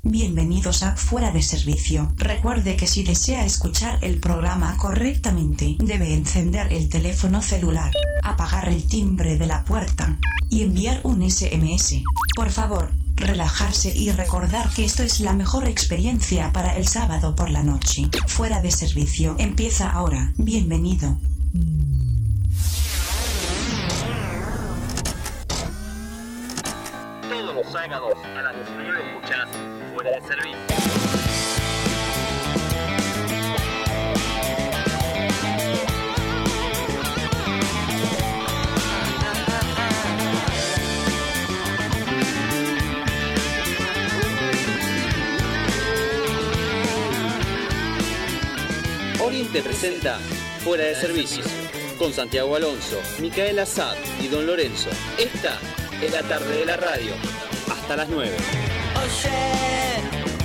Bienvenidos a Fuera de Servicio. Recuerde que si desea escuchar el programa correctamente, debe encender el teléfono celular, apagar el timbre de la puerta y enviar un SMS. Por favor, relajarse y recordar que esto es la mejor experiencia para el sábado por la noche. Fuera de Servicio empieza ahora. Bienvenido. Todos los sábados a las 19 escuchás Fuera de Servicio. Oriente presenta Fuera de Servicio con Santiago Alonso, Micaela Sad y Don Lorenzo. Esta es la tarde de la radio. Hasta las 9. Oye,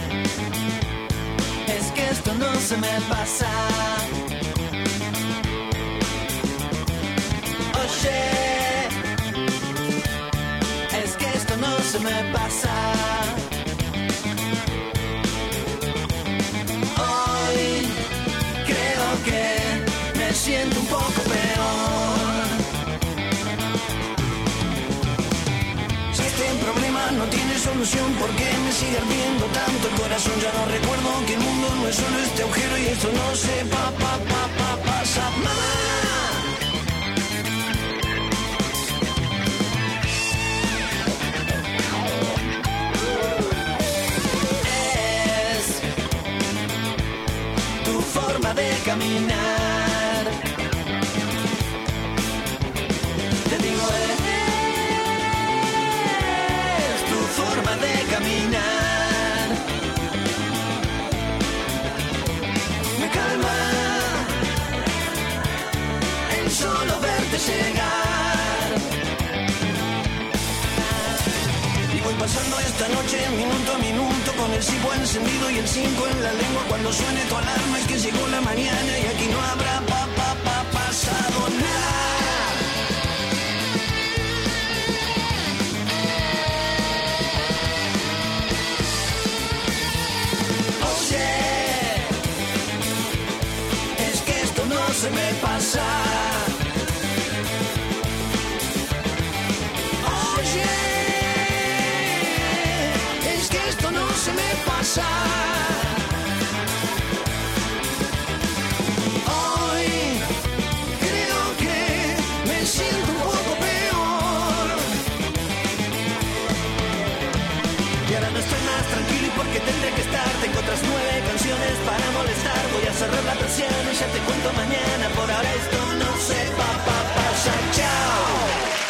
es que esto no se me pasa. Oye, es que esto no se me pasa. Hoy creo que me siento un poco peor. Problema no tiene solución, porque me sigue ardiendo tanto el corazón. Ya no recuerdo que el mundo no es solo este agujero y esto no se pasa. ¡Mamá! Es tu forma de caminar. Te digo, forma de caminar me calma el solo verte llegar. Y voy pasando esta noche minuto a minuto con el cipo encendido y el 5 en la lengua. Cuando suene tu alarma es que llegó la mañana y aquí no habrá pasado nada. Se me pasa. Oye, es que esto no se me pasa. Hoy creo que me siento un poco peor. Y ahora no estoy más tranquilo y porque tendré que estar. Tengo otras 9 canciones para molestar. Voy a cerrar la persiana y ya te cuento mañana. Por ahora esto no se pasa. Chao.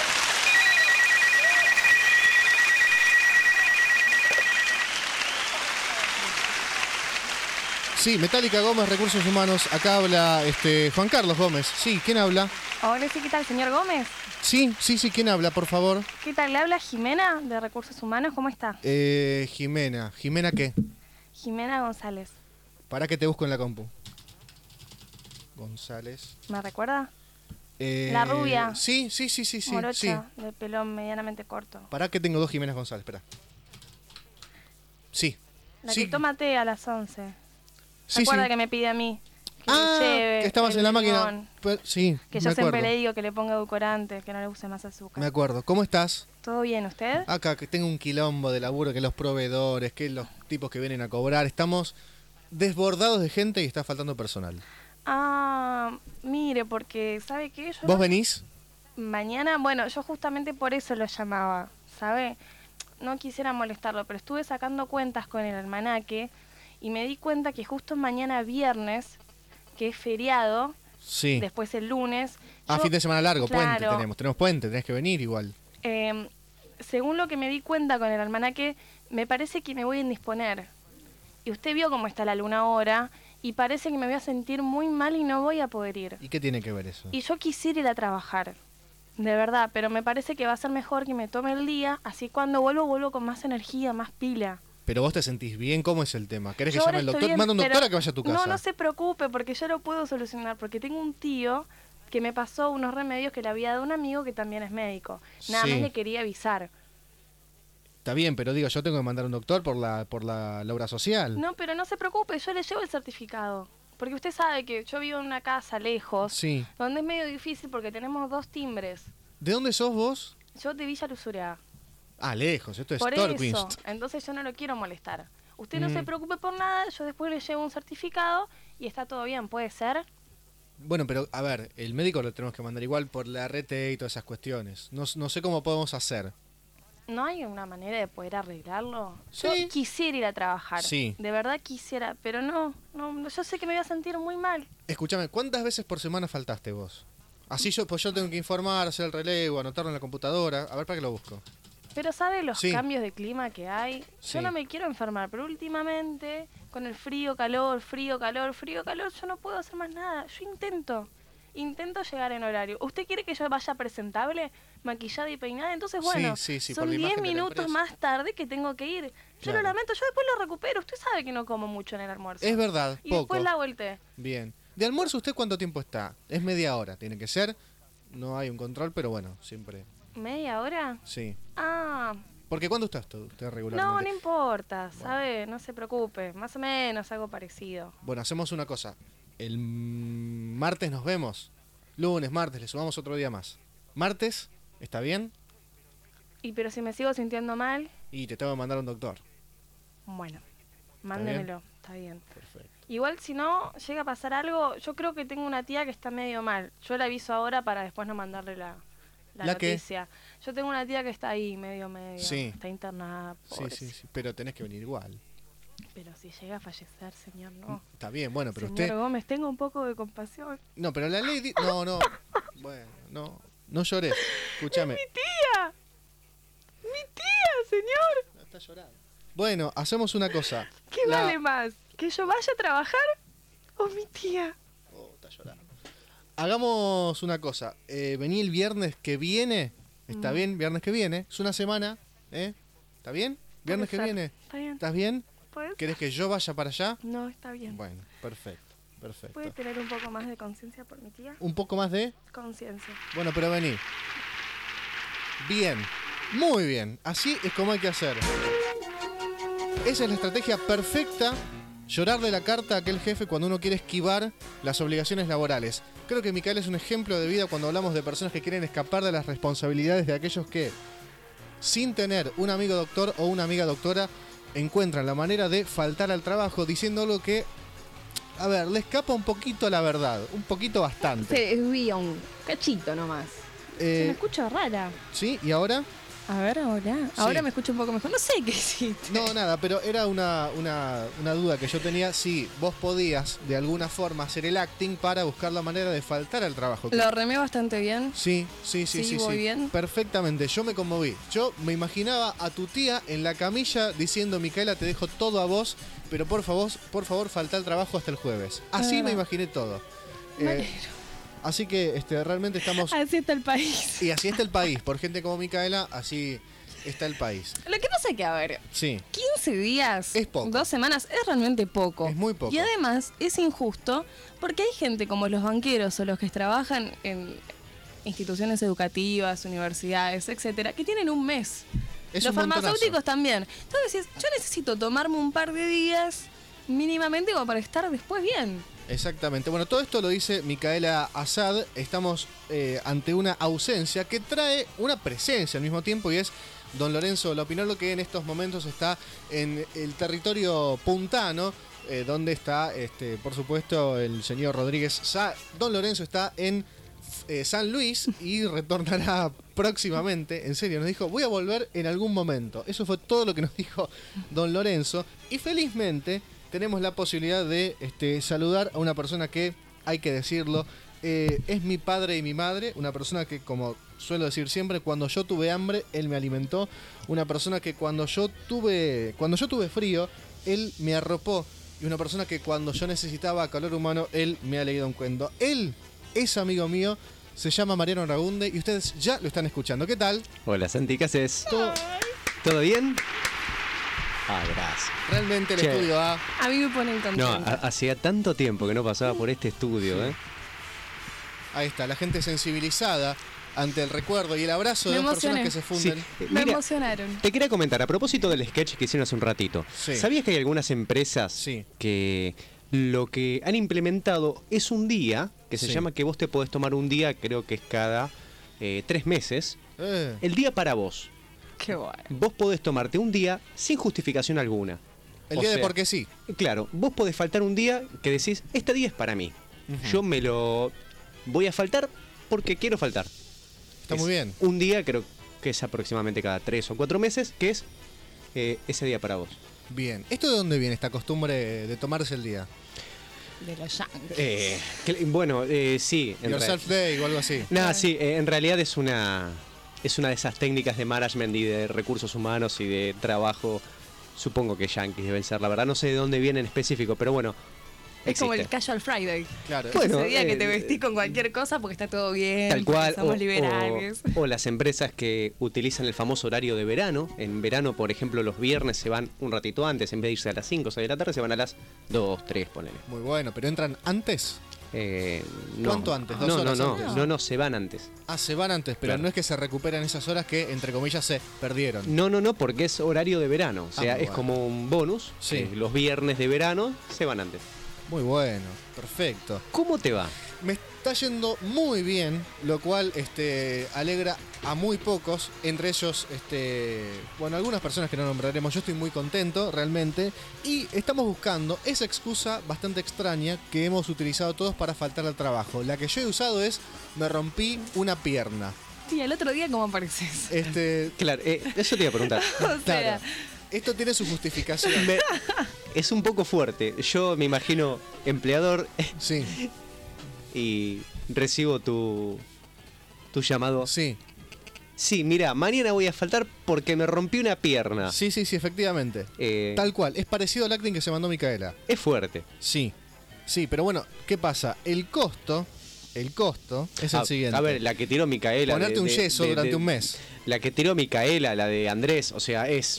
Sí, Metallica Gómez, Recursos Humanos. Acá habla Juan Carlos Gómez. Sí, ¿quién habla? Hola, sí, ¿qué tal, señor Gómez? Sí, ¿quién habla, por favor? ¿Qué tal? ¿Le habla Jimena de Recursos Humanos? ¿Cómo está? Jimena. ¿Jimena qué? Jimena González. ¿Para qué te busco en la compu? González. ¿Me recuerda? La rubia. Sí. Morocha, de pelo medianamente corto. Para que tengo 2 Jiménez González, espera. Sí. La que toma té a las 11. ¿Se Sí, acuerda sí. que me pide a mí? Que que estabas en la máquina. Sí, que yo siempre le digo que le ponga edulcorante, que no le use más azúcar. Me acuerdo. ¿Cómo estás? ¿Todo bien, usted? Acá, que tengo un quilombo de laburo, que los proveedores, que los tipos que vienen a cobrar. Estamos desbordados de gente y está faltando personal. Ah, mire, porque, ¿sabe qué? ¿Vos venís? Mañana, bueno, yo justamente por eso lo llamaba, ¿sabe? No quisiera molestarlo, pero estuve sacando cuentas con el almanaque y me di cuenta que justo mañana viernes, que es feriado, sí. Después el lunes... Fin de semana largo, claro, puente tenemos puente, tenés que venir igual. Según lo que me di cuenta con el almanaque, me parece que me voy a indisponer. Y usted vio cómo está la luna ahora, y parece que me voy a sentir muy mal y no voy a poder ir. ¿Y qué tiene que ver eso? Y yo quisiera ir a trabajar, de verdad, pero me parece que va a ser mejor que me tome el día, así cuando vuelvo con más energía, más pila. Pero vos te sentís bien, ¿cómo es el tema? ¿Querés que Yo llame al doctor? bien, Manda un doctor a que vaya a tu casa. No se preocupe, porque yo lo puedo solucionar, porque tengo un tío que me pasó unos remedios que le había dado un amigo que también es médico. Nada más le quería avisar. Está bien, pero digo, yo tengo que mandar a un doctor por la obra social. No, pero no se preocupe, yo le llevo el certificado. Porque usted sabe que yo vivo en una casa lejos, Sí. donde es medio difícil porque tenemos 2 timbres. ¿De dónde sos vos? Yo de Villa Luzurea. Ah, lejos, esto es Por eso, Torquist. entonces yo no lo quiero molestar. Usted no se preocupe por nada, yo después le llevo un certificado y está todo bien, ¿puede ser? Bueno, pero a ver, el médico lo tenemos que mandar igual por la RT y todas esas cuestiones. No sé cómo podemos hacer. ¿No hay una manera de poder arreglarlo? Sí. Yo quisiera ir a trabajar. Sí. De verdad quisiera, pero no, yo sé que me voy a sentir muy mal. Escúchame, ¿cuántas veces por semana faltaste vos? Así yo tengo que informar, hacer el relevo, anotarlo en la computadora. A ver, ¿para qué lo busco? Pero ¿sabe los Sí. cambios de clima que hay? Sí. Yo no me quiero enfermar, pero últimamente, con el frío, calor, yo no puedo hacer más nada. Yo intento llegar en horario. ¿Usted quiere que yo vaya presentable, maquillada y peinada? Entonces, bueno, Sí, por son la 10 imagen de la minutos empresa. más tarde que tengo que ir. Yo Claro. lo lamento, yo después lo recupero. Usted sabe que no como mucho en el almuerzo. Es verdad, Y poco. después la volteé. Bien. ¿De almuerzo usted cuánto tiempo está? Es media hora, tiene que ser. No hay un control, pero bueno, siempre. ¿Media hora? Sí. Ah, Porque ¿cuándo está usted no, regularmente? no importa, ¿sabe? No se preocupe. Más o menos algo parecido. Bueno, hacemos una cosa. El martes nos vemos. Lunes, martes, le sumamos otro día más. Martes, ¿está bien? Y pero si me sigo sintiendo mal, Y te tengo que mandar a un doctor. bueno, mándemelo, está bien. Perfecto. Igual si no llega a pasar algo, yo creo que tengo una tía que está medio mal. Yo la aviso ahora para después no mandarle la ¿La qué? noticia. Yo tengo una tía que está ahí medio, Sí. está internada. Sí. Pero tenés que venir igual. Pero si llega a fallecer, señor, no. Está bien, bueno, pero Señor usted... Gómez, tenga un poco de compasión. No, pero la ley... No. Bueno, no llores. Escúchame. ¡Tía! ¡Mi tía, señor! No, está llorando. Bueno, hacemos una cosa. ¿Qué vale más? ¿Que yo vaya a trabajar o mi tía? Oh, está llorando. Hagamos una cosa. Vení el viernes que viene. ¿Está bien? Viernes que viene. Es una semana. ¿Está bien? Viernes que Puede ser. viene. Está bien. ¿Estás bien? ¿Puede? ¿Querés que yo vaya para allá? No, está bien. Bueno, perfecto. ¿Puede tener un poco más de conciencia por mi tía? Un poco más de... Conciencia. Bueno, pero vení. Bien. Muy bien. Así es como hay que hacer. Esa es la estrategia perfecta. Llorar de la carta a aquel jefe cuando uno quiere esquivar las obligaciones laborales. Creo que Micaela es un ejemplo de vida cuando hablamos de personas que quieren escapar de las responsabilidades de aquellos que, sin tener un amigo doctor o una amiga doctora, encuentran la manera de faltar al trabajo diciendo algo que, a ver, le escapa un poquito a la verdad. Un poquito bastante. Se desvía un cachito nomás. Se me escucha rara. ¿Sí? ¿Y ahora? A ver, ahora. Sí. Ahora me escucho un poco mejor. No sé qué hiciste. No, nada, pero era una duda que yo tenía. Si vos podías de alguna forma hacer el acting para buscar la manera de faltar al trabajo. Lo remé bastante bien. Sí. voy bien. Perfectamente, yo me conmoví. Yo me imaginaba a tu tía en la camilla diciendo: Micaela, te dejo todo a vos, pero por favor, falta al trabajo hasta el jueves. Así me imaginé todo. Así que realmente estamos... Así está el país. Y así está el país. Por gente como Micaela, así está el país. Lo que pasa es que, a ver, Sí. 15 días, Es poco. 2 semanas, es realmente poco. Es muy poco. Y además es injusto porque hay gente como los banqueros o los que trabajan en instituciones educativas, universidades, etcétera, que tienen un mes. Es Los un montonazo. farmacéuticos también. Entonces decís, yo necesito tomarme un par de días mínimamente como para estar después bien. Exactamente. Bueno, todo esto lo dice Micaela Assad. Estamos ante una ausencia que trae una presencia al mismo tiempo, y es don Lorenzo Lopinolo, que en estos momentos está en el territorio puntano, donde está, por supuesto, el señor Rodríguez Sá. Don Lorenzo está en San Luis y retornará próximamente. En serio, nos dijo: voy a volver en algún momento. Eso fue todo lo que nos dijo don Lorenzo. Y felizmente tenemos la posibilidad de saludar a una persona que, hay que decirlo, es mi padre y mi madre. Una persona que, como suelo decir siempre, cuando yo tuve hambre, él me alimentó. Una persona que cuando yo tuve frío, él me arropó. Y una persona que cuando yo necesitaba calor humano, él me ha leído un cuento. Él es amigo mío, se llama Mariano Ragunde y ustedes ya lo están escuchando. ¿Qué tal? Hola Santi, ¿qué haces? ¿Todo bien? Ah, gracias. Realmente el Che. estudio A. A mí me ponen No, contenta. hacía tanto tiempo que no pasaba por este estudio, ¿eh? Ahí está, la gente sensibilizada ante el recuerdo y el abrazo de Me dos personas emocioné. que se funden. Sí. Me Mira, emocionaron. te quería comentar, a propósito del sketch que hicieron hace un ratito. Sí. ¿Sabías que hay algunas empresas Sí. que lo que han implementado es un día, que se Sí. llama que vos te podés tomar un día, creo que es cada 3 meses, el día para vos? Qué bueno. Vos podés tomarte un día sin justificación alguna. El O día de sea, porque sí. Claro, vos podés faltar un día que decís, este día es para mí. Yo me lo voy a faltar porque quiero faltar. Está Es muy bien. Un día, creo que es aproximadamente cada 3 o 4 meses, que es ese día para vos. Bien. ¿Esto de dónde viene esta costumbre de tomarse el día? De los yankees. Bueno, sí. Yourself Day o algo así. Nada, sí, en realidad es una de esas técnicas de management y de recursos humanos y de trabajo. Supongo que yankees deben ser, la verdad. No sé de dónde viene en específico, pero bueno. Es como el existe. Casual Friday. Claro. Bueno, Ese día que te vestís con cualquier cosa porque está todo bien. Tal cual, porque somos liberales. o las empresas que utilizan el famoso horario de verano. En verano, por ejemplo, los viernes se van un ratito antes, en vez de irse a las 5 o 6 de la tarde, se van a las 2, 3, ponele. Muy bueno, pero entran antes. No. ¿Cuánto antes? ¿2 No, horas no, antes? no, se van antes. Ah, se van antes, pero Claro. no es que se recuperan esas horas que, entre comillas, se perdieron. No, porque es horario de verano. O sea, muy es bueno. como un bonus. Sí. Los viernes de verano se van antes. Muy bueno, perfecto. ¿Cómo te va? Me está yendo muy bien, lo cual alegra a muy pocos, entre ellos, bueno, algunas personas que no nombraremos. Yo estoy muy contento, realmente, y estamos buscando esa excusa bastante extraña que hemos utilizado todos para faltar al trabajo. La que yo he usado es, me rompí una pierna. Y el otro día, ¿cómo apareces? Claro, eso te iba a preguntar. O sea, Claro, esto tiene su justificación. Es un poco fuerte. Yo me imagino empleador Sí, y recibo tu llamado. sí, Sí, mira, mañana voy a faltar porque me rompí una pierna. sí, efectivamente. Eh, Tal cual, es parecido al acting que se mandó Micaela. Es fuerte. Sí, pero bueno, ¿qué pasa? El costo es el siguiente. A ver, la que tiró Micaela. Ponerte un yeso durante un mes. La que tiró Micaela, la de Andrés, o sea, es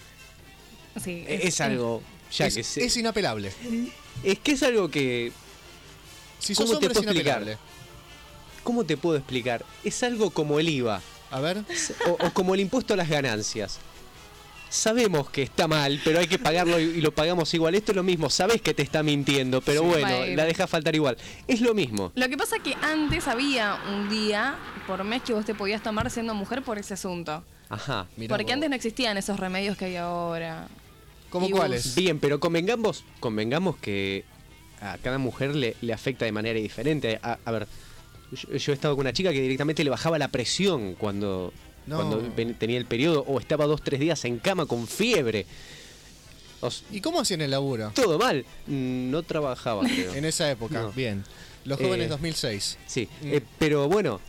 sí, algo. Ya es, que se- es inapelable. es que es algo que. Si sos ¿Cómo te hombre, es puedo explicar? inapelable. ¿Cómo te puedo explicar? Es algo como el IVA A ver, o como el impuesto a las ganancias. Sabemos que está mal, pero hay que pagarlo y lo pagamos igual. Esto es lo mismo, sabes que te está mintiendo, pero Sí, bueno, bueno. la dejas faltar igual. Es lo mismo. Lo que pasa es que antes había un día por mes que vos te podías tomar siendo mujer por ese asunto. Ajá. mirá Porque vos. antes no existían esos remedios que hay ahora. ¿Cómo y cuáles? Bien, pero convengamos que a cada mujer le afecta de manera diferente. A ver, yo he estado con una chica que directamente le bajaba la presión cuando tenía el periodo o estaba 2-3 días en cama con fiebre. ¿Y cómo hacían el laburo? Todo mal. No trabajaba, creo. En esa época, No. bien. Los jóvenes Eh, 2006. Sí, pero bueno,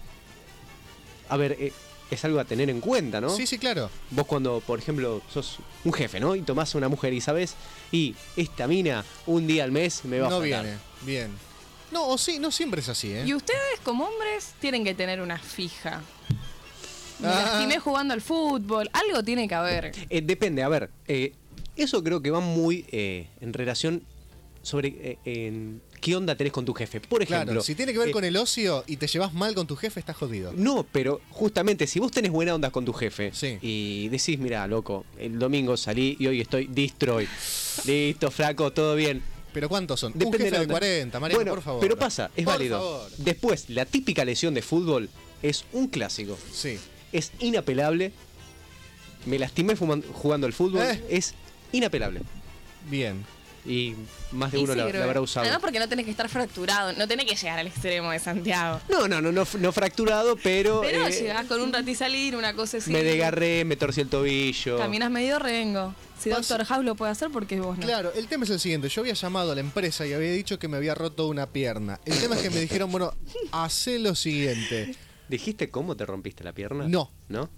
a ver, es algo a tener en cuenta, ¿no? Sí, claro. Vos cuando, por ejemplo, sos un jefe, ¿no? Y tomás a una mujer y sabés, y esta mina un día al mes me va a No faltar. viene, bien. No, o sí, no siempre es así, ¿eh? Y ustedes como hombres tienen que tener una fija. Me Ah. lastimé jugando al fútbol. Algo tiene que haber. Depende, a ver, eso creo que va muy en relación sobre en qué onda tenés con tu jefe. Por ejemplo, Claro, si tiene que ver con el ocio y te llevas mal con tu jefe, estás jodido. No, pero justamente si vos tenés buena onda con tu jefe Sí. y decís, mira, loco, el domingo salí y hoy estoy destroy. Listo, flaco, todo bien. ¿Pero cuántos son? Depende Un jefe la de onda. 40, Mariano, Bueno, por favor. pero pasa, es Por válido. favor. Después, la típica lesión de fútbol es un clásico. Sí. Es inapelable. Me lastimé jugando al fútbol. Es inapelable. Bien. Y más de Y uno sí, la creo. habrá usado. Además porque no tenés que estar fracturado, no tenés que llegar al extremo de Santiago. No fracturado, pero Pero llegás con un ratisalir, una cosa así. me desgarré, me torcí el tobillo. Caminas medio rengo. Si Pasa- Doctor House lo puede hacer, ¿por qué vos no? Claro, el tema es el siguiente. Yo había llamado a la empresa y había dicho que me había roto una pierna. El tema es que me dijeron, bueno, hacé lo siguiente. ¿Dijiste cómo te rompiste la pierna? No. ¿No?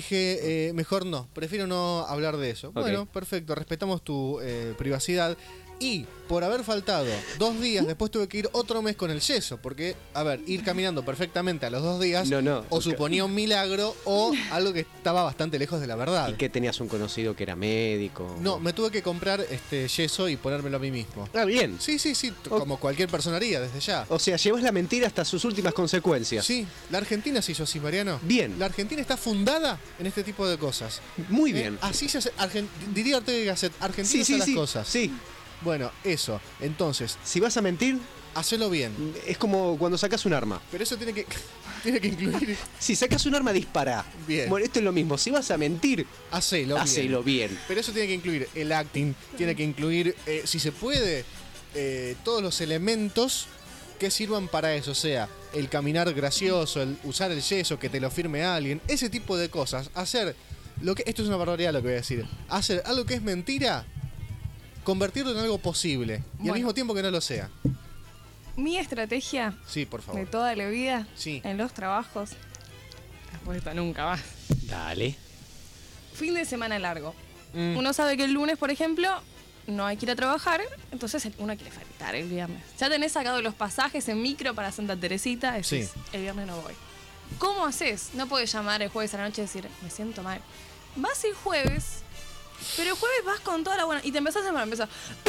Dije, mejor no, prefiero no hablar de eso. Ok. Bueno, perfecto, respetamos tu privacidad. Y por haber faltado 2 días, después tuve que ir otro mes con el yeso. Porque, a ver, ir caminando perfectamente a los 2 días o suponía un milagro o algo que estaba bastante lejos de la verdad. ¿Y que tenías un conocido que era médico? No, me tuve que comprar yeso y ponérmelo a mí mismo. Ah, bien. Sí, como cualquier persona haría desde ya. O sea, llevas la mentira hasta sus últimas consecuencias. Sí, la Argentina se hizo así, Mariano. Bien. La Argentina está fundada en este tipo de cosas. Muy bien. Así se hace, diría Ortega y Gasset, Argentina hace las cosas. Sí. Bueno, eso. Entonces, si vas a mentir, hacelo bien. Es como cuando sacas un arma. Pero eso tiene que incluir. Si sacas un arma, dispara. Bien. Bueno, esto es lo mismo. Si vas a mentir, hacelo bien. Pero eso tiene que incluir el acting, tiene que incluir, si se puede, todos los elementos que sirvan para eso. O sea, el caminar gracioso, el usar el yeso, que te lo firme alguien, ese tipo de cosas. Hacer lo que. Esto es una barbaridad lo que voy a decir. Hacer algo que es mentira, convertirlo en algo posible. Y al mismo tiempo que no lo sea. Mi estrategia por favor. de toda la vida en los trabajos. Apuesta nunca más. Dale. Fin de semana largo. Uno sabe que el lunes, por ejemplo, no hay que ir a trabajar, entonces uno quiere faltar el viernes. Ya tenés sacado los pasajes en micro para Santa Teresita, decís, el viernes no voy. ¿Cómo haces? No podés llamar el jueves a la noche y decir, me siento mal. Vas el jueves, pero el jueves vas con toda la buena... Y te empezás a empezar...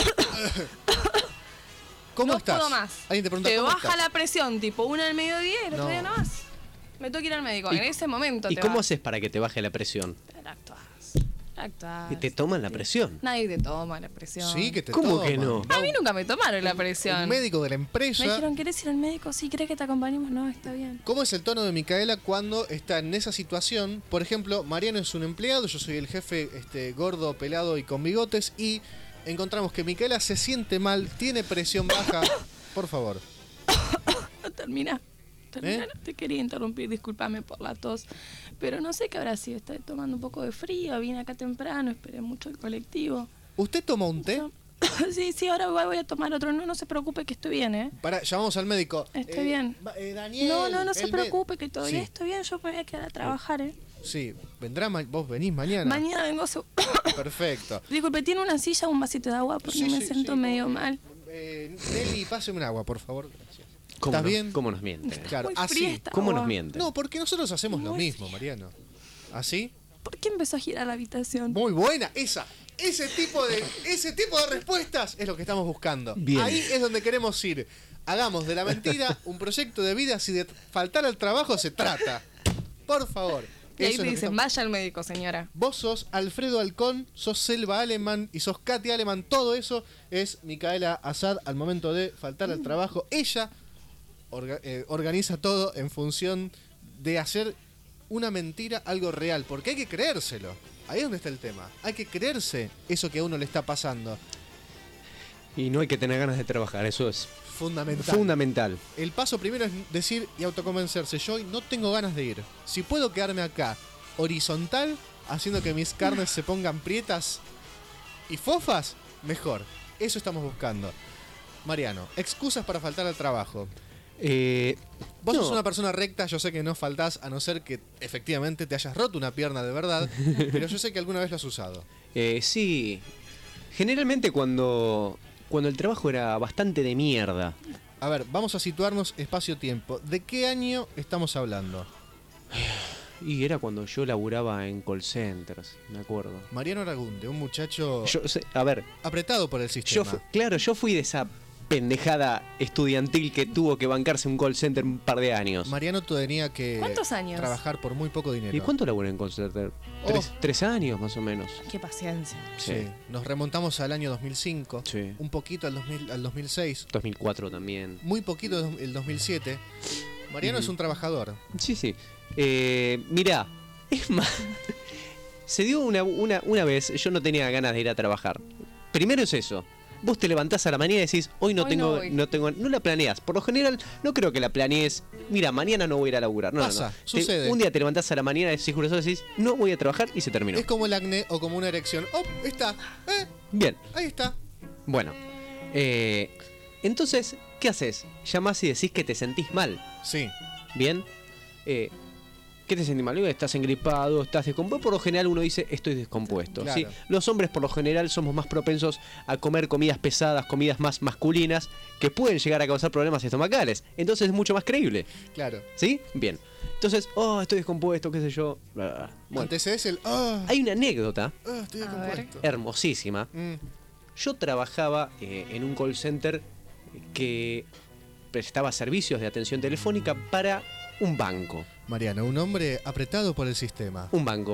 ¿Cómo no estás? puedo más. Alguien te pregunta, te ¿cómo baja estás? la presión, tipo 1 del mediodía y el otro día no más. Me tengo que ir al médico. En ese momento ¿Y cómo haces para que te baje la presión? Actuás. ¿Te toman la presión? Nadie te toma la presión. Sí, que te ¿Cómo toman. que no? A mí nunca me tomaron la presión. Un médico de la empresa. Me dijeron, ¿querés ir al médico? Sí, ¿querés que te acompañemos? No, está bien. ¿Cómo es el tono de Micaela cuando está en esa situación? Por ejemplo, Mariano es un empleado, yo soy el jefe gordo, pelado y con bigotes, y encontramos que Micaela se siente mal, tiene presión baja. Por favor. Termina. No te quería interrumpir, discúlpame por la tos, pero no sé qué habrá sido. Estoy tomando un poco de frío, vine acá temprano, esperé mucho el colectivo. ¿Usted toma un té? Sí, ahora voy a tomar otro. No se preocupe que estoy bien, Llamamos al médico. Estoy bien. Daniel. No se preocupe que todavía estoy bien. Yo me voy a quedar a trabajar, Sí, vos venís mañana. Mañana vengo. Perfecto. Disculpe, ¿tiene una silla o un vasito de agua? Porque me siento medio mal. Nelly, páseme un agua, por favor. Gracias. ¿Estás bien? ¿Cómo nos mienten? Claro, muy así. fría esta ¿Cómo agua. nos mienten? No, porque nosotros hacemos lo mismo, Mariano. ¿Así? ¿Por qué empezó a girar la habitación? Muy buena, ese tipo de respuestas es lo que estamos buscando. Bien. Ahí es donde queremos ir. Hagamos de la mentira un proyecto de vida si de faltar al trabajo se trata. Por favor. Y ahí Eso te es lo que dicen, estamos... vaya al médico, señora. Vos sos Alfredo Halcón, sos Selva Aleman y sos Katy Aleman. Todo eso es Micaela Assad al momento de faltar al trabajo. Ella organiza todo en función de hacer una mentira algo real, porque hay que creérselo. Ahí es donde está el tema. Hay que creerse eso que a uno le está pasando. Y no hay que tener ganas de trabajar, eso es fundamental. El paso primero es decir y autoconvencerse. Yo hoy no tengo ganas de ir. Si puedo quedarme acá horizontal, haciendo que mis carnes se pongan prietas y fofas, mejor. Eso estamos buscando. Mariano, excusas para faltar al trabajo. Vos sos una persona recta, yo sé que no faltás, a no ser que efectivamente te hayas roto una pierna de verdad, pero yo sé que alguna vez lo has usado. Sí. Generalmente cuando el trabajo era bastante de mierda. A ver, vamos a situarnos espacio-tiempo. ¿De qué año estamos hablando? Y era cuando yo laburaba en call centers, me acuerdo. Mariano Aragunde, un muchacho apretado por el sistema. Yo fui de esa pendejada estudiantil que tuvo que bancarse un call center un par de años. Mariano tenía que ¿Cuántos años? trabajar por muy poco dinero. ¿Y cuánto laburé en call center? 3 años más o menos. Qué paciencia. Sí. Nos remontamos al año 2005, Sí. un poquito al 2006, 2004 también. muy poquito el 2007. Mariano es un trabajador. Sí. Mirá, es más, se dio una vez, yo no tenía ganas de ir a trabajar. Primero es eso. Vos te levantás a la mañana y decís, hoy no la planeás. Por lo general, no creo que la planees. Mira, mañana no voy a ir a laburar. No, Pasa, sucede. Un día te levantás a la mañana y decís, no voy a trabajar y se terminó. Es como el acné o como una erección. ¡Oh! Está. Bien. Ahí está. Bueno. Entonces, ¿qué haces? Llamás y decís que te sentís mal. Sí. Bien. ¿Qué ¿qué te sentís mal? Estás engripado, estás descompuesto. Por lo general uno dice, estoy descompuesto. Claro. ¿Sí? Los hombres por lo general somos más propensos a comer comidas pesadas, comidas más masculinas, que pueden llegar a causar problemas estomacales. Entonces es mucho más creíble. Claro. ¿Sí? Bien. Entonces, estoy descompuesto, qué sé yo. Bueno, Antecedés el... hay una anécdota estoy descompuesto. hermosísima. Yo trabajaba en un call center que prestaba servicios de atención telefónica para un banco. Mariano, un hombre apretado por el sistema. Un banco.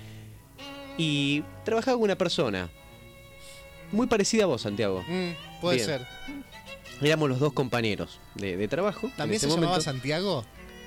Y trabajaba con una persona muy parecida a vos, Santiago. Puede Bien. ser. Éramos los dos compañeros de trabajo. ¿También se llamaba Santiago?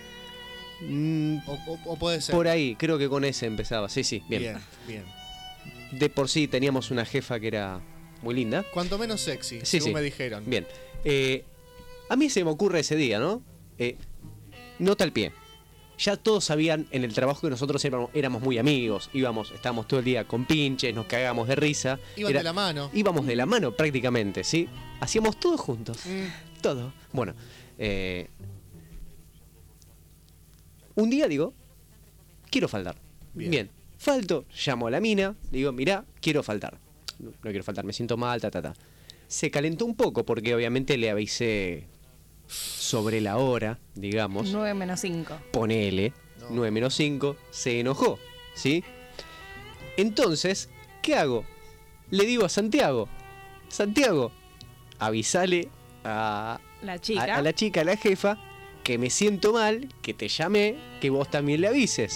¿O puede ser? Por ahí, creo que con ese empezaba. Sí, bien. Bien. De por sí teníamos una jefa que era muy linda. Cuanto menos sexy, Sí, según sí. me dijeron. Bien. A mí se me ocurre ese día, ¿no? Nota al pie. Ya todos sabían en el trabajo que nosotros éramos muy amigos. Estábamos todo el día con pinches, nos cagábamos de risa. Iban de la mano. Íbamos de la mano prácticamente, ¿sí? Hacíamos todo juntos. Todo. Bueno, un día digo, quiero faltar. Bien. Falto, llamo a la mina, digo, mirá, quiero faltar. No quiero faltar, me siento mal, Se calentó un poco porque obviamente le avisé sobre la hora, digamos. 9 menos 5. Ponele, 9 menos 5, se enojó, ¿sí? Entonces, ¿qué hago? Le digo a Santiago, avisale a La chica. a la chica, a la jefa, que me siento mal, que te llamé, que vos también le avises.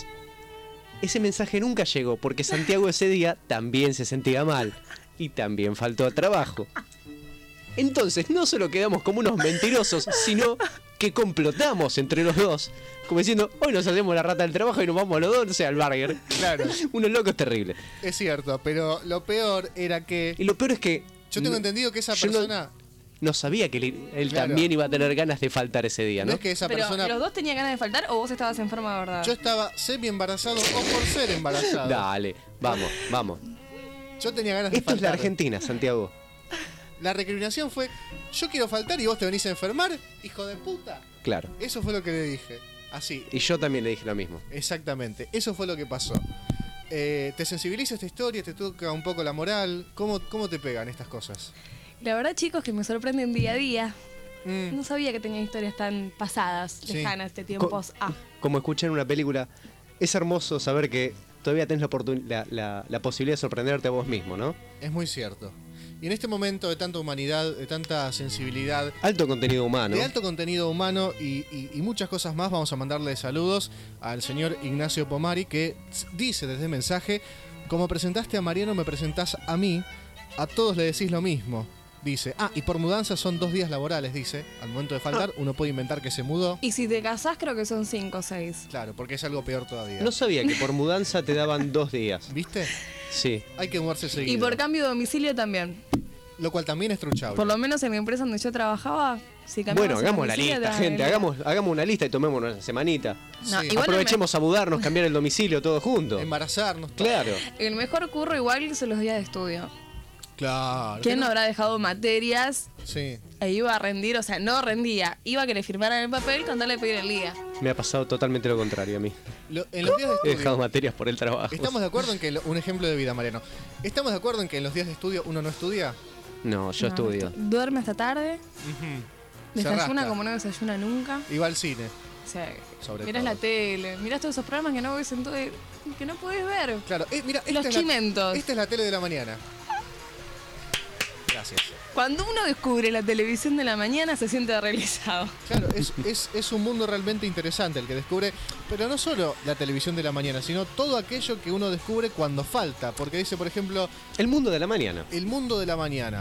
Ese mensaje nunca llegó porque Santiago ese día también se sentía mal y también faltó al trabajo. Entonces no solo quedamos como unos mentirosos, sino que complotamos entre los dos, como diciendo, hoy nos hacemos la rata del trabajo y nos vamos a los dos, no sé, al burger. Claro. Unos locos terribles. Es cierto, pero lo peor era que... Y lo peor es que... Yo tengo entendido que esa persona... No sabía que él Claro. también iba a tener ganas de faltar ese día, ¿no? No es que esa Pero, persona... ¿los dos tenían ganas de faltar o vos estabas enferma de verdad? Yo estaba semi embarazado o por ser embarazado. Dale, vamos. Yo tenía ganas de Esto es la faltar. Argentina, Santiago. La recriminación fue, yo quiero faltar y vos te venís a enfermar, hijo de puta. Claro. Eso fue lo que le dije. Así, Y yo también le dije lo mismo. exactamente. Eso fue lo que pasó. ¿Te sensibiliza esta historia? ¿Te toca un poco la moral? ¿Cómo te pegan estas cosas? La verdad, chicos, que me sorprenden día a día. No sabía que tenían historias tan pasadas, Sí. lejanas de tiempos. Como escuchar una película, es hermoso saber que todavía tenés la posibilidad de sorprenderte a vos mismo, ¿no? Es muy cierto. Y en este momento de tanta humanidad, de tanta sensibilidad, Alto contenido humano. de alto contenido humano y muchas cosas más, vamos a mandarle saludos al señor Ignacio Pomari, que dice desde mensaje, como presentaste a Mariano, me presentás a mí, a todos le decís lo mismo. Dice, y por mudanza son 2 días laborales, dice. Al momento de faltar, uno puede inventar que se mudó. Y si te casás, creo que son 5 o 6. Claro, porque es algo peor todavía. No sabía que por mudanza te daban 2 días. ¿Viste? Sí. Hay que mudarse seguido. Y por cambio de domicilio también. Lo cual también es truchable. Por lo menos en la empresa donde yo trabajaba, si cambiabas Bueno, de hagamos la domicilio, lista, te gente. daban- Hagamos una lista y tomémonos una semanita. No, Sí. igual Aprovechemos a mudarnos, cambiar el domicilio todos juntos. Embarazarnos. Claro. el mejor curro igual son los días de estudio. Claro. ¿Quién no habrá dejado materias Sí. e iba a rendir? O sea, no rendía. Iba a que le firmaran el papel con darle a pedir el día. Me ha pasado totalmente lo contrario a mí. En los días de He estudio... dejado materias por el trabajo. ¿Estamos de acuerdo en que... un ejemplo de vida, Mariano. ¿Estamos de acuerdo en que en los días de estudio uno no estudia? No, yo estudio. Duerme hasta tarde, Se desayuna rasca. como no desayuna nunca. Y va al cine. O sea, Sobre mirás todo. la tele, mirás todos esos programas que no ves en todo, que no podés ver. Claro, mira, Los chimentos. Esta es la tele de la mañana. Gracias. Cuando uno descubre la televisión de la mañana se siente realizado. Claro, es un mundo realmente interesante el que descubre, pero no solo la televisión de la mañana, sino todo aquello que uno descubre cuando falta. Porque dice, por ejemplo, El mundo de la mañana. el mundo de la mañana.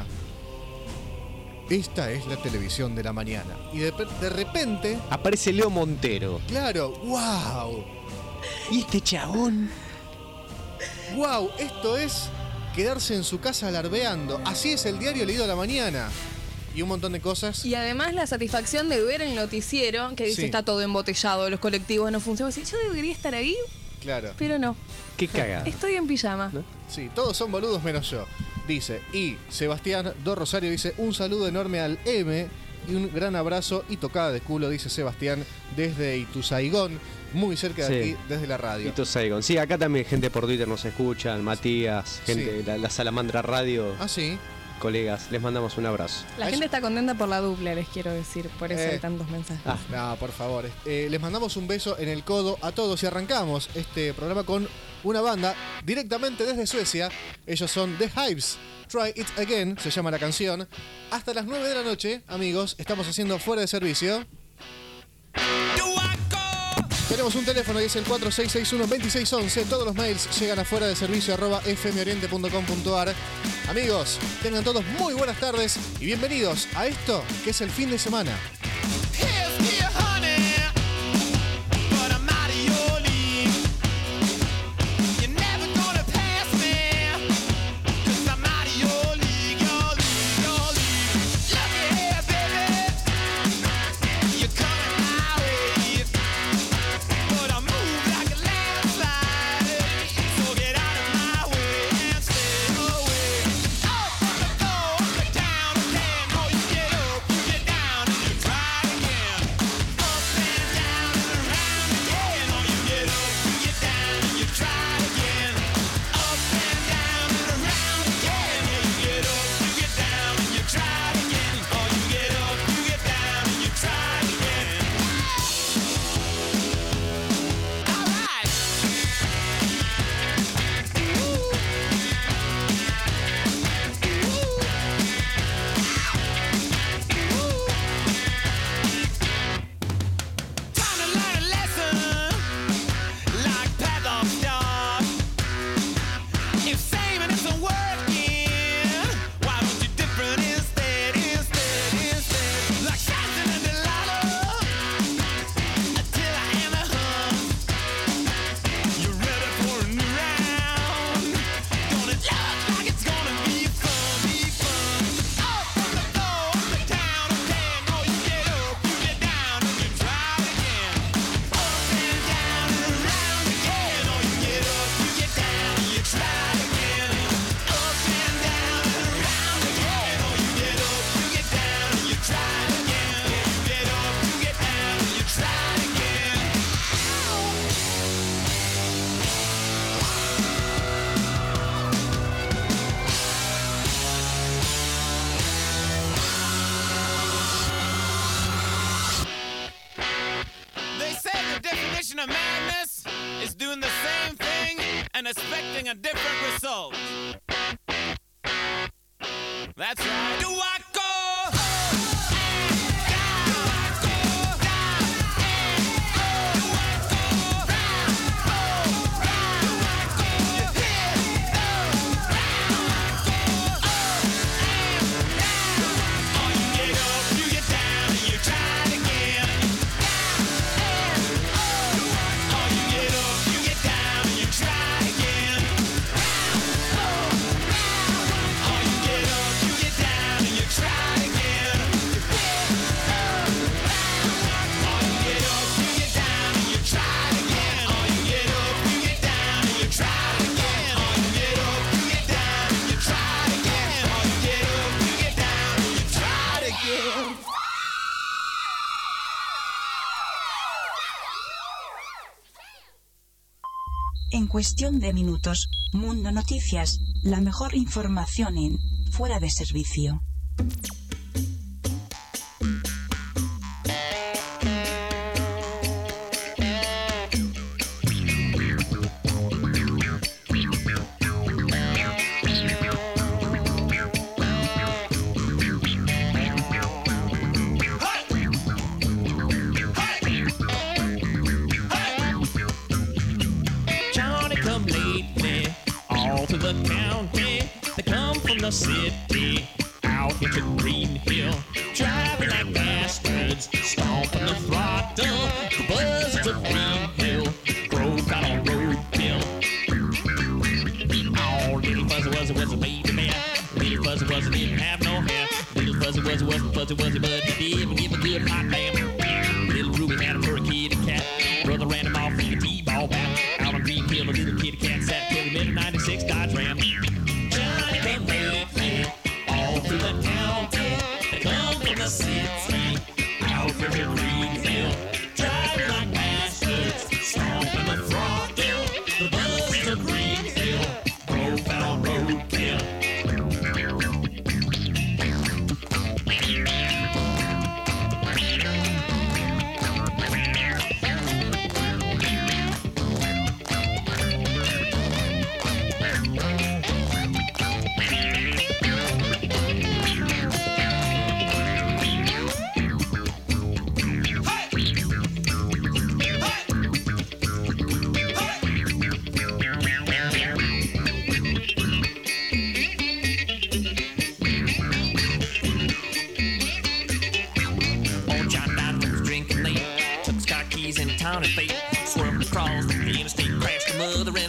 Esta es la televisión de la mañana. Y de repente, Aparece Leo Montero. claro, wow, ¿Y este chabón? wow, esto es quedarse en su casa alarbeando. Así es el diario leído a la mañana. Y un montón de cosas. Y además la satisfacción de ver el noticiero que dice Sí. está todo embotellado, los colectivos no funcionan. Sí, yo debería estar ahí, Claro. pero no. Qué cagada. Estoy en pijama. ¿No? Sí, todos son boludos menos yo. Dice, y Sebastián Do Rosario dice, un saludo enorme al M, y un gran abrazo y tocada de culo, dice Sebastián, desde Ituzaingón, muy cerca de aquí, desde la radio. Ituzaingón. Sí, acá también gente por Twitter nos escucha, Matías, gente de la Salamandra Radio. Ah, sí. Colegas, les mandamos un abrazo. La gente está contenta por la dupla, les quiero decir, por eso hay tantos mensajes. No, por favor. Les mandamos un beso en el codo a todos y arrancamos este programa con una banda directamente desde Suecia. Ellos son The Hives. Try It Again, se llama la canción. Hasta las 9 de la noche, amigos, estamos haciendo Fuera de Servicio. Tenemos un teléfono y es el 4661-2611. Todos los mails llegan a fuera de servicio @fmoriente.com.ar. Amigos, tengan todos muy buenas tardes y bienvenidos a esto que es el fin de semana. of madness is doing the same thing and expecting a different result. That's right. Do I go? En cuestión de minutos, Mundo Noticias, la mejor información en Fuera de Servicio. The city, out into Green Hill, driving like bastards, stomping the throttle, the buzzards of Green Hill, broke out on road bill. Oh, little fuzzy was a baby man, little fuzzy didn't have no hair, little fuzzy wasn't fuzzy, but he didn't give a good hot damn. Little Ruby had a fur kitty cat, brother ran him off in a T-ball bat, out on Green Hill, a little kitty cat sat till he met a 96 Dodge Ram. Johnny came lately, all through the county, they come from the city.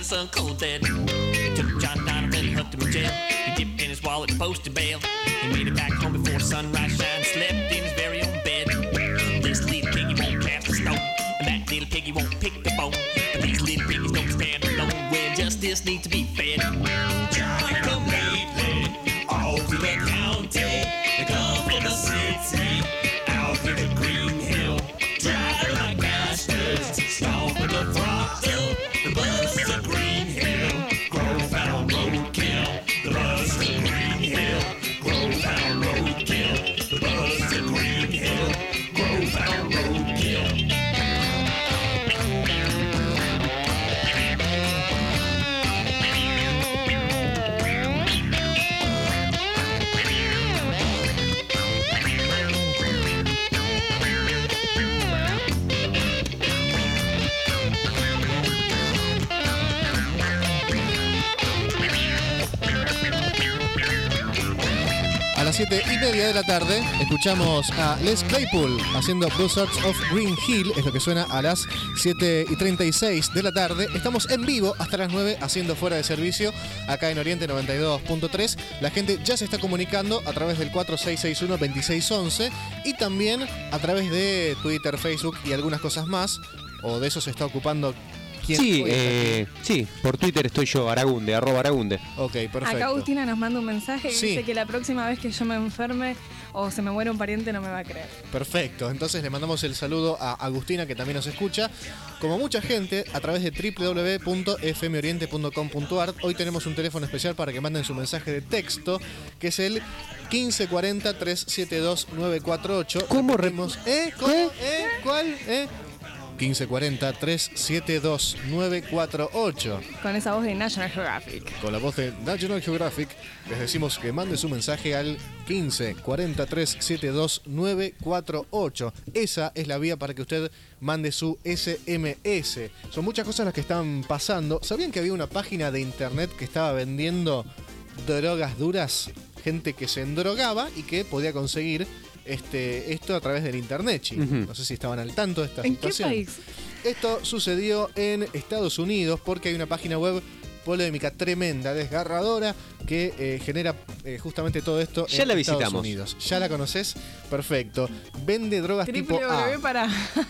so cold that he took John Donovan, hooked him in jail. He dipped in his wallet and posted bail. He made it back home before sunrise shine, slept in his very own bed. This little piggy won't cast a stone, and that little piggy won't pick a bone. But these little piggies don't stand alone when justice needs to be fed. John come lately, all through the county. They come from the city, out here to Green Hill. Driving like bastards, stomping the throttle. The bus to Green Hill, Grove Town roadkill. The bus to Green Hill, Grove Town roadkill. The bus to Green Hill, Grove Town roadkill. A las 7:30 de la tarde escuchamos a Les Claypool haciendo Buzzards of Green Hill, es lo que suena a las 7:36 de la tarde. Estamos en vivo hasta las 9 haciendo Fuera de Servicio acá en Oriente 92.3. La gente ya se está comunicando a través del 4661-2611 y también a través de Twitter, Facebook y algunas cosas más. O de eso se está ocupando. Sí, por Twitter estoy yo, Aragunde, @Aragunde. Ok, perfecto. Acá Agustina nos manda un mensaje y Sí. dice que la próxima vez que yo me enferme o se me muere un pariente no me va a creer. Perfecto, entonces le mandamos el saludo a Agustina que también nos escucha. Como mucha gente, a través de www.fmoriente.com.ar. Hoy tenemos un teléfono especial para que manden su mensaje de texto, que es el 1540-372-948. ¿Cómo Repetimos? ¿Cuál? 1540-372-948. Con esa voz de National Geographic. Con la voz de National Geographic, les decimos que mande su mensaje al 1540-372-948. Esa es la vía para que usted mande su SMS. Son muchas cosas las que están pasando. ¿Sabían que había una página de internet que estaba vendiendo drogas duras? Gente que se endrogaba y que podía conseguir esto a través del internet, chicos. No sé si estaban al tanto de esta situación. ¿En qué país? Esto sucedió en Estados Unidos porque hay una página web polémica, tremenda, desgarradora, que genera justamente todo esto ya en la Estados visitamos. Unidos. ¿Ya la conoces? Perfecto. Vende drogas tipo A. para...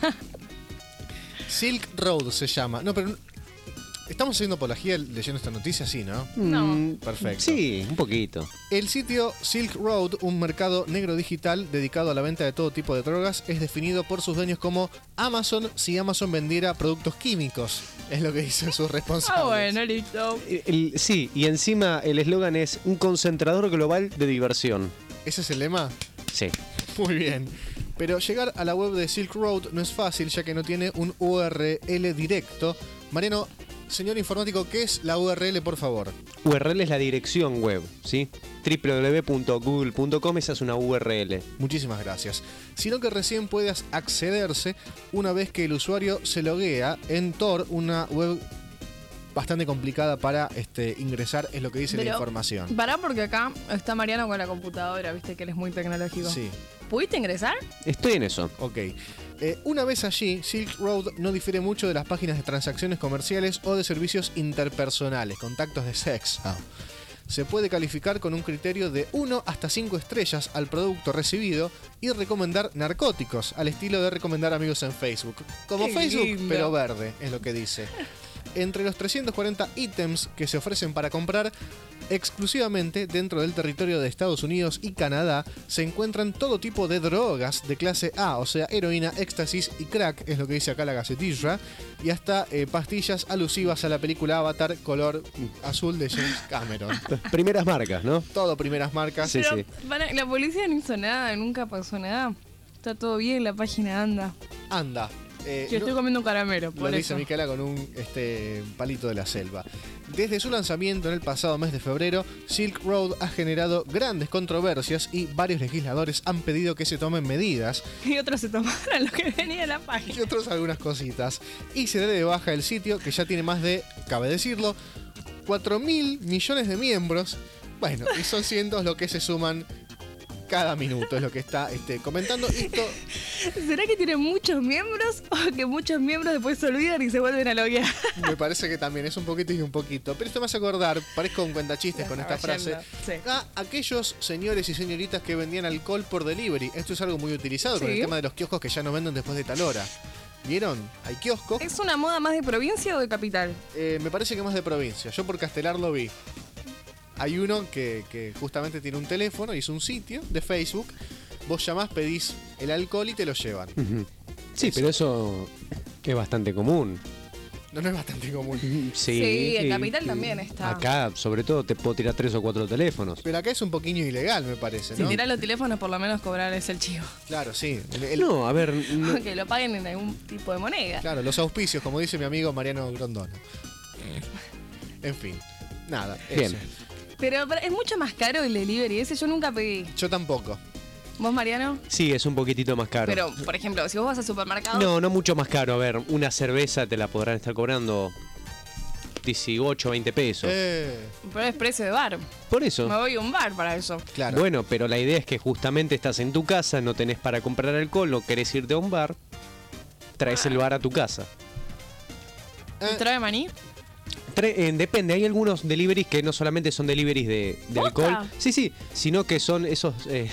Silk Road se llama. No, pero... ¿Estamos haciendo apología leyendo esta noticia? Sí, ¿no? No. Perfecto. Sí, un poquito. El sitio Silk Road, un mercado negro digital dedicado a la venta de todo tipo de drogas, es definido por sus dueños como Amazon si Amazon vendiera productos químicos. Es lo que dicen sus responsables. bueno, listo. Sí, y encima el eslogan es un concentrador global de diversión. ¿Ese es el lema? Sí. Muy bien. Pero llegar a la web de Silk Road no es fácil, ya que no tiene un URL directo. Mariano, señor informático, ¿qué es la URL, por favor? URL es la dirección web, ¿sí? www.google.com, esa es una URL. Muchísimas gracias. Sino que recién puedas accederse una vez que el usuario se loguea en Tor, una web bastante complicada para ingresar, es lo que dice la información. Pará, porque acá está Mariano con la computadora, viste que él es muy tecnológico. Sí. ¿Pudiste ingresar? Estoy en eso. Ok. Una vez allí, Silk Road no difiere mucho de las páginas de transacciones comerciales o de servicios interpersonales, contactos de sexo. Se puede calificar con un criterio de 1 hasta 5 estrellas al producto recibido y recomendar narcóticos, al estilo de recomendar amigos en Facebook. Como Qué Facebook, lindo. pero verde, es lo que dice. Entre los 340 ítems que se ofrecen para comprar exclusivamente dentro del territorio de Estados Unidos y Canadá, se encuentran todo tipo de drogas de clase A, o sea, heroína, éxtasis y crack, es lo que dice acá la gacetilla, y hasta pastillas alusivas a la película Avatar color azul de James Cameron. Primeras marcas, ¿no? Todo primeras marcas. Sí, Pero, sí. la policía no hizo nada, nunca pasó nada. Está todo bien, la página anda. Anda. Yo estoy comiendo un caramelo, Lo por dice eso. Micaela con un palito de la selva. Desde su lanzamiento en el pasado mes de febrero, Silk Road ha generado grandes controversias y varios legisladores han pedido que se tomen medidas. Y otros se tomaron lo que venía en la página. Y otros algunas cositas. Y se dé de baja el sitio, que ya tiene más de, cabe decirlo, 4.000 millones de miembros. Bueno, y son cientos lo que se suman cada minuto, es lo que está comentando. Esto, ¿Será que tiene muchos miembros o que muchos miembros después se olvidan y se vuelven a loguear? me parece que también es un poquito y un poquito. Pero esto me hace acordar, parezco un cuentachistes con esta frase, sí. a aquellos señores y señoritas que vendían alcohol por delivery. Esto es algo muy utilizado con el tema de los kioscos que ya no venden después de tal hora. ¿Vieron? Hay kioscos. ¿Es una moda más de provincia o de capital? Me parece que más de provincia. Yo por Castelar lo vi. Hay uno que justamente tiene un teléfono y es un sitio de Facebook. Vos llamás, pedís el alcohol y te lo llevan. Sí, pero eso es bastante común. No es bastante común. Sí, en capital también está. Acá, sobre todo, te puedo tirar 3 o 4 teléfonos. Pero acá es un poquillo ilegal, me parece, ¿no? Si tirás los teléfonos, por lo menos cobrarles el chivo. Claro, sí. No, a ver... No. Que lo paguen en algún tipo de moneda. Claro, los auspicios, como dice mi amigo Mariano Grondona. En fin, nada. Bien. Eso. Pero es mucho más caro el delivery ese, yo nunca pedí. Yo tampoco. ¿Vos, Mariano? Sí, es un poquitito más caro. Pero, por ejemplo, si vos vas al supermercado... No mucho más caro. A ver, una cerveza te la podrán estar cobrando 18, 20 pesos. Pero es precio de bar. Por eso. Me voy a un bar para eso. Claro. Bueno, pero la idea es que justamente estás en tu casa, no tenés para comprar alcohol, no querés irte a un bar, traes el bar a tu casa. ¿Y trae maní? Depende, hay algunos deliveries que no solamente son deliveries de alcohol, sí, sino que son esos...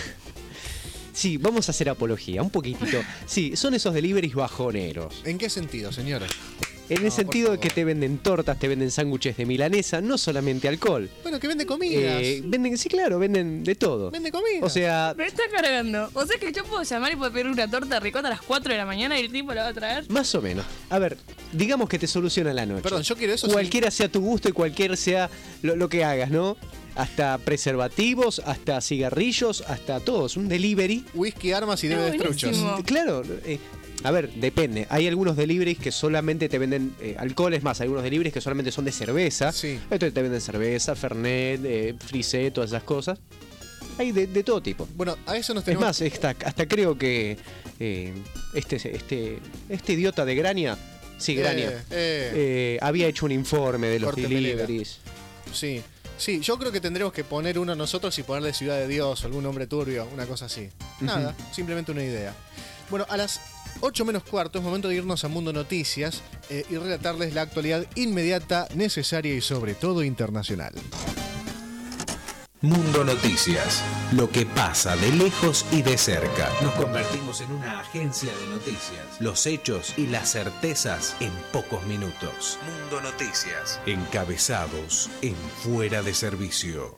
Sí, vamos a hacer apología, un poquitito. Sí, son esos deliveries bajoneros. ¿En qué sentido, señora? En el sentido de que te venden tortas, te venden sándwiches de milanesa, no solamente alcohol. Bueno, que vende comidas. Sí, claro, venden de todo. Vende comida. O sea... Me está cargando. O sea que yo puedo llamar y puedo pedir una torta de ricota a las 4 de la mañana y el tipo la va a traer. Más o menos. A ver, digamos que te soluciona la noche. Perdón, yo quiero eso. Cualquiera sea tu gusto y cualquiera sea lo que hagas, ¿no? Hasta preservativos, hasta cigarrillos, hasta todo. Es un delivery. Whisky, armas y debe de truchos. Claro. A ver, depende. Hay algunos deliveries que solamente te venden alcohol. Es más, hay algunos deliveries que solamente son de cerveza. Sí. Entonces te venden cerveza, fernet, frisé, todas esas cosas. Hay de todo tipo. Bueno, a eso nos tenemos... Es más, hasta creo que este idiota de Grania, sí, Grania, había hecho un informe de los Corte deliveries. Sí. Sí, yo creo que tendremos que poner uno nosotros y ponerle Ciudad de Dios o algún nombre turbio, una cosa así. Nada, simplemente una idea. Bueno, a las 8 menos cuarto es momento de irnos a Mundo Noticias y relatarles la actualidad inmediata, necesaria y sobre todo internacional. Mundo Noticias, lo que pasa de lejos y de cerca. Nos convertimos en una agencia de noticias. Los hechos y las certezas en pocos minutos. Mundo Noticias. Encabezados en Fuera de Servicio.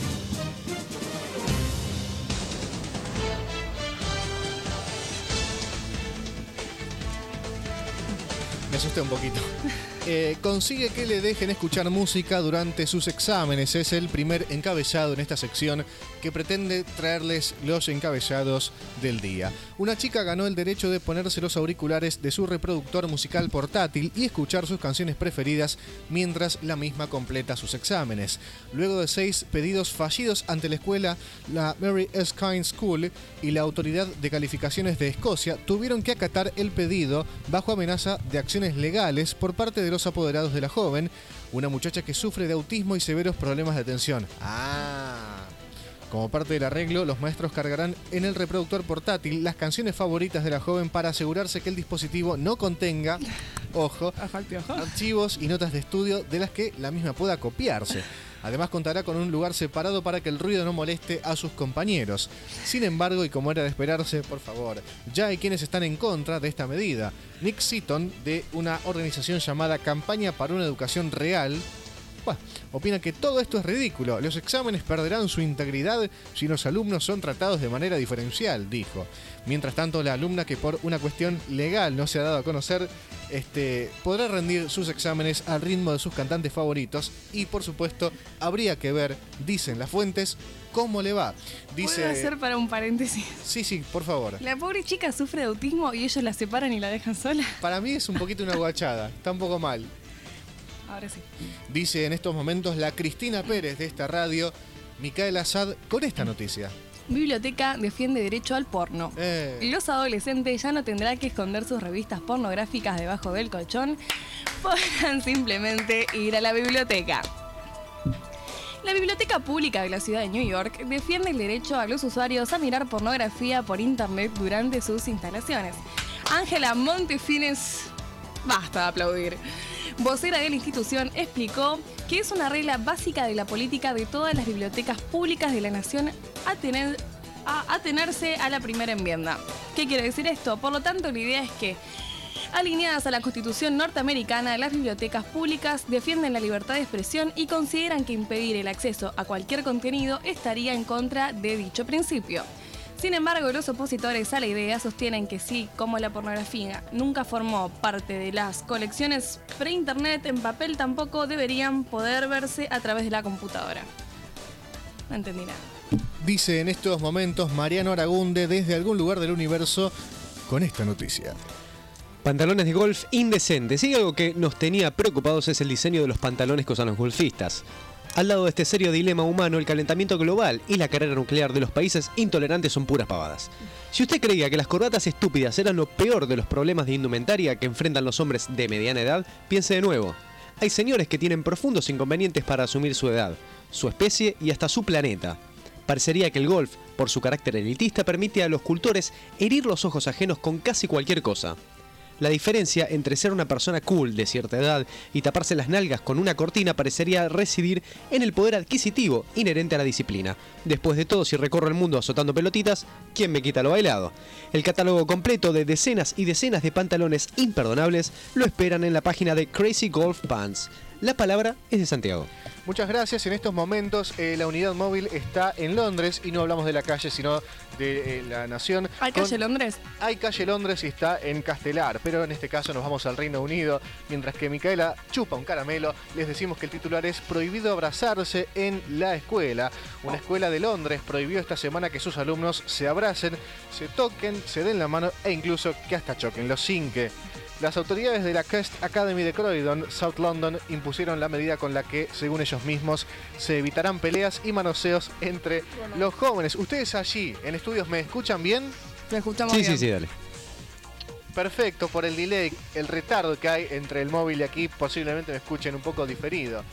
Me asusté un poquito. Consigue que le dejen escuchar música durante sus exámenes. Es el primer encabezado en esta sección que pretende traerles los encabezados del día. Una chica ganó el derecho de ponerse los auriculares de su reproductor musical portátil y escuchar sus canciones preferidas mientras la misma completa sus exámenes. Luego de 6 pedidos fallidos ante la escuela, la Mary Erskine School y la Autoridad de Calificaciones de Escocia tuvieron que acatar el pedido bajo amenaza de acciones legales por parte de los apoderados de la joven, una muchacha que sufre de autismo y severos problemas de atención. Como parte del arreglo, los maestros cargarán en el reproductor portátil las canciones favoritas de la joven para asegurarse que el dispositivo no contenga, ojo, archivos y notas de estudio de las que la misma pueda copiarse. Además contará con un lugar separado para que el ruido no moleste a sus compañeros. Sin embargo, y como era de esperarse, por favor, ya hay quienes están en contra de esta medida. Nick Seaton, de una organización llamada Campaña para una Educación Real, opina que todo esto es ridículo. Los exámenes perderán su integridad si los alumnos son tratados de manera diferencial, dijo. Mientras tanto, la alumna, que por una cuestión legal no se ha dado a conocer, podrá rendir sus exámenes al ritmo de sus cantantes favoritos y, por supuesto, habría que ver, dicen las fuentes, cómo le va. ¿Puedo hacer para un paréntesis? Sí, por favor. La pobre chica sufre de autismo y ellos la separan y la dejan sola. Para mí es un poquito una guachada, está un poco mal. Ahora sí. Dice en estos momentos la Cristina Pérez de esta radio, Micaela Assad, con esta noticia. Biblioteca defiende derecho al porno. Los adolescentes ya no tendrán que esconder sus revistas pornográficas debajo del colchón, podrán simplemente ir a la biblioteca. La biblioteca Biblioteca Pública de la Ciudad de New York defiende el derecho a los usuarios a mirar pornografía por internet durante sus instalaciones. Ángela Montefines, basta de aplaudir, vocera de la institución, explicó que es una regla básica de la política de todas las bibliotecas públicas de la nación atenerse a la primera enmienda. ¿Qué quiere decir esto? Por lo tanto, la idea es que, alineadas a la Constitución norteamericana, las bibliotecas públicas defienden la libertad de expresión y consideran que impedir el acceso a cualquier contenido estaría en contra de dicho principio. Sin embargo, los opositores a la idea sostienen que sí, como la pornografía nunca formó parte de las colecciones pre-internet, en papel tampoco deberían poder verse a través de la computadora. No entendí nada. Dice en estos momentos Mariano Aragunde desde algún lugar del universo con esta noticia. Pantalones de golf indecentes. Y algo que nos tenía preocupados es el diseño de los pantalones que usan los golfistas. Al lado de este serio dilema humano, el calentamiento global y la carrera nuclear de los países intolerantes son puras pavadas. Si usted creía que las corbatas estúpidas eran lo peor de los problemas de indumentaria que enfrentan los hombres de mediana edad, piense de nuevo. Hay señores que tienen profundos inconvenientes para asumir su edad, su especie y hasta su planeta. Parecería que el golf, por su carácter elitista, permite a los cultores herir los ojos ajenos con casi cualquier cosa. La diferencia entre ser una persona cool de cierta edad y taparse las nalgas con una cortina parecería residir en el poder adquisitivo inherente a la disciplina. Después de todo, si recorro el mundo azotando pelotitas, ¿quién me quita lo bailado? El catálogo completo de decenas y decenas de pantalones imperdonables lo esperan en la página de Crazy Golf Pants. La palabra es de Santiago. Muchas gracias. En estos momentos la unidad móvil está en Londres y no hablamos de la calle, sino de la nación. ¿Hay calle Londres? Hay calle Londres y está en Castelar, pero en este caso nos vamos al Reino Unido. Mientras que Micaela chupa un caramelo, les decimos que el titular es prohibido abrazarse en la escuela. Una escuela de Londres prohibió esta semana que sus alumnos se abracen, se toquen, se den la mano e incluso que hasta choquen, los cinque. Las autoridades de la Quest Academy de Croydon, South London, impusieron la medida con la que, según ellos mismos, se evitarán peleas y manoseos entre los jóvenes. ¿Ustedes allí en estudios me escuchan bien? Me escuchamos bien. Sí, dale. Perfecto, por el delay, el retardo que hay entre el móvil y aquí, posiblemente me escuchen un poco diferido.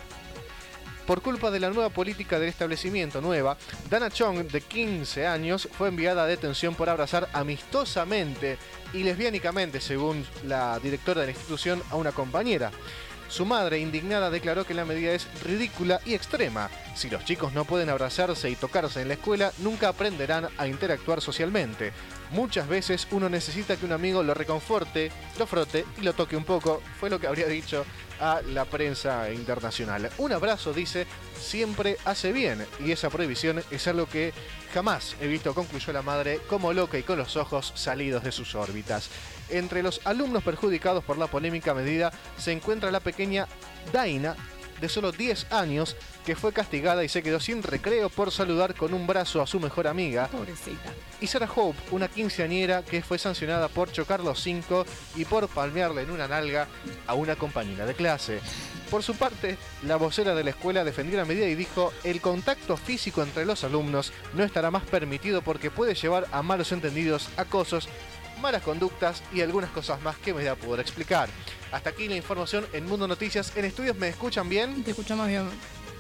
Por culpa de la nueva política del establecimiento nueva, Dana Chong, de 15 años, fue enviada a detención por abrazar amistosamente y lesbiánicamente, según la directora de la institución, a una compañera. Su madre, indignada, declaró que la medida es ridícula y extrema. Si los chicos no pueden abrazarse y tocarse en la escuela, nunca aprenderán a interactuar socialmente. Muchas veces uno necesita que un amigo lo reconforte, lo frote y lo toque un poco, fue lo que habría dicho a la prensa internacional. Un abrazo, dice, siempre hace bien, y esa prohibición es algo que jamás he visto, concluyó la madre, como loca y con los ojos salidos de sus órbitas. Entre los alumnos perjudicados por la polémica medida se encuentra la pequeña Daina, de solo 10 años, que fue castigada y se quedó sin recreo por saludar con un brazo a su mejor amiga. Pobrecita. Y Sarah Hope, una quinceañera que fue sancionada por chocar los cinco y por palmearle en una nalga a una compañera de clase. Por su parte, la vocera de la escuela defendió la medida y dijo: el contacto físico entre los alumnos no estará más permitido porque puede llevar a malos entendidos, acosos, malas conductas y algunas cosas más que me da poder explicar. Hasta aquí la información en Mundo Noticias. ¿En estudios me escuchan bien? Te escuchamos bien.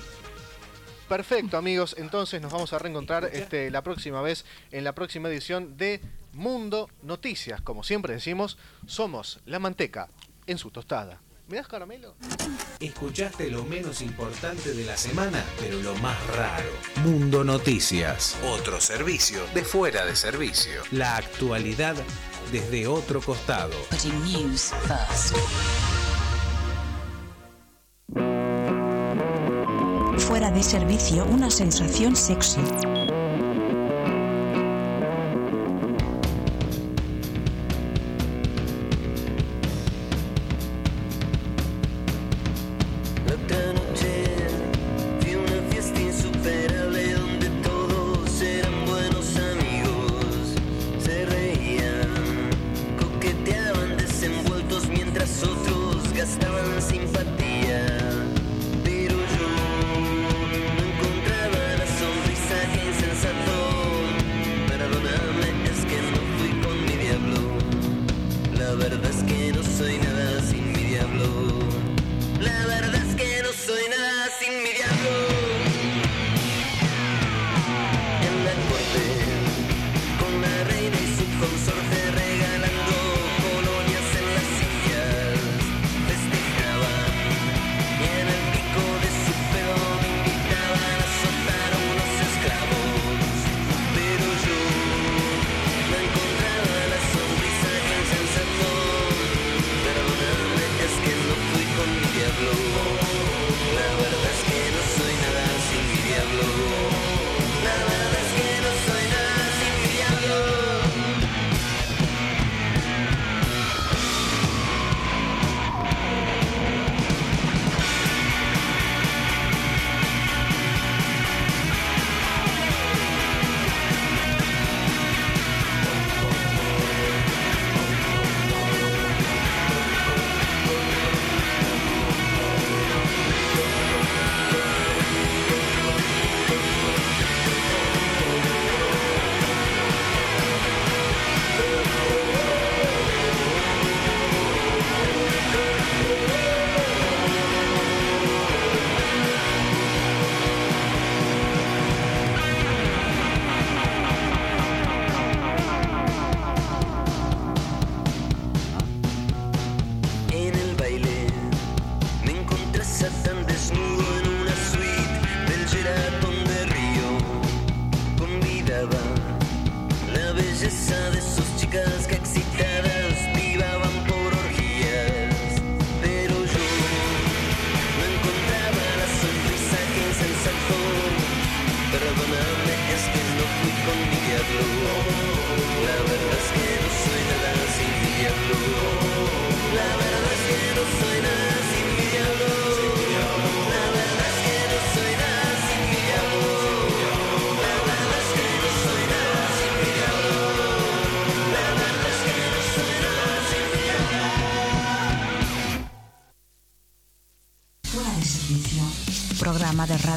Perfecto, amigos. Entonces nos vamos a reencontrar la próxima vez en la próxima edición de Mundo Noticias. Como siempre decimos, somos la manteca en su tostada. ¿Me das caramelo? Escuchaste lo menos importante de la semana, pero lo más raro. Mundo Noticias. Otro servicio de fuera de servicio. La actualidad desde otro costado. Putting news first. Fuera de servicio, una sensación sexy. Gastaban simpatía, pero yo no encontraba la sonrisa que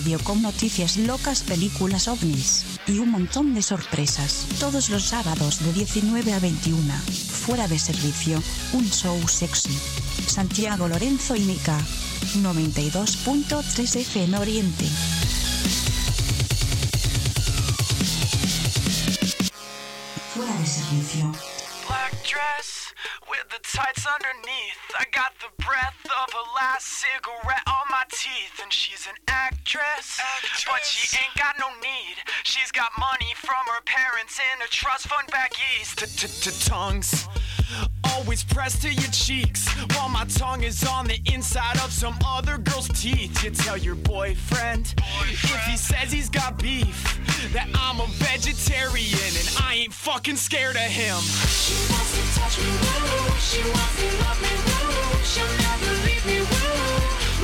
radio con noticias locas, películas ovnis y un montón de sorpresas. Todos los sábados de 19 a 21. Fuera de servicio, un show sexy. Santiago Lorenzo y Mica. 92.3 FM Oriente. Fuera de servicio. Black dress with the tights underneath. I got the breath of a last cigarette on my teeth. And she's an actress, but she ain't got no need. She's got money from her parents in a trust fund back east. Tongues always pressed to your cheeks, while my tongue is on the inside of some other girl's teeth. You tell your boyfriend if he says he's got beef that I'm a vegetarian and I ain't fucking scared of him. She wants to touch me, woo. She wants to love me, woo. She'll never leave me, woo.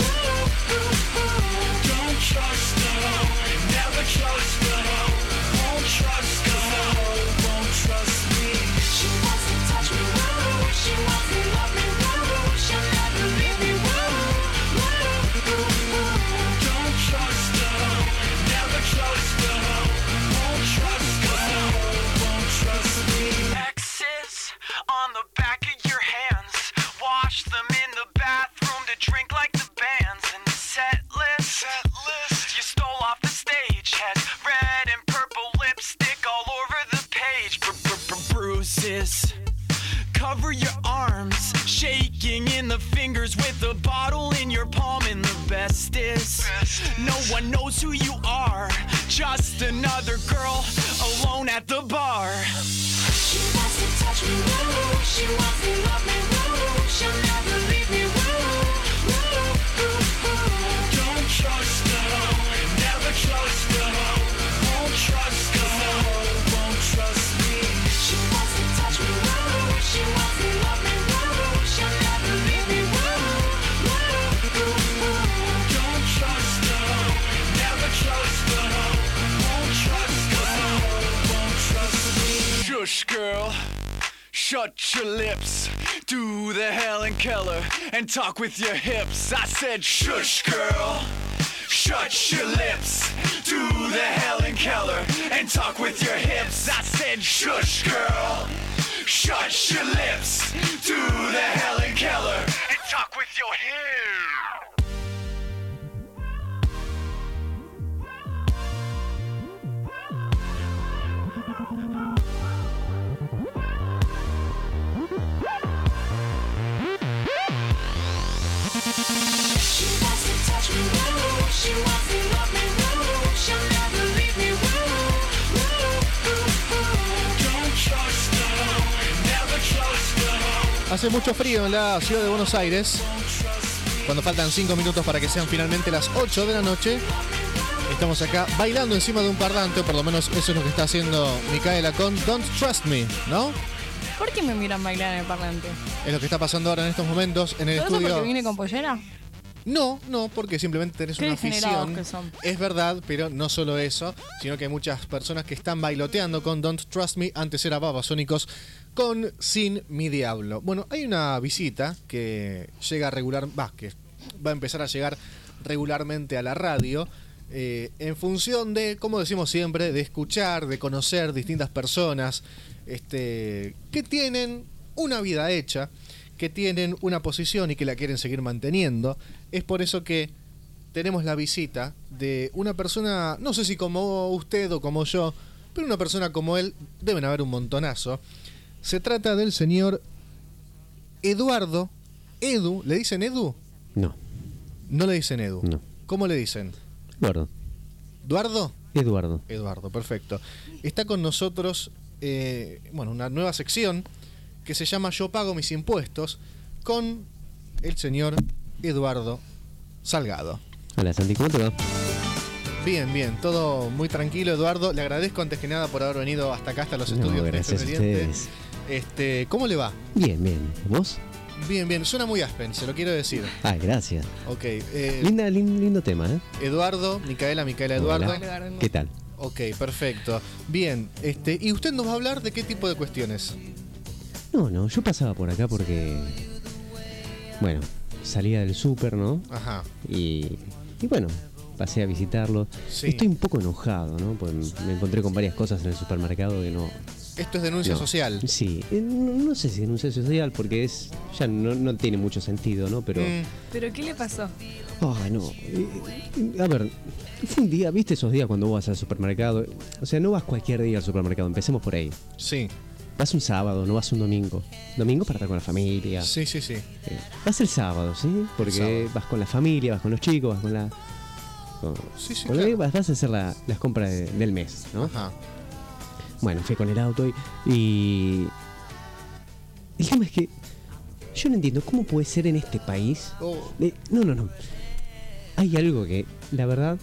Don't trust her, never trust her. Won't trust her, won't trust me. She wants to touch me, woo. She wants to love me, woo. She'll never leave me, woo. Don't trust her, never trust her. Won't trust her, won't trust me. X's on the back of your hands. Wash them in the bathroom to drink like the bands. And the set list you stole off the stage has red and purple lipstick all over the page. Bruises cover your arms, shaking in the fingers with a bottle in your palm. And the best is no one knows who you are, just another girl alone at the bar. She wants to touch me, woo. She wants to love me, woo. She'll never leave me, woo. Don't trust her, never trust her. Won't trust her, won't trust me. She wants to touch me, woo. She wants to love me, woo. She'll never leave me, woo. Don't trust her, never trust her. Won't trust her, won't trust me. Shush, girl. Shut your lips, do the Helen Keller and talk with your hips. I said shush, girl. Shut your lips, do the Helen Keller and talk with your hips. I said shush, girl. Shut your lips, do the Helen Keller and talk with your hips. She wants to touch me, woo. She wants to love me, woo. She'll never leave me, woo. Don't trust her, never trust her. Hace mucho frío en la ciudad de Buenos Aires. Cuando faltan 5 minutos para que sean finalmente las 8 de la noche, estamos acá bailando encima de un parlante, o por lo menos eso es lo que está haciendo Micaela con Don't Trust Me, ¿no? ¿Por qué me miran bailar en el parlante? Es lo que está pasando ahora en estos momentos en el ¿Todo estudio. eso porque vine con pollera? No, porque simplemente tenés una afición. Que son. Es verdad, pero no solo eso, sino que hay muchas personas que están bailoteando con Don't Trust Me. Antes era Babasónicos con Sin Mi Diablo. Bueno, hay una visita que llega que va a empezar a llegar regularmente a la radio. En función de, como decimos siempre, de escuchar, de conocer distintas personas que tienen una vida hecha, que tienen una posición y que la quieren seguir manteniendo. Es por eso que tenemos la visita de una persona, no sé si como usted o como yo, pero una persona como él deben haber un montonazo. Se trata del señor Eduardo. ¿Edu? ¿Le dicen Edu? No. No le dicen Edu. No. ¿Cómo le dicen? Eduardo. ¿Eduardo? Eduardo. Eduardo, perfecto. Está con nosotros, una nueva sección que se llama Yo Pago Mis Impuestos, con el señor Eduardo Salgado. Hola, Santi, ¿cómo te va? Bien, todo muy tranquilo, Eduardo. Le agradezco antes que nada por haber venido hasta acá, hasta los estudios. Gracias a ustedes. ¿Cómo le va? Bien. ¿Vos? Bien. Suena muy Aspen, se lo quiero decir. Gracias. Ok. Lindo tema, ¿eh? Eduardo, Micaela, Eduardo. Hola. ¿Qué tal? Ok, perfecto. Bien, ¿y usted nos va a hablar de qué tipo de cuestiones? No, yo pasaba por acá porque, salía del súper, ¿no? Ajá. Y bueno, pasé a visitarlo. Sí. Estoy un poco enojado, ¿no? Porque me encontré con varias cosas en el supermercado que no... Esto es denuncia social. Sí, no sé si denuncia social porque ya no tiene mucho sentido, ¿no? Pero... ¿Pero qué le pasó? Ay, no. A ver, fue un día, ¿viste esos días cuando vos vas al supermercado? O sea, no vas cualquier día al supermercado, empecemos por ahí. Sí. Vas un sábado, no vas un domingo. Domingo para estar con la familia. Sí. Vas el sábado, ¿sí? Porque sábado. vas con la familia, vas con los chicos, vas con la... Sí, claro. Vas a hacer las compras del mes, ¿no? Ajá. Bueno, fui con el auto y... El tema es que yo no entiendo cómo puede ser en este país... No. Hay algo que, la verdad...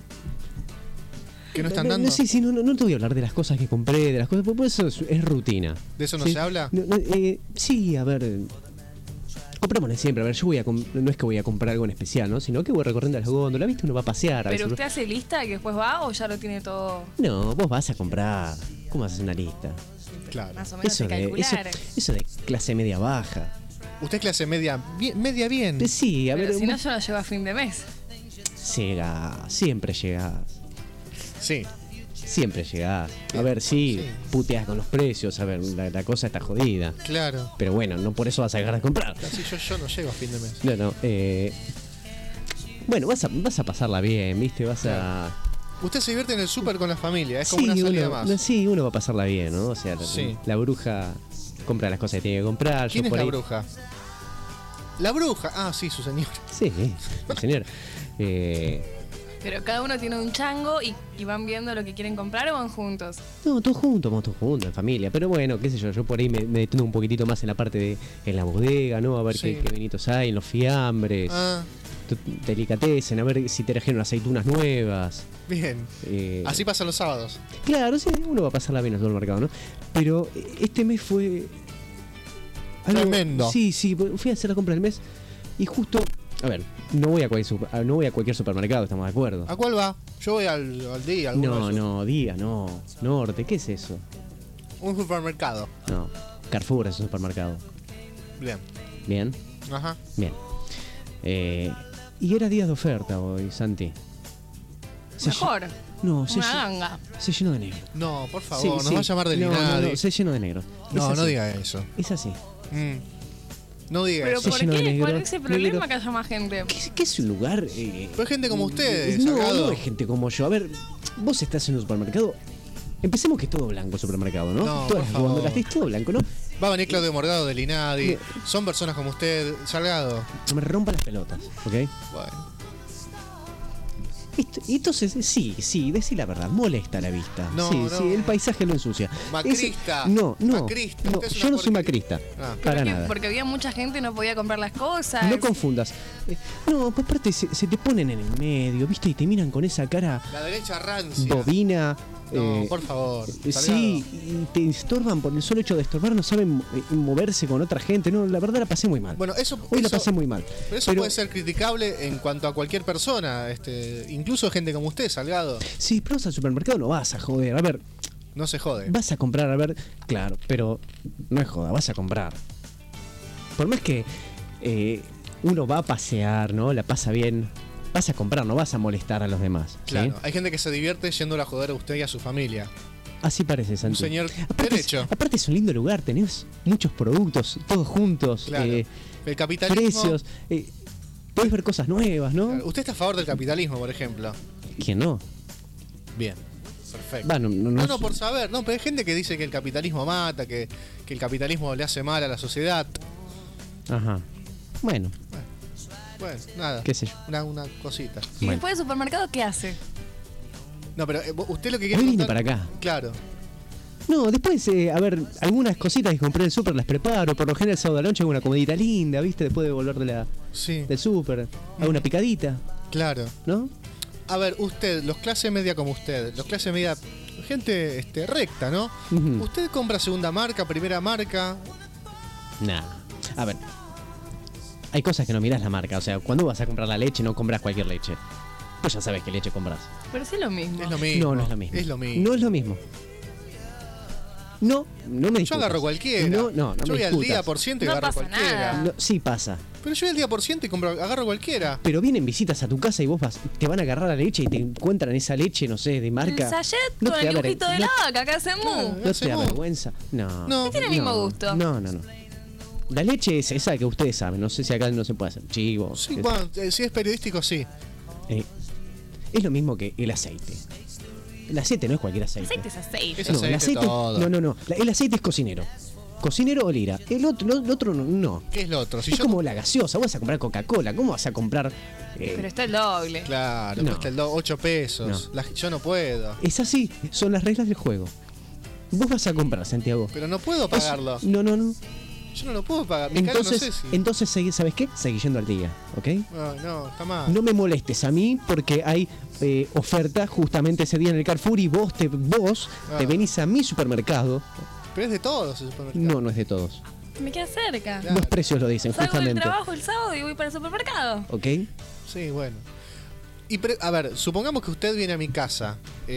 ¿Que no están dando? Sí, no te voy a hablar de las cosas que compré, de las cosas... Porque eso es rutina. ¿De eso no ¿sí? se habla? Sí, a ver... Compramos siempre, a ver, yo no es que voy a comprar algo en especial, ¿no? Sino que voy recorriendo las góndolas, ¿viste? Uno va a pasear. ¿Pero usted hace lista que después va o ya lo tiene todo? No, vos vas a comprar. ¿Cómo haces una lista? Claro. Más o menos hay que calcular. Eso de clase media baja. ¿Usted es clase media bien? Sí, a Pero ver... si no, yo lo llevo a fin de mes. Siempre llegás. Sí. Siempre llegás. A ver, sí, puteás con los precios, a ver, la cosa está jodida. Claro. Pero bueno, no por eso vas a dejar de comprar. Así yo no llego a fin de mes. No. Bueno, vas a pasarla bien, ¿viste? Vas a... Usted se divierte en el súper con la familia, es como una salida más. Sí, uno va a pasarla bien, ¿no? O sea, Sí. la bruja compra las cosas que tiene que comprar. ¿Quién es la bruja? La bruja. Ah, sí, su señora. Sí, la señora. Pero cada uno tiene un chango y van viendo lo que quieren comprar o van juntos. No, todos juntos, en familia. Pero bueno, qué sé yo por ahí me detengo un poquitito más en la parte en la bodega, ¿no? A ver qué vinitos hay, en los fiambres, delicatessen, a ver si te trajeron aceitunas nuevas. Bien. Así pasan los sábados. Claro, sí, uno va a pasarla bien a todo el mercado, ¿no? Pero este mes fue... Tremendo. Sí, fui a hacer la compra del mes y justo... A ver, no voy a cualquier supermercado, estamos de acuerdo. ¿A cuál va? Yo voy al día. Día, no. Norte, ¿qué es eso? Un supermercado. No, Carrefour es un supermercado. Bien. Ajá. Bien. Y era día de oferta hoy, Santi. Mejor. No, ganga. Se llenó de negro. No, por favor, nos va a llamar del INADI. No, se llenó de negro. No diga eso. Es así. No diga ¿Pero eso. por qué? ¿Cuál es el problema que haya más gente? ¿Qué es un lugar? Pero hay gente como ustedes. No hay gente como yo. A ver, vos estás en un supermercado. Empecemos que es todo blanco el supermercado, ¿no? No, todas las góndolas, es todo blanco, ¿no? Va a venir Claudio Morgado del INADI. Son personas como usted. Salgado. No me rompa las pelotas, ¿ok? Bueno. Entonces, sí, decí la verdad, molesta la vista. No, sí, el paisaje lo ensucia. Macrista. Macrista. No, yo no soy macrista. Para nada. Porque había mucha gente y no podía comprar las cosas. No confundas. No, pues aparte se te ponen en el medio, ¿viste? Y te miran con esa cara. La derecha rancia. Bobina. No, por favor. Sí, y te estorban por el solo hecho de estorbar, no saben moverse con otra gente. No, la verdad la pasé muy mal. Bueno, Hoy la pasé muy mal. Pero eso puede ser criticable en cuanto a cualquier persona, incluso gente como usted, Salgado. Sí, pero al supermercado no vas a joder. A ver. No se jode. Vas a comprar, a ver, claro, pero no es joda, vas a comprar. Por más que uno va a pasear, ¿no? La pasa bien. Vas a comprar, no vas a molestar a los demás. Claro, ¿sí? Hay gente que se divierte yendo a joder a usted y a su familia. Así parece, Santi. Un señor derecho. Aparte es un lindo lugar, tenés muchos productos, todos juntos. Claro. El capitalismo. Precios. Podés ver cosas nuevas, ¿no? Claro. Usted está a favor del capitalismo, por ejemplo. ¿Quién no? Bien. Perfecto. No, por saber. No, pero hay gente que dice que el capitalismo mata, que el capitalismo le hace mal a la sociedad. Ajá. Bueno, nada. ¿Qué sé yo? Una cosita. ¿Y después del supermercado qué hace? No, pero usted lo que quiere. Hoy vine para acá. Claro. No, después, a ver, algunas cositas que compré en el súper las preparo. Por lo general el sábado de la noche hago una comidita linda, ¿viste? Después de volver del súper. Hago una picadita. Claro. ¿No? A ver, usted, los clase media como usted, los clase media, gente recta, ¿no? Uh-huh. ¿Usted compra segunda marca, primera marca? Nah. A ver. Hay cosas que no mirás la marca. O sea, cuando vas a comprar la leche, no compras cualquier leche. Pues ya sabes qué leche compras. Pero sí es lo mismo. Es lo mismo. No es lo mismo. Es lo mismo. No es lo mismo. No me discutas. Yo agarro cualquiera. No Yo me voy al discutas. día por ciento y No agarro pasa cualquiera. nada. No, sí pasa. Pero yo voy al día por ciento y agarro cualquiera. Pero vienen visitas a tu casa y vos te van a agarrar la leche y te encuentran esa leche, no sé, de marca. El sachet No con te el da dibujito de la vaca, que hace mu. ¿No te da vergüenza? No. No tiene el mismo gusto. No. La leche es esa que ustedes saben. No sé si acá no se puede hacer chivo. Sí, bueno, si es periodístico, sí. Es lo mismo que el aceite. El aceite no es cualquier aceite. Aceite es aceite. Es aceite todo. No. El aceite es cocinero. Cocinero o lira. El otro no. ¿Qué es lo otro? Es como la gaseosa. Vos vas a comprar Coca-Cola. ¿Cómo vas a comprar? Pero está el doble. Claro, No. cuesta el 8 pesos. Yo no puedo. Es así. Son las reglas del juego. Vos vas a comprar, Santiago. Pero no puedo pagarlo. No. Yo no lo puedo pagar. Mi cara no sé si. Entonces, ¿sabes qué? Seguí yendo al día, ¿ok? No, está mal. No me molestes a mí porque hay oferta justamente ese día en el Carrefour y vos te venís a mi supermercado. Pero es de todos el supermercado. No es de todos. Me queda cerca. Los precios lo dicen, Salgo del justamente. trabajo el sábado y voy para el supermercado. ¿Ok? Sí, bueno. A ver, supongamos que usted viene a mi casa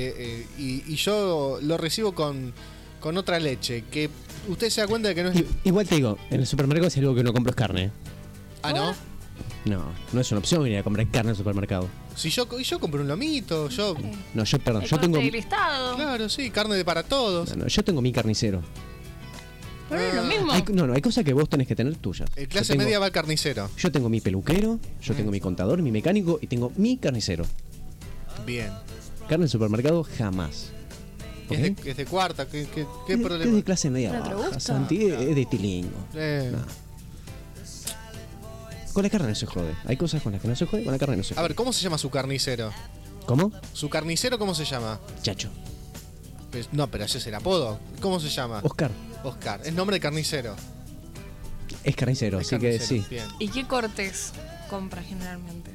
y yo lo recibo con otra leche, que usted se da cuenta de que no es... Igual te digo, en el supermercado si algo que no compro es carne. Ah, ¿no? No es una opción venir a comprar carne en el supermercado. Si yo compro un lomito, yo tengo... listado. Claro, sí, carne para todos. No, yo tengo mi carnicero. Pero es lo mismo. Hay cosas que vos tenés que tener tuyas. Clase media va al carnicero. Yo tengo mi peluquero, yo tengo mi contador, mi mecánico y tengo mi carnicero. Bien. Carne en el supermercado jamás. ¿Okay? Es de cuarta, ¿qué problema? Es de clase media ¿No te baja, gusta? Santi, es de tilingo. No. Con la carne no se jode. Hay cosas con las que no se jode, con la carne no se jode. A ver, ¿cómo se llama su carnicero? ¿Cómo? ¿Su carnicero cómo se llama? Chacho. Pues, no, pero ese es el apodo. ¿Cómo se llama? Oscar. Es nombre de carnicero. Es carnicero, así que sí. Bien. ¿Y qué cortes compras generalmente?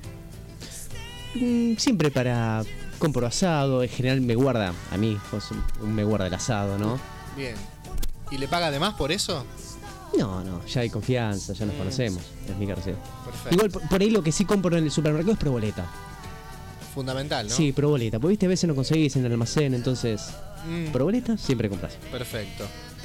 Siempre compro asado, en general me guarda, a mí me guarda el asado, ¿no? Bien. ¿Y le paga además por eso? No, ya hay confianza, ya nos conocemos, es mi carnicero. Perfecto. Igual por ahí lo que sí compro en el supermercado es proboleta. Fundamental, ¿no? Sí, proboleta, porque viste a veces no conseguís en el almacén, entonces proboleta siempre compras. Perfecto.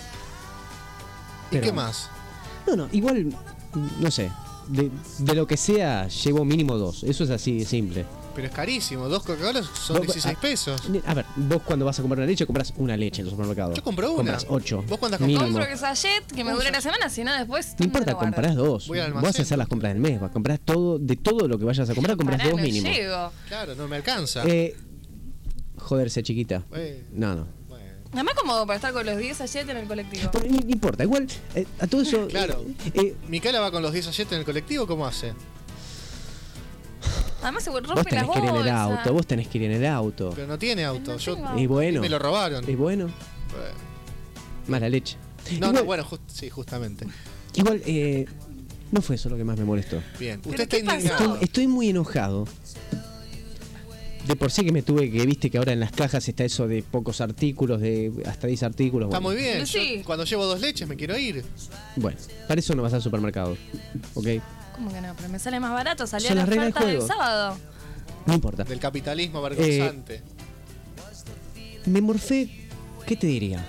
¿Y Pero- qué más? No, igual, no sé, de lo que sea llevo mínimo 2, eso es así de simple. Pero es carísimo, 2 Coca-Cola son 16 pesos. A ver, vos cuando vas a comprar una leche compras una leche en el supermercado. Yo compro una. Compras 8. ¿Vos cuántas mínimo. Compro que sachet, que me dure la semana, si no después... No importa, comprás 2. Voy al Vas almacén. a hacer las compras del mes, vas a comprar todo, de todo lo que vayas a comprar, compras 2 mínimo. Claro, no me alcanza. Joderse, chiquita. No. Nada más cómodo para estar con los 10 sachet en el colectivo. Pero no importa, igual a todo eso. Claro. Micaela va con los 10 sachets en el colectivo, ¿cómo hace? Además se Vos rompe tenés las que ir en el bolsas. auto, vos tenés que ir en el auto. Pero no tiene auto. Y bueno. Me lo robaron. Y bueno. Mala leche. No, Igual- bueno, sí, justamente. Igual, no fue eso lo que más me molestó. Bien. Usted está indignado. Estoy muy enojado. De por sí que me viste que ahora en las cajas está eso de pocos artículos, de hasta 10 artículos. Está bueno. muy bien. Sí. Yo, cuando llevo 2 leches me quiero ir. Bueno, para eso no vas al supermercado. ¿Ok? ¿Cómo que no? Pero me sale más barato, salía Son la las reglas del oferta del juego. sábado. No importa. Del capitalismo vergonzante. Me morfé, ¿qué te diría?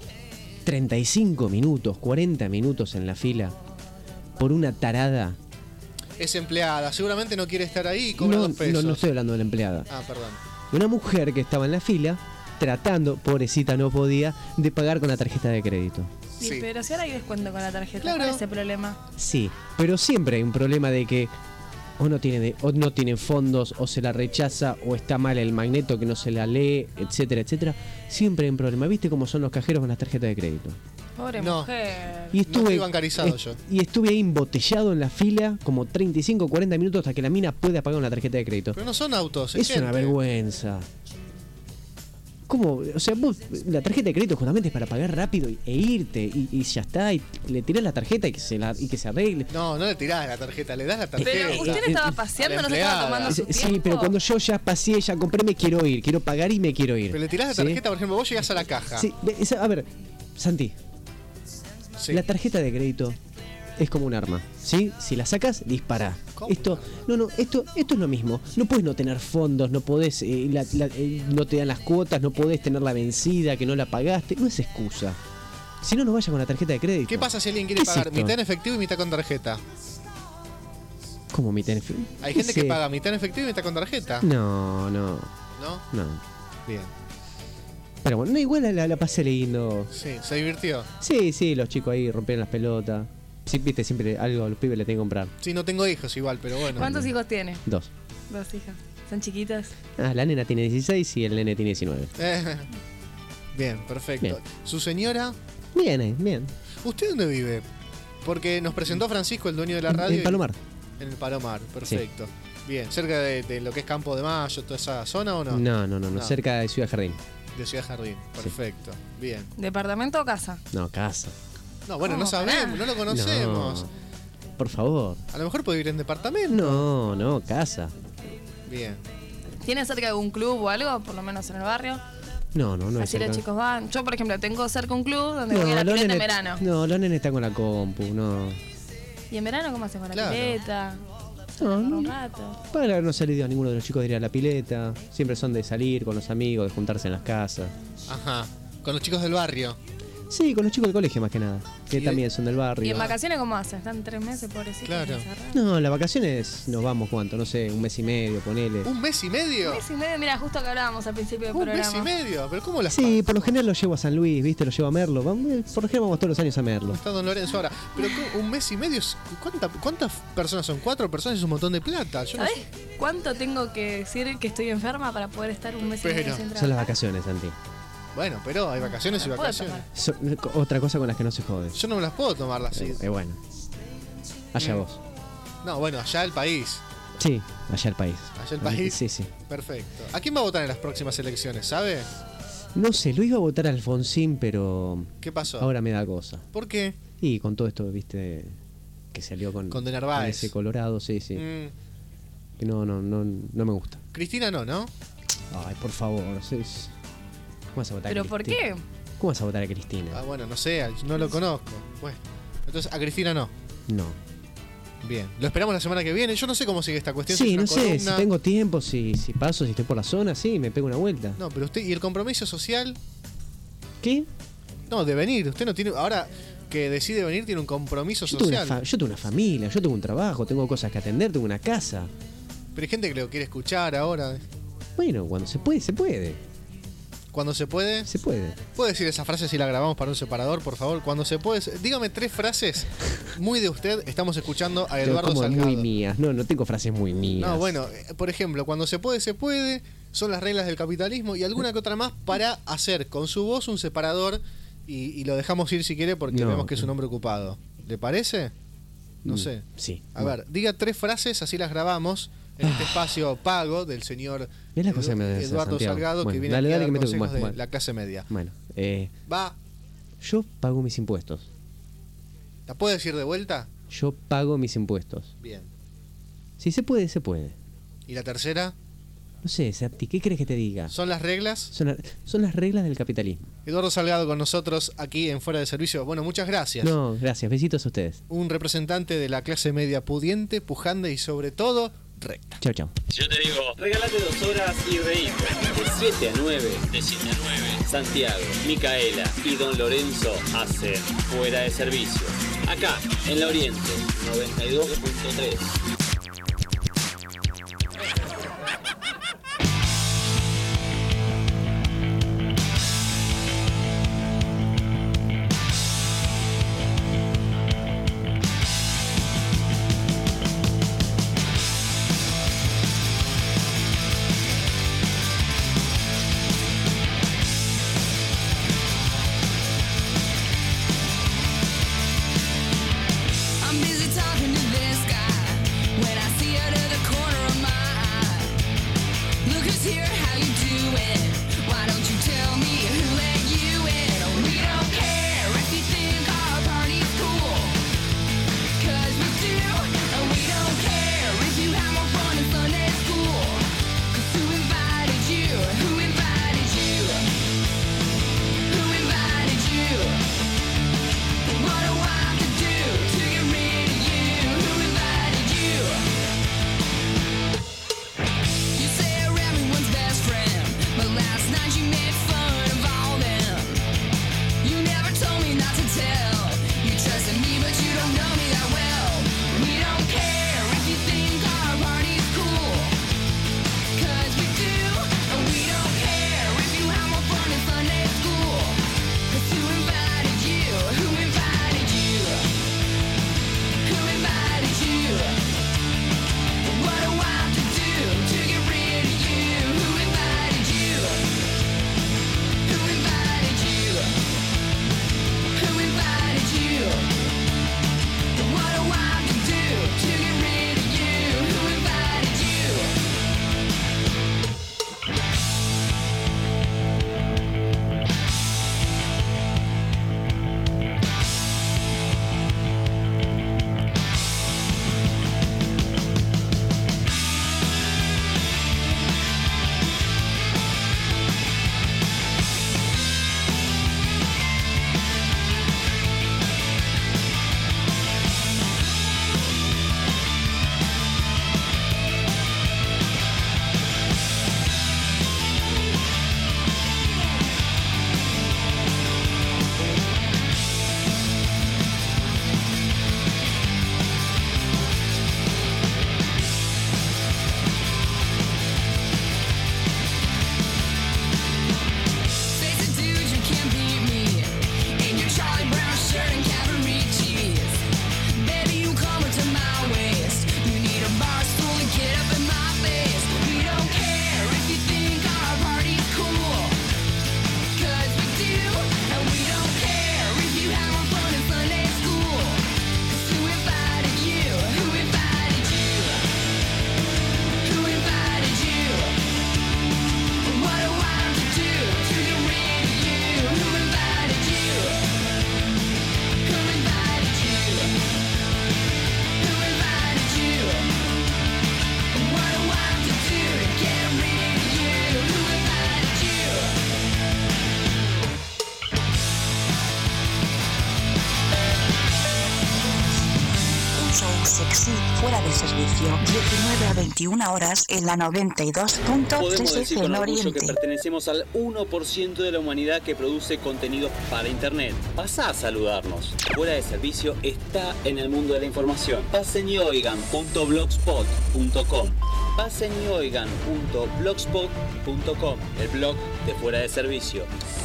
35 minutos, 40 minutos en la fila por una tarada. Es empleada. Seguramente no quiere estar ahí y cobra 2 pesos. No estoy hablando de la empleada. Ah, perdón. Una mujer que estaba en la fila tratando, pobrecita no podía, de pagar con la tarjeta de crédito. Sí, pero si ahora hay descuento con la tarjeta, Claro. ¿cuál es ese problema? Sí, pero siempre hay un problema de que o no tienen fondos, o se la rechaza, o está mal el magneto que no se la lee, etcétera, etcétera. Siempre hay un problema. ¿Viste cómo son los cajeros con las tarjetas de crédito? Pobre No. mujer. Y No estuve, estoy bancarizado yo. y estuve ahí embotellado en la fila como 35 o 40 minutos hasta que la mina pueda pagar una tarjeta de crédito. Pero no son autos. Es gente. una vergüenza. ¿Cómo? O sea, vos, la tarjeta de crédito justamente es para pagar rápido e irte y ya está, y le tirás la tarjeta y que se arregle. No le tirás la tarjeta, le das la tarjeta. Pero usted estaba paseando, no se estaba tomando su Sí, tiempo. pero cuando yo ya pasé, ya compré, me quiero ir, quiero pagar y me quiero ir. Pero le tirás la ¿Sí? tarjeta, por ejemplo, vos llegás a la caja. Sí, a ver, Santi, Sí. la tarjeta de crédito es como un arma, ¿sí? Si la sacas, dispara. ¿Cómo? Esto es lo mismo. No puedes no tener fondos, no podés, no te dan las cuotas, no podés tenerla vencida, que no la pagaste. No es excusa. Si no, no vayas con la tarjeta de crédito. ¿Qué pasa si alguien quiere ¿Qué es pagar esto? mitad en efectivo y mitad con tarjeta? ¿Cómo mitad en efectivo? Hay gente que paga mitad en efectivo y mitad con tarjeta. No. ¿No? No. Bien. Pero bueno, igual la pasé lindo. Sí, ¿se divirtió? Sí, los chicos ahí rompieron las pelotas. Sí, viste, siempre algo a los pibes le tengo que comprar. Sí, no tengo hijos igual, pero bueno. ¿Cuántos hijos tiene? 2. 2 hijas. ¿Son chiquitas? La nena tiene 16 y el nene tiene 19. Bien, perfecto. Bien. ¿Su señora? Bien. ¿Usted dónde vive? Porque nos presentó Francisco, el dueño de la radio. En Palomar. En el Palomar, perfecto. Sí. Bien, ¿cerca de lo que es Campo de Mayo, toda esa zona o no? No, cerca de Ciudad Jardín. De Ciudad Jardín, perfecto. Sí. Bien. ¿Departamento o casa? No, casa. No, bueno, no sabemos, no lo conocemos. No, por favor. A lo mejor puede vivir en departamento. No, casa. Bien. ¿Tiene cerca de algún club o algo, por lo menos en el barrio? No. Así los chicos van. Yo, por ejemplo, tengo cerca un club donde voy a la pileta en verano. No, los nenes están con la compu, no. ¿Y en verano cómo hacen con la pileta? Un rato. Para no salir a ninguno de los chicos de ir a la pileta. Siempre son de salir con los amigos, de juntarse en las casas. Ajá. Con los chicos del barrio. Sí, con los chicos del colegio más que nada. Que también son del barrio. ¿Y en vacaciones cómo hacen? ¿Están 3 meses, pobrecitos? Claro. No, las vacaciones nos vamos, ¿cuánto? No sé, 1 mes y medio, ponele. ¿1 mes y medio? 1 mes y medio, mira, justo que hablábamos al principio del programa. 1 mes y medio, pero ¿cómo las Sí, por lo general lo llevo a San Luis, ¿viste? Lo llevo a Merlo. Por lo general vamos todos los años a Merlo. Está Don Lorenzo ahora. Pero 1 mes y medio, ¿cuántas personas son? 4 personas, es un montón de plata. ¿Sabés cuánto tengo que decir que estoy enferma para poder estar 1 mes y medio sin trabajar? Son las vacaciones, Santi. Bueno, pero hay vacaciones y vacaciones. Otra cosa con las que no se jode. Yo no me las puedo tomar así. Bueno. Allá vos. No, bueno, allá el país. Sí, allá el país. Allá el país. Sí. Perfecto. ¿A quién va a votar en las próximas elecciones, sabe? No sé, lo iba a votar a Alfonsín, pero... ¿Qué pasó? Ahora me da cosa. ¿Por qué? Y con todo esto, viste, que salió con De Narváez. Con ese Colorado, sí. Que no me gusta. Cristina no. Ay, por favor, ¿cómo vas a votar a Cristina? ¿Pero por qué? ¿Cómo vas a votar a Cristina? Ah, bueno, no sé, no lo conozco. Bueno, entonces a Cristina no. No. Bien, lo esperamos la semana que viene. Yo no sé cómo sigue esta cuestión. Sí, no sé, si tengo tiempo, si paso, si estoy por la zona, sí, me pego una vuelta. No, pero usted, ¿y el compromiso social? ¿Qué? No, de venir. Usted no tiene... Ahora que decide venir, tiene un compromiso social. Yo tengo una familia, yo tengo un trabajo, tengo cosas que atender, tengo una casa. Pero hay gente que lo quiere escuchar ahora. Bueno, cuando se puede, se puede. ¿Cuando se puede? Se puede. ¿Puede decir esa frase si la grabamos para un separador, por favor? Cuando se puede. Dígame 3 frases muy de usted. Estamos escuchando a Eduardo Salgado. Muy mías. No tengo frases muy mías. No, bueno, por ejemplo, cuando se puede, se puede. Son las reglas del capitalismo y alguna que otra más para hacer con su voz un separador y lo dejamos ir si quiere porque vemos que es un hombre ocupado. ¿Le parece? No sé. Sí. A ver, diga 3 frases, así las grabamos en este espacio pago del señor Eduardo Salgado, bueno, que viene aquí a dar consejos de bueno. la clase media. Bueno, va. Yo pago mis impuestos. ¿La puede decir de vuelta? Yo pago mis impuestos. Bien. Si se puede, se puede. ¿Y la tercera? No sé, Sapti, ¿qué crees que te diga? ¿Son las reglas? Son las reglas del capitalismo. Eduardo Salgado con nosotros aquí en Fuera de Servicio. Bueno, muchas gracias. No, gracias. Besitos a ustedes. Un representante de la clase media pudiente, pujante y sobre todo recta. Chau, chau. Yo te digo, regálate 2 horas y reír. De 7 a 9. De 7 a 9. Santiago, Micaela y Don Lorenzo hacen Fuera de Servicio. Acá, en La Oriente, 92.3. I'm busy talking to this guy. sexy, fuera de servicio, 19 a 21 horas en la 92.3 Podemos decir FM con orgullo que Oriente. pertenecemos al 1% de la humanidad que produce contenidos para internet. Pasá a saludarnos. Fuera de servicio está en el mundo de la información. paseñyoigan.blogspot.com. paseñyoigan.blogspot.com, el blog de Fuera de Servicio.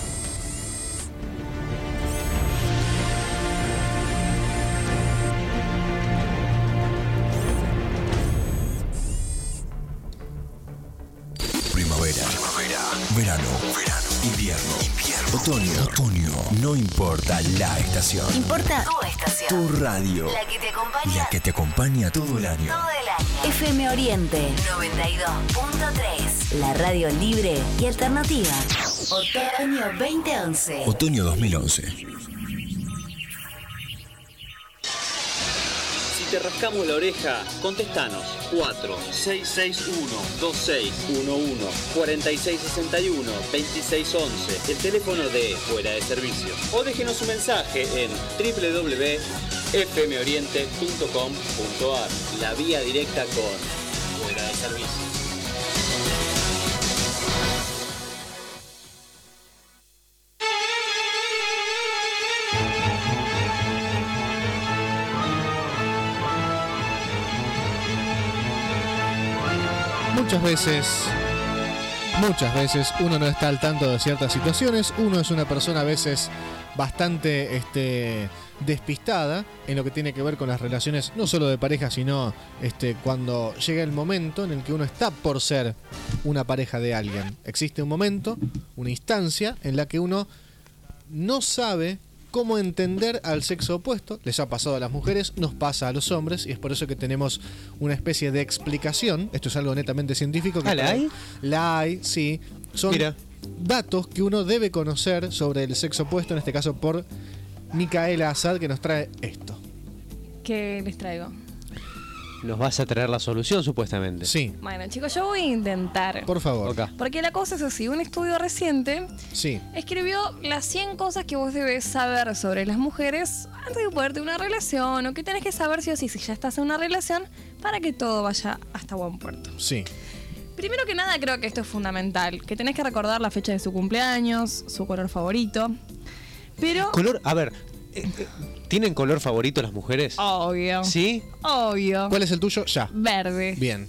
Primavera, verano, invierno, otoño. No importa la estación. Importa tu estación. Tu radio. La que te acompaña Todo el año. FM Oriente 92.3. La radio libre y alternativa. Otoño 2011. Otoño 2011. Si te rascamos la oreja, contestanos 4661-2611, 4661-2611, el teléfono de Fuera de Servicio. O déjenos un mensaje en www.fmoriente.com.ar, la vía directa con Fuera de Servicio. Muchas veces uno no está al tanto de ciertas situaciones. Uno es una persona a veces bastante despistada en lo que tiene que ver con las relaciones, no solo de pareja, sino cuando llega el momento en el que uno está por ser una pareja de alguien. Existe un momento, una instancia en la que uno no sabe cómo entender al sexo opuesto. Les ha pasado a las mujeres, nos pasa a los hombres, y es por eso que tenemos una especie de explicación. Esto es algo netamente científico. ¿La hay? La hay, sí. Son datos que uno debe conocer sobre el sexo opuesto, en este caso por Micaela Assad, que nos trae esto. ¿Qué les traigo? Nos vas a traer la solución, supuestamente. Sí. Bueno, chicos, yo voy a intentar. Por favor. Okay. Porque la cosa es así. Un estudio reciente escribió las 100 cosas que vos debes saber sobre las mujeres antes de poder tener una relación, o que tenés que saber sí o sí si ya estás en una relación, para que todo vaya hasta buen puerto. Sí. Primero que nada, creo que esto es fundamental, que tenés que recordar la fecha de su cumpleaños, su color favorito. Pero... Color, a ver, ¿tienen color favorito las mujeres? Obvio. ¿Sí? Obvio. ¿Cuál es el tuyo? Ya. Verde. Bien.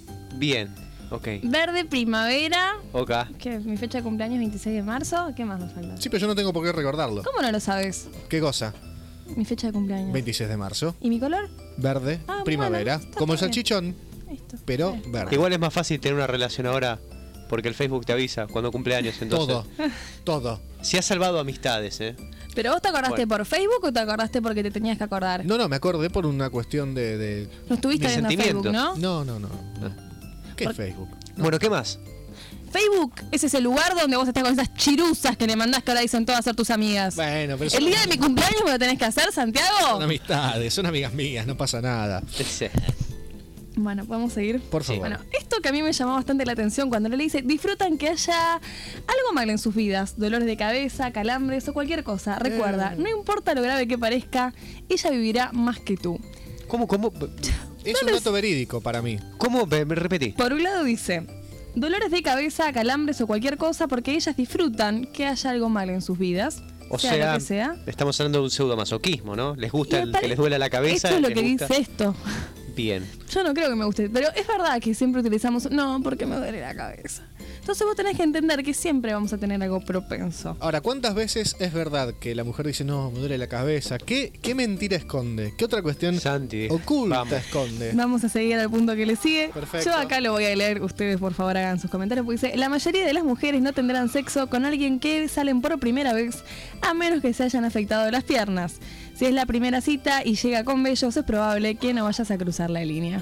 Ok. Verde, primavera. Ok. ¿Qué? ¿Mi fecha de cumpleaños es 26 de marzo? ¿Qué más nos falta? Sí, pero yo no tengo por qué recordarlo. ¿Cómo no lo sabes? ¿Qué cosa? Mi fecha de cumpleaños. 26 de marzo. ¿Y mi color? Verde, primavera. Bueno, como el bien. salchichón. Listo. Pero verde. Igual es más fácil tener una relación ahora porque el Facebook te avisa cuando cumple años. Entonces, Todo. Se ha salvado amistades, ¿Pero vos te acordaste por Facebook o te acordaste porque te tenías que acordar? No, me acordé por una cuestión de No estuviste viendo Facebook, ¿no? No. ¿Qué es Facebook? No. Bueno, ¿qué más? Facebook es ese lugar donde vos estás con esas chiruzas que le mandás que ahora dicen todas a ser tus amigas. Bueno, pero El día de mi cumpleaños me lo tenés que hacer, Santiago. Son amistades, son amigas mías, no pasa nada. Bueno, ¿podemos seguir? Por favor. Bueno, esto que a mí me llamó bastante la atención cuando le dice, disfrutan que haya algo mal en sus vidas, dolores de cabeza, calambres o cualquier cosa. Recuerda, no importa lo grave que parezca, ella vivirá más que tú. ¿Cómo? Es un dato verídico para mí. ¿Cómo? Me repetí. Por un lado dice, dolores de cabeza, calambres o cualquier cosa porque ellas disfrutan que haya algo mal en sus vidas. O sea, lo que sea. Estamos hablando de un pseudomasoquismo, ¿no? Les gusta que les duela la cabeza. Esto es lo les que gusta... dice esto. Bien. Yo no creo que me guste, pero es verdad que siempre utilizamos, no, porque me duele la cabeza. Entonces vos tenés que entender que siempre vamos a tener algo propenso. Ahora, ¿cuántas veces es verdad que la mujer dice, no, me duele la cabeza? ¿Qué mentira esconde? ¿Qué otra cuestión oculta esconde? Vamos a seguir al punto que le sigue. Perfecto. Yo acá lo voy a leer, ustedes por favor hagan sus comentarios, porque dice, la mayoría de las mujeres no tendrán sexo con alguien que salen por primera vez, a menos que se hayan afectado las piernas. Si es la primera cita y llega con vellos, es probable que no vayas a cruzar la línea.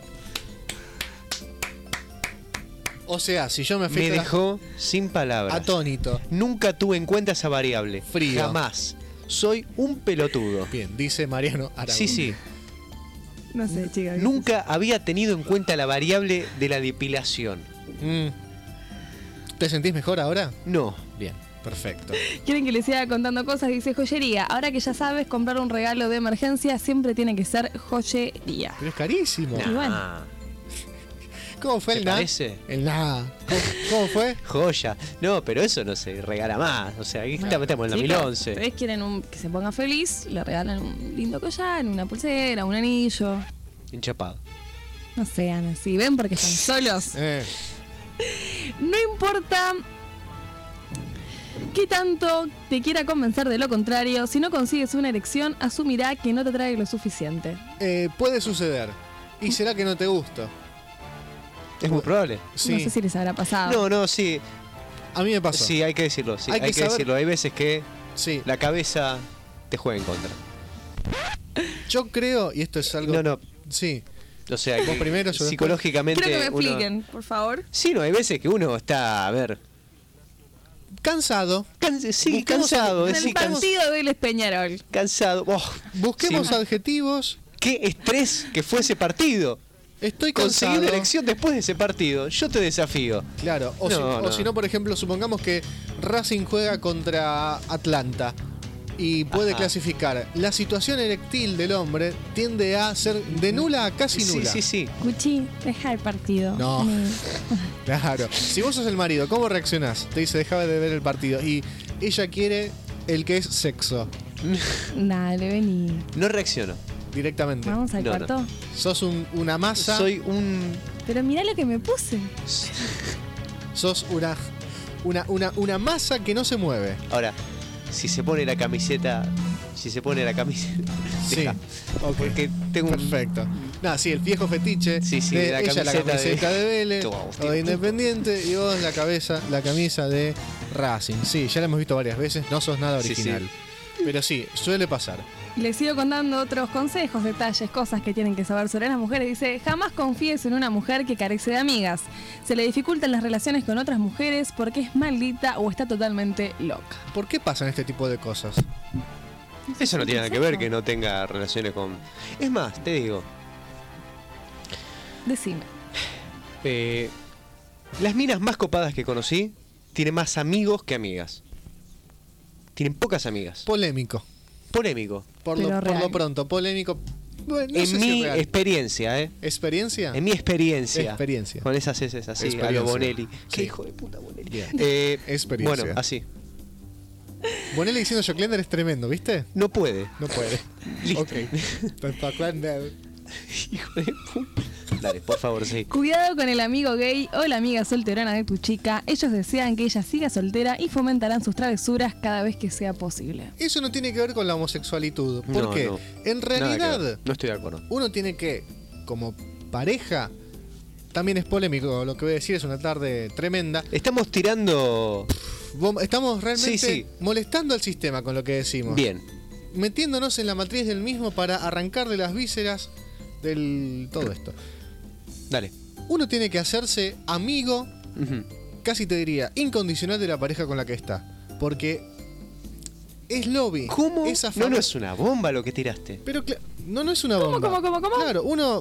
O sea, si yo me afecto... Me dejó sin palabras. Atónito. Nunca tuve en cuenta esa variable. Frío. Jamás. Soy un pelotudo. Bien, dice Mariano Aragón. Sí. No sé, chicas. Nunca había tenido en cuenta la variable de la depilación. ¿Te sentís mejor ahora? No. Bien. Perfecto. Quieren que les siga contando cosas, dice joyería. Ahora que ya sabes, comprar un regalo de emergencia siempre tiene que ser joyería. Pero es carísimo. Y bueno. ¿Cómo fue el ¿Te nada? parece? El nada. ¿Cómo fue? Joya. No, pero eso no se regala más. O sea, aquí estamos en 2011. Ustedes quieren que se ponga feliz, le regalan un lindo collar, una pulsera, un anillo. Enchapado. No sean así, ¿ven? Porque están solos. No importa qué tanto te quiera convencer de lo contrario, si no consigues una erección, asumirá que no te trae lo suficiente. Puede suceder. ¿Y será que no te gusta? Es muy probable. Sí. No sé si les habrá pasado. No, sí. A mí me pasó. Sí, hay que decirlo. Sí, Hay que saber- decirlo. Hay veces que Sí. la cabeza te juega en contra. Yo creo, y esto es algo... No. Sí. O sea, Vos que primero, yo psicológicamente. Quiero que me uno- expliquen, por favor. Sí, no, hay veces que uno está, a ver. Cansado. Sí, Busquemos cansado. En Es el decir, partido del Peñarol. cansado. Oh, Busquemos sí. adjetivos. Qué estrés que fue ese partido. Estoy Conseguir cansado. una elección después de ese partido. Yo te desafío. Claro. O si no, por ejemplo, supongamos que Racing juega contra Atlanta y puede Ajá. clasificar. La situación eréctil del hombre tiende a ser de nula a casi nula. Sí. Cuchi, deja el partido. No. Claro. Si vos sos el marido, ¿cómo reaccionás? Te dice, dejaba de ver el partido. Y ella quiere el que es sexo. Dale, vení. No reacciono. Directamente. Vamos al No, cuarto. no. Sos una masa. Soy un. Pero mirá lo que me puse. Sos una masa que no se mueve. Ahora, si se pone la camiseta. Sí. Deja. Ok. Porque tengo un. Perfecto. Nada, sí, el viejo fetiche. Sí, de la ella la camiseta de Vélez Toma, o Agustín. de Independiente y vos la camisa de Racing. Sí, ya la hemos visto varias veces, no sos nada Sí, original. sí. Pero sí, suele pasar. Les sigo contando otros consejos, detalles, cosas que tienen que saber sobre las mujeres. Dice, jamás confíes en una mujer que carece de amigas. Se le dificultan las relaciones con otras mujeres porque es maldita o está totalmente loca. ¿Por qué pasan este tipo de cosas? Eso no tiene nada que ver que no tenga relaciones con. Es más, te digo. Decime. Las minas más copadas que conocí tienen más amigos que amigas. Tienen pocas amigas. Polémico. Polémico. Por Pero lo real. pronto, polémico. Bueno, no sé En si mi real. experiencia, ¿Experiencia? En mi experiencia. Experiencia. Con esas heces así, a Experiencia. lo Bonelli. Sí. Qué hijo de puta Bonelli. Bien. Bueno, Experiencia. así. Bonelli diciendo Joclender es tremendo, ¿viste? No puede. No puede. Listo. Ok. Joclender. Hijo de puta. Dale, por favor, sí. Cuidado con el amigo gay o la amiga solterona de tu chica. Ellos desean que ella siga soltera y fomentarán sus travesuras cada vez que sea posible. Eso no tiene que ver con la homosexualidad. ¿Por No, qué? no. En Nada que realidad, ver. No estoy de acuerdo. uno tiene que, como pareja, también es polémico lo que voy a decir, es una tarde tremenda. Estamos tirando. Estamos realmente Sí. molestando al sistema con lo que decimos. Bien. Metiéndonos en la matriz del mismo para arrancar de las vísceras del todo esto. Dale. Uno tiene que hacerse amigo, Ujú. casi te diría, incondicional de la pareja con la que está. Porque es lobby. ¿Cómo? Es a No, favor- no es una bomba lo que tiraste. Pero no es una bomba. ¿Cómo? Claro, uno...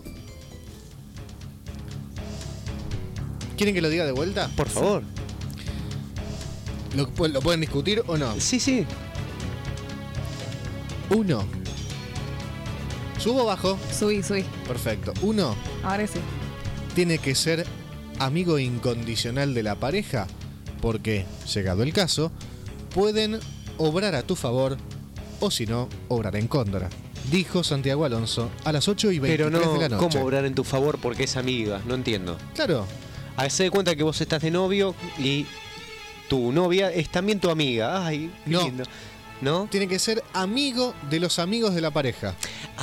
¿Quieren que lo diga de vuelta? Por favor. ¿Lo pueden discutir o no? Sí. Uno. ¿Subo o bajo? Subí. Perfecto. Uno Ahora sí. tiene que ser amigo incondicional de la pareja porque, llegado el caso, pueden obrar a tu favor o si no, obrar en contra. Dijo Santiago Alonso a las 8:23 Pero no, de la noche. ¿cómo obrar en tu favor porque es amiga? No entiendo. Claro. Hacé de cuenta que vos estás de novio y tu novia es también tu amiga. Ay, qué No. lindo. ¿No? Tiene que ser amigo de los amigos de la pareja.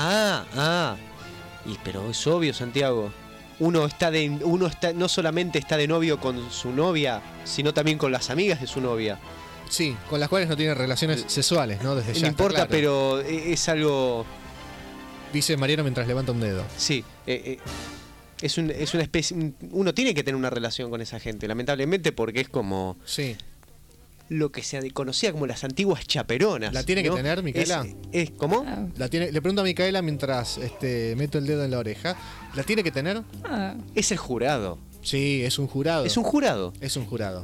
Pero es obvio, Santiago. Uno no solamente está de novio con su novia, sino también con las amigas de su novia. Sí, con las cuales no tiene relaciones sexuales, ¿no? Desde ya. No está importa, claro. pero es algo. Dice Mariano mientras levanta un dedo. Sí. Es una especie. Uno tiene que tener una relación con esa gente, lamentablemente, porque es como. Sí. Lo que se conocía como las antiguas chaperonas. ¿La tiene que ¿no? tener, Micaela? ¿Cómo? Le pregunto a Micaela mientras meto el dedo en la oreja. ¿La tiene que tener? Ah. Es el jurado. Sí, es un jurado. Es un jurado. Es un jurado.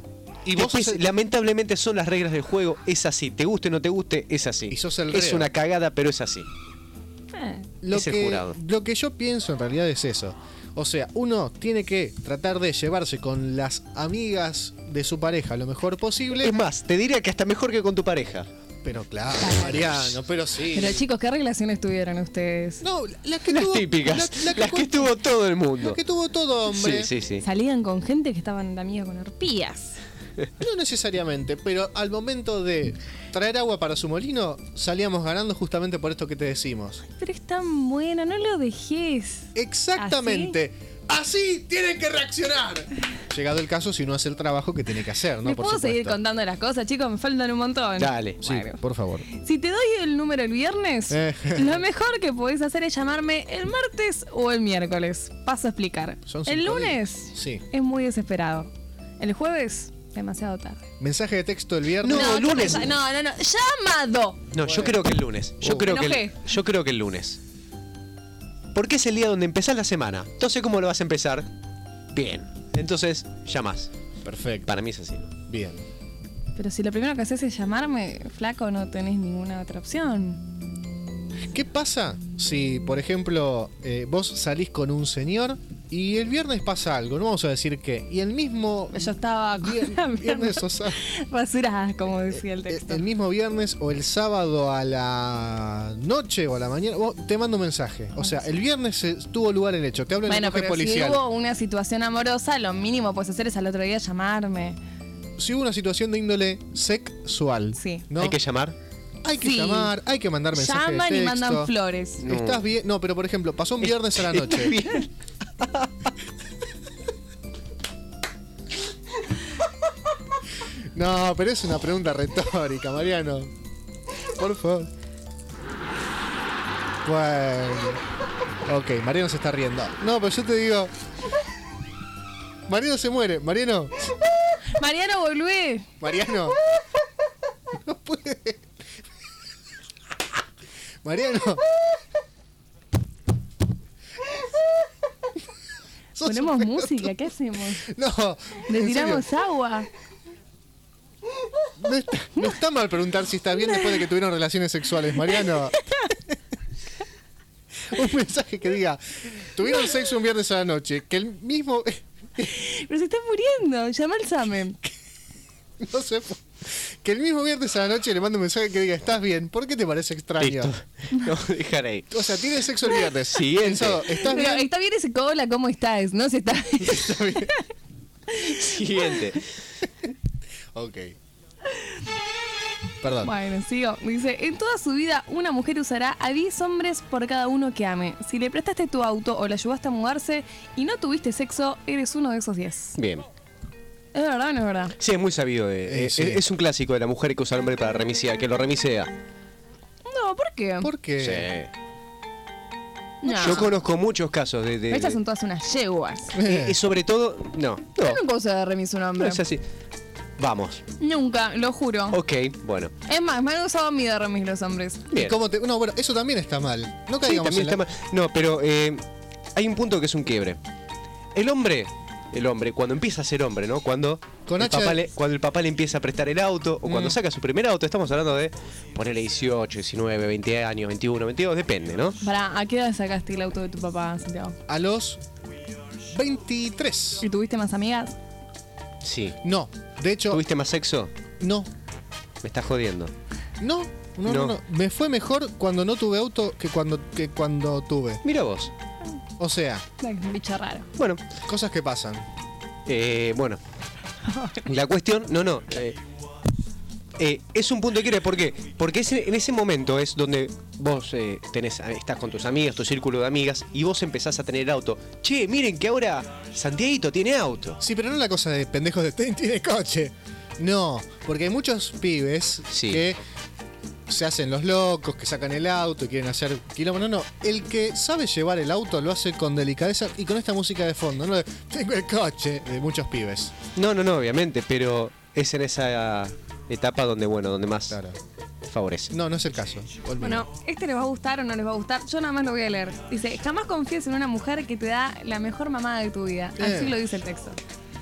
Y vos después, lamentablemente son las reglas del juego, es así. Te guste o no te guste, es así. Y sos el es reo. una cagada, pero es así. Es el jurado. Lo que yo pienso en realidad es eso. O sea, uno tiene que tratar de llevarse con las amigas de su pareja lo mejor posible. Es más, te diría que hasta mejor que con tu pareja. Pero claro, Mariano, pero sí. Pero chicos, ¿qué relaciones tuvieron ustedes? No, las que Las tuvo, típicas, las que tuvo todo el mundo. Las que tuvo todo hombre. Sí. Salían con gente que estaban de amiga con arpías. No necesariamente, pero al momento de traer agua para su molino, salíamos ganando justamente por esto que te decimos. Pero es tan buena, no lo dejes. Exactamente. Así tienen que reaccionar. Llegado el caso, si no hace el trabajo que tiene que hacer, ¿no? ¿Me puedo seguir contando las cosas, chicos? Me faltan un montón. Dale. Sí, por favor. Si te doy el número el viernes, lo mejor que podés hacer es llamarme el martes o el miércoles. Paso a explicar. Son El 5 lunes días. Sí. es muy desesperado. El jueves, demasiado tarde. Mensaje de texto el viernes. No, lunes. No. Llamado. No, yo creo que el lunes. Yo creo que el lunes. Porque es el día donde empezás la semana. Entonces, ¿cómo lo vas a empezar? Bien. Entonces, llamás. Perfecto. Para mí es así. Bien. Pero si lo primero que haces es llamarme, flaco, no tenés ninguna otra opción. ¿Qué pasa si, por ejemplo, vos salís con un señor y el viernes pasa algo? No vamos a decir qué. Y el mismo Yo estaba con viernes o sábado. basura, como decía el texto. El mismo viernes o el sábado a la noche o a la mañana, vos te mando un mensaje. O sea, el viernes tuvo lugar el hecho. Te hablo en Bueno, lenguaje pero policial. si hubo una situación amorosa, lo mínimo que puedes hacer es al otro día llamarme. Si hubo una situación de índole sexual, Sí. ¿no? ¿Hay que llamar? Hay que Sí. llamar, hay que mandar mensajes de Llaman texto. y mandan flores. No. ¿Estás bien? No, pero por ejemplo, pasó un viernes a la noche. ¿Estás bien? No, pero es una pregunta retórica, Mariano. Por favor. Bueno. Ok, Mariano se está riendo. No, pero yo te digo. Mariano se muere. Mariano. Mariano, volvé. Mariano. No puede. Mariano. Sos Ponemos un música, ¿qué hacemos? No. Le en tiramos serio, agua. no está mal preguntar si estás bien después de que tuvieron relaciones sexuales, Mariano. Un mensaje que diga, tuvieron sexo un viernes a la noche, que el mismo... Pero se está muriendo. Llama al SAME. No sé, que el mismo viernes a la noche le mando un mensaje que diga, ¿estás bien? ¿Por qué te parece extraño? Listo. No, dejar ahí. O sea, tiene sexo el viernes. Siguiente. El sábado, ¿estás Pero bien? está bien ese hola, ¿cómo estás? No se está. Está bien. Siguiente. Ok. Perdón. Bueno, sigo. Dice, en toda su vida una mujer usará a 10 hombres por cada uno que ame. Si le prestaste tu auto o la ayudaste a mudarse y no tuviste sexo, eres uno de esos 10. Bien. ¿Es verdad o no es verdad? Sí, es muy sabido. Sí. Es un clásico de la mujer que usa al hombre para remisear, que lo remisea. No, ¿por qué? ¿Por qué? Sí. No. Yo conozco muchos casos de Estas son todas unas yeguas. y sobre todo, no. Yo nunca usé de remis un No hombre. es así. Vamos. Nunca, lo juro. Ok, bueno. Es más, me han usado a mí de remis los hombres. ¿Y Bien. cómo te... No, bueno, eso también está mal. No Sí, caigamos también en la... está mal. No, pero hay un punto que es un quiebre. El hombre, cuando empieza a ser hombre, ¿no? Cuando Con el, H- cuando el papá le empieza a prestar el auto, o cuando saca su primer auto, estamos hablando de ponerle 18, 19, 20 años, 21, 22, depende, ¿no? ¿A qué edad sacaste el auto de tu papá, Santiago? A los 23. ¿Y tuviste más amigas? Sí. No, de hecho, ¿Tuviste más sexo? no. Me estás jodiendo. No. Me fue mejor cuando no tuve auto que cuando tuve. Mira vos. O sea, Un bicho raro. Bueno, cosas que pasan. bueno. La cuestión, es un punto de quiebre. ¿Por qué? Porque en ese momento es donde vos estás con tus amigas, tu círculo de amigas, y vos empezás a tener auto. Che, miren que ahora Santiaguito tiene auto. Sí, pero no la cosa de pendejos de tiene coche. No, porque hay muchos pibes Sí. que se hacen los locos, que sacan el auto y quieren hacer kilómetros. No, el que sabe llevar el auto lo hace con delicadeza y con esta música de fondo. No, tengo el coche de muchos pibes. No, obviamente, pero es en esa etapa donde más Claro. favorece. No, no es el caso. Olvido. Bueno, ¿este les va a gustar o no les va a gustar? Yo nada más lo voy a leer. Dice, jamás confíes en una mujer que te da la mejor mamada de tu vida. Así Bien. lo dice el texto.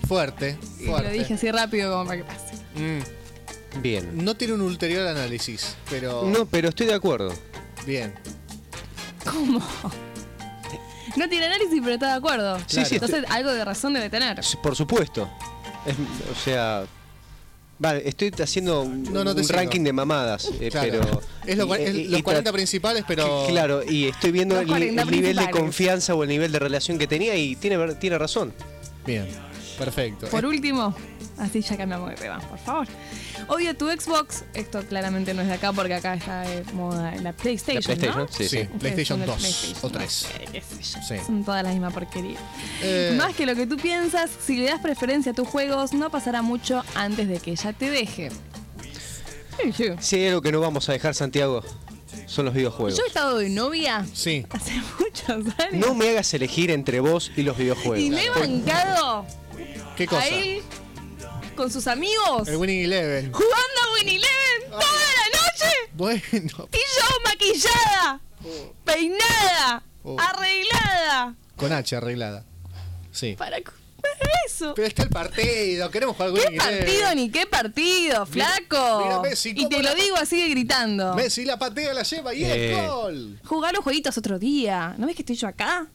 Fuerte. Y lo dije así rápido como para que pase. Bien. No tiene un ulterior análisis, pero... No, pero estoy de acuerdo. Bien. ¿Cómo? No tiene análisis, pero está de acuerdo. Sí, sí, entonces algo de razón debe tener. Por supuesto. O sea... Vale, estoy haciendo un ranking de mamadas, claro. pero... Es los 40 principales, pero... Claro, y estoy viendo el nivel de confianza o el nivel de relación que tenía y tiene razón. Bien, perfecto. Por último, así ya cambiamos de tema, por favor. Odio tu Xbox. Esto claramente no es de acá porque acá está de moda en la PlayStation. La PlayStation, ¿no? sí. PlayStation 2 PlayStation, o 3. Qué sé yo. Sí. Son todas la misma porquería. Más que lo que tú piensas, si le das preferencia a tus juegos, no pasará mucho antes de que ella te deje. Si hay algo que no vamos a dejar, Santiago, son los videojuegos. Yo he estado de novia hace muchos años. No me hagas elegir entre vos y los videojuegos. Y me he bancado ¿Qué cosa? a él con sus amigos. El Winning Eleven. Jugando a Winning Eleven toda la noche. Bueno. Y yo maquillada, peinada, arreglada. Con H arreglada. Sí. Para eso. Pero está el partido, queremos jugar al Winning ¿Qué Eleven. partido ni qué partido, flaco? Mira Messi, y te lo digo así gritando. Messi la patea, la lleva y es gol. Jugar los jueguitos otro día. ¿No ves que estoy yo acá?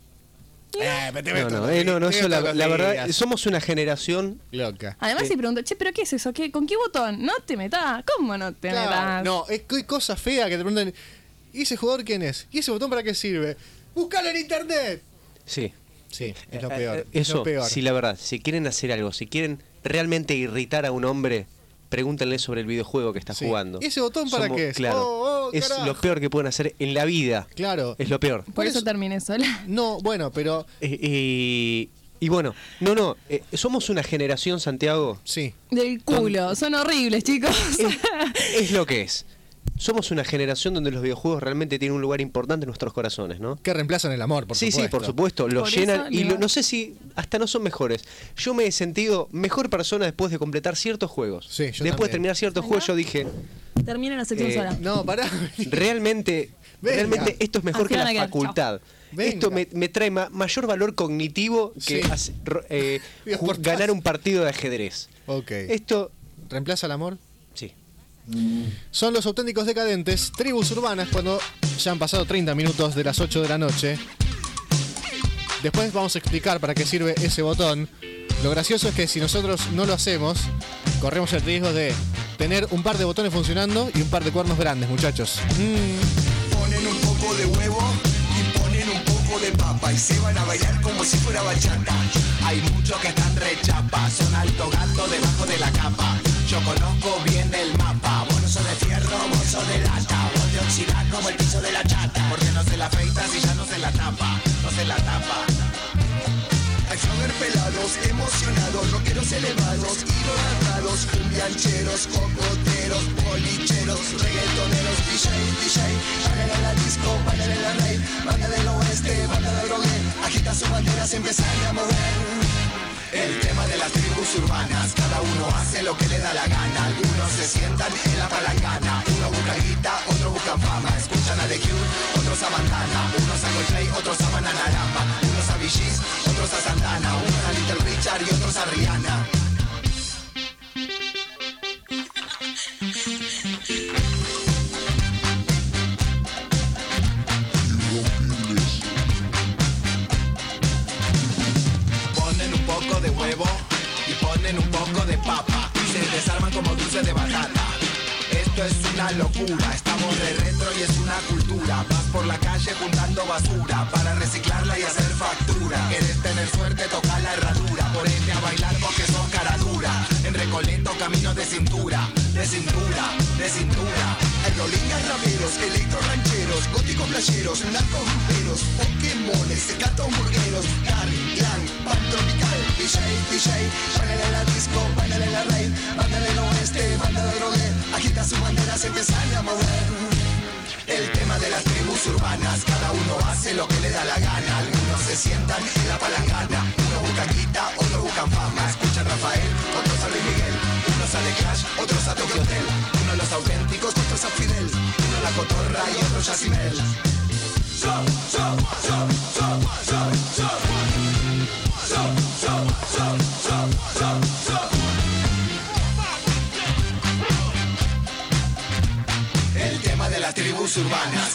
No, eso la verdad, somos una generación loca. Además si pregunto, che, ¿pero qué es eso? ¿Con qué botón? No te metas. ¿Cómo no te metas? No, es cosa fea que te preguntan, ¿y ese jugador quién es? ¿Y ese botón para qué sirve? ¡Búscalo en internet! Sí. Sí, es lo peor. Eso, es lo peor. sí, la verdad, si quieren hacer algo, si quieren realmente irritar a un hombre, pregúntenle sobre el videojuego que está jugando. ¿Y ese botón para qué es? Claro, es lo peor que pueden hacer en la vida. Claro. Es lo peor. Por eso terminé sola. No, bueno, pero... Y bueno, somos una generación, Santiago. Sí. Del culo, son horribles, chicos. Es lo que es. Somos una generación donde los videojuegos realmente tienen un lugar importante en nuestros corazones, ¿no? Que reemplazan el amor, por supuesto. Sí, por supuesto. Los llenan y no sé si hasta no son mejores. Yo me he sentido mejor persona después de completar ciertos juegos. Sí, yo después también. de terminar ciertos juegos, yo dije... Termina la sección sola. No, pará. Realmente esto es mejor Así que van a la quedar. facultad. Venga. Esto me trae mayor valor cognitivo que ganar un partido de ajedrez. Ok. Esto... ¿Reemplaza el amor? Sí. Son los auténticos decadentes, tribus urbanas, cuando ya han pasado 30 minutos de las 8 de la noche. Después vamos a explicar para qué sirve ese botón. Lo gracioso es que si nosotros no lo hacemos, corremos el riesgo de tener un par de botones funcionando y un par de cuernos grandes, muchachos. Ponen un poco de huevo y ponen un poco de papa y se van a bailar como si fuera bachata. Hay muchos que están rechapa, son alto gato debajo de la capa. Yo conozco bien el mapa, vos no sos de fierro, vos sos de lata. Vos de oxidar como el piso de la chata. Porque no se la afeitas y ya no se la tapa, no se la tapa. Hay flower pelados, emocionados, rockeros elevados, idolatrados, cumbiancheros, cocoteros, bolicheros, reggaetoneros, DJ, bailar en la disco, bailar en la rave, banda del oeste, banda del rogue, agita sus banderas, empiezan a mover. El tema de las tribus urbanas, cada uno hace lo que le da la gana. Algunos se sientan en la palangana, uno busca guita, otro busca fama. Escuchan a The Cure, otros a Bandana, unos a Coldplay, otros a Bananarama, unos a Bee otros a Santana, unos a Little Richard y otros a Rihanna. Ponen un poco de huevo y ponen un poco de papa y se desarman como dulce de batata. Esto es una locura, estamos de retro y es una cultura. Vas por la calle juntando basura para reciclarla y hacer factura. Querés tener suerte, toca la herradura, ponete a bailar porque sos cara dura. En Recoleto camino de cintura, de cintura, de cintura. Hay rolingas raperos, electro rancheros, góticos playeros, narcos gruperos, pokémones, secatos burgueros, clan, pan tropical, DJ, bailar en la disco, bailar en la rave, banda del oeste, banda del rogue, agita sus banderas, empiezan a mover. El tema de las tribus urbanas, cada uno hace lo que le da la gana. Algunos se sientan en la palangana, uno busca guita, otros buscan fama. Escuchan Rafael, otros a Luis Miguel, unos a The Clash, otros a Tokyo Hotel, uno los auténticos, otros a Fidel, uno la cotorra y otro Yacimel. las tribus urbanas.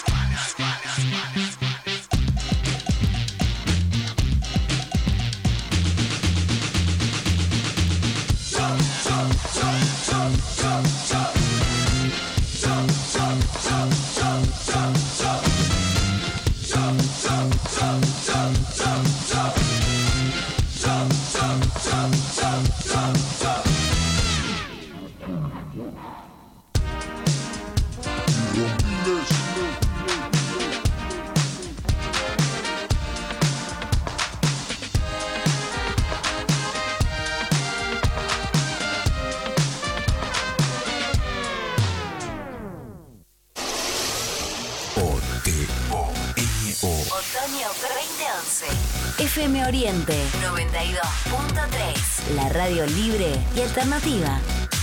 Otoño 2011. FM Oriente 92.3. La radio libre y alternativa.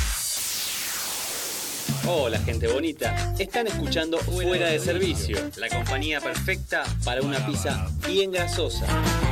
Hola gente bonita, están escuchando Fuera de Servicio, la compañía perfecta para una pizza bien grasosa.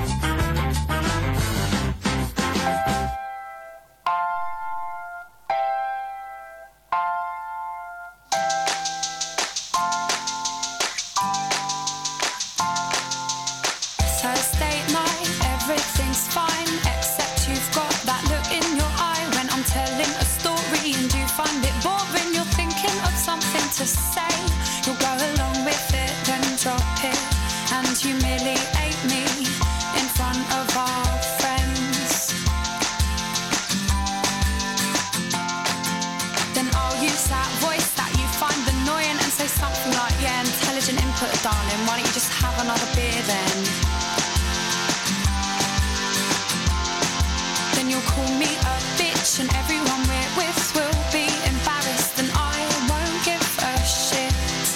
Darling, why don't you just have another beer then? Then you'll call me a bitch and everyone we're with will be embarrassed and I won't give a shit.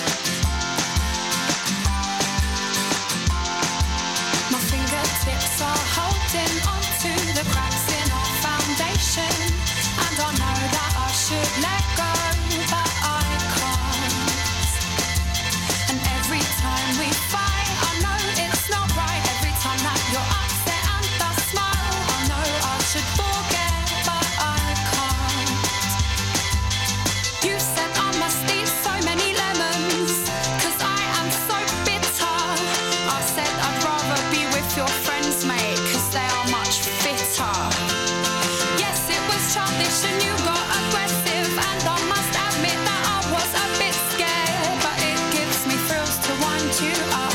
My fingertips are holding onto the cracks in our foundation and I know that I should let go, but I can't. And every time we fight, I know it's not right. Every time that you're upset and I smile, I know I should forget, but I can't. You said I must eat so many lemons, 'cause I am so bitter. I said I'd rather be with your friends, mate, 'cause they are much fitter. Yes, it was childish and you got aggressive, and I must admit that I was a bit scared, but it gives me thrills to wind you up.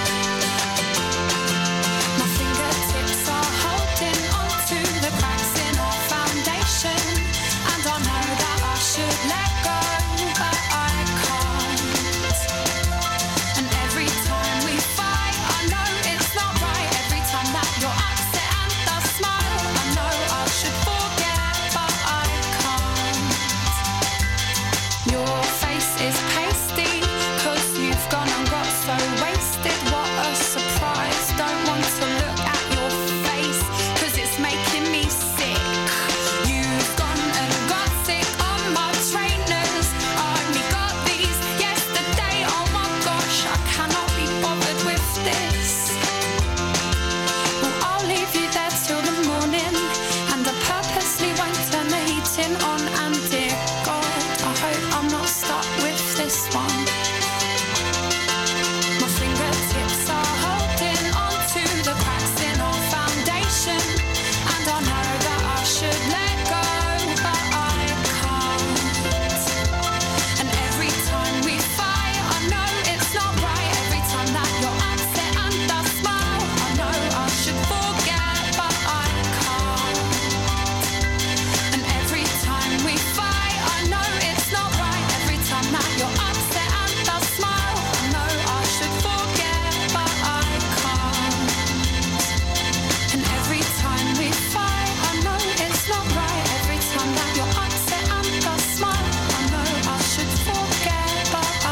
My fingertips are holding onto the cracks in our foundation, and I know that I should let go, but I can't. And every time we fight, I know it's not right. Every time that you're upset and I smile, I know I should forget, but I can't. Your face is pasty, 'cause you've gone and got so wasted. What a surprise. Don't want to look at your face, 'cause it's making me sick. You've gone and got sick on my trainers. I only got these yesterday. Oh my gosh, I cannot be bothered with this. Well, I'll leave you there till the morning, and I purposely won't turn the heating on. And dear God, I hope I'm not stuck with this one. My fingertips are holding onto the cracks in our foundation, and I know that I should let go, but I can't. And every time we fight, I know it's not right. Every time that you're upset and I smile, I know I should forget, but I can't. And every time we fight, I know it's not right. Every time that you're upset and I smile, I know I should forget, but I can't. And every time we fight, I know it's not right. Every time that you're upset and I smile, I know I should forget, but I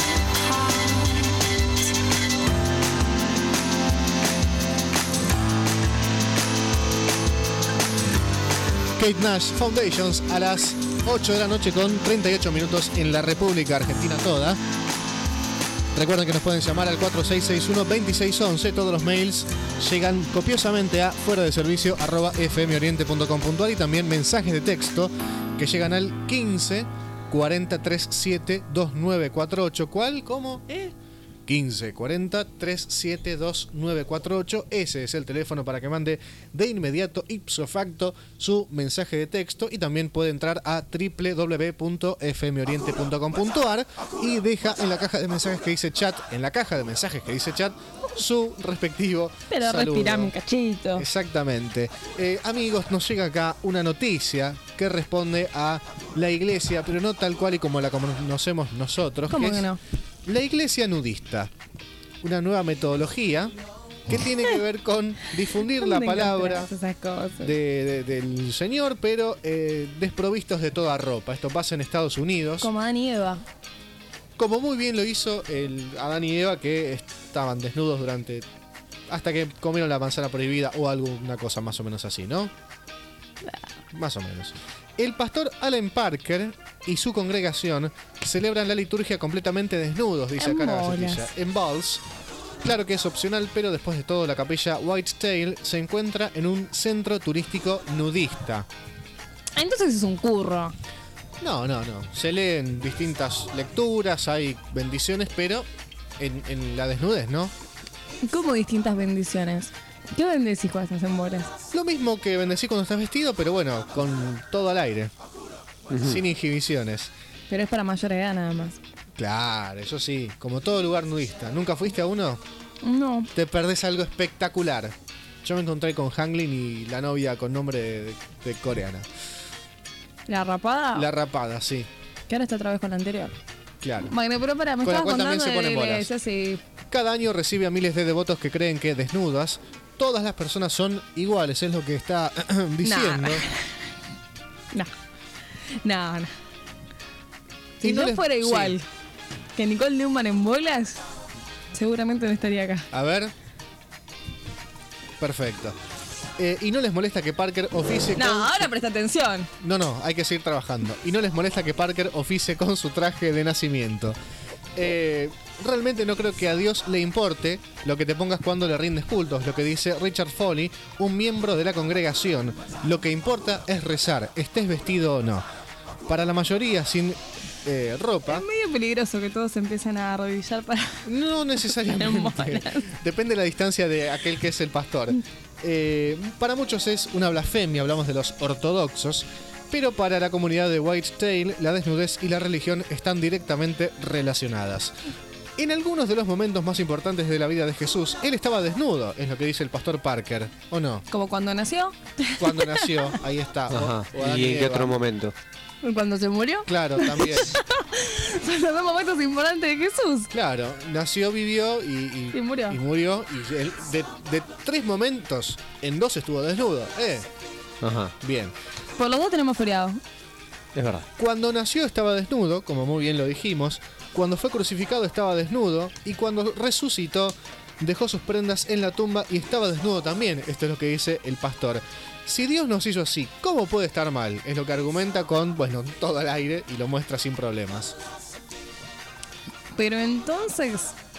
Kate Nash, Foundations, a las 8 de la noche con 38 minutos en la República Argentina toda. Recuerden que nos pueden llamar al 4661-2611. Todos los mails llegan copiosamente a fueradeservicio@fmoriente.com.ar y también mensajes de texto que llegan al 15 4037 2948. ¿Cuál? ¿Cómo? 15 40 37 2948. Ese es el teléfono para que mande de inmediato, ipso facto, su mensaje de texto, y también puede entrar a www.fmoriente.com.ar y deja en la caja de mensajes que dice chat, su respectivo Pero saludo. respirame un cachito. Exactamente. Amigos, nos llega acá una noticia que responde a la iglesia, pero no tal cual y como la conocemos nosotros. ¿Cómo que que es no? La iglesia nudista. Una nueva metodología que tiene que ver con difundir la palabra esas cosas? del Señor, pero desprovistos de toda ropa. Esto pasa en Estados Unidos. Como Adán y Eva. Como muy bien lo hizo Adán y Eva, que estaban desnudos hasta que comieron la manzana prohibida o alguna cosa más o menos así, ¿no? Más o menos. El pastor Alan Parker y su congregación celebran la liturgia completamente desnudos, dice acá la gacetilla. En Balls. Claro que es opcional, pero después de todo la capilla Whitetail se encuentra en un centro turístico nudista. Entonces es un curro. No. Se leen distintas lecturas, hay bendiciones, pero en la desnudez, ¿no? ¿Cómo distintas bendiciones? ¿Qué bendecís cuando estás en bolas? Lo mismo que bendecís cuando estás vestido, pero bueno, con todo al aire. Sin inhibiciones. Pero es para mayor edad nada más. Claro, eso sí, como todo lugar nudista. ¿Nunca fuiste a uno? No. Te perdés algo espectacular. Yo me encontré con Hanglin y la novia con nombre de coreana. ¿La rapada? La rapada, sí. Que ahora está otra vez con la anterior. Claro. Bueno, pero para, me Con la estabas cual también contando se de ponen la bolas. iglesia, sí. Cada año recibe a miles de devotos que creen que desnudas todas las personas son iguales, es lo que está diciendo. No. Si Y no no les- fuera igual sí. que Nicole Neumann en bolas, seguramente no estaría acá. A ver. Perfecto. Y no les molesta que Parker oficie No, con... ahora presta atención. No, hay que seguir trabajando. Y no les molesta que Parker oficie con su traje de nacimiento. Realmente no creo que a Dios le importe lo que te pongas cuando le rindes cultos, lo que dice Richard Foley, un miembro de la congregación. Lo que importa es rezar, estés vestido o no. Para la mayoría sin ropa... Es medio peligroso que todos empiecen a arrodillar para... No necesariamente. Depende de la distancia de aquel que es el pastor. Para muchos es una blasfemia, hablamos de los ortodoxos, pero para la comunidad de Whitetail, la desnudez y la religión están directamente relacionadas. En algunos de los momentos más importantes de la vida de Jesús, él estaba desnudo, es lo que dice el pastor Parker, ¿o no? Como cuando nació, Cuando nació, ahí está. Ajá. O Adán ¿Y en qué Eva. otro momento? cuando se murió. Claro, también. Son los dos momentos importantes de Jesús. Claro, nació, vivió y murió. Y murió. Y él, de 3 momentos, en 2 estuvo desnudo. Ajá. Bien. Por los dos tenemos feriado. Es verdad. Cuando nació estaba desnudo, como muy bien lo dijimos. Cuando fue crucificado estaba desnudo. Y cuando resucitó, dejó sus prendas en la tumba y estaba desnudo también. Esto es lo que dice el pastor. Si Dios nos hizo así, ¿cómo puede estar mal? Es lo que argumenta con, bueno, todo al aire y lo muestra sin problemas. Pero entonces,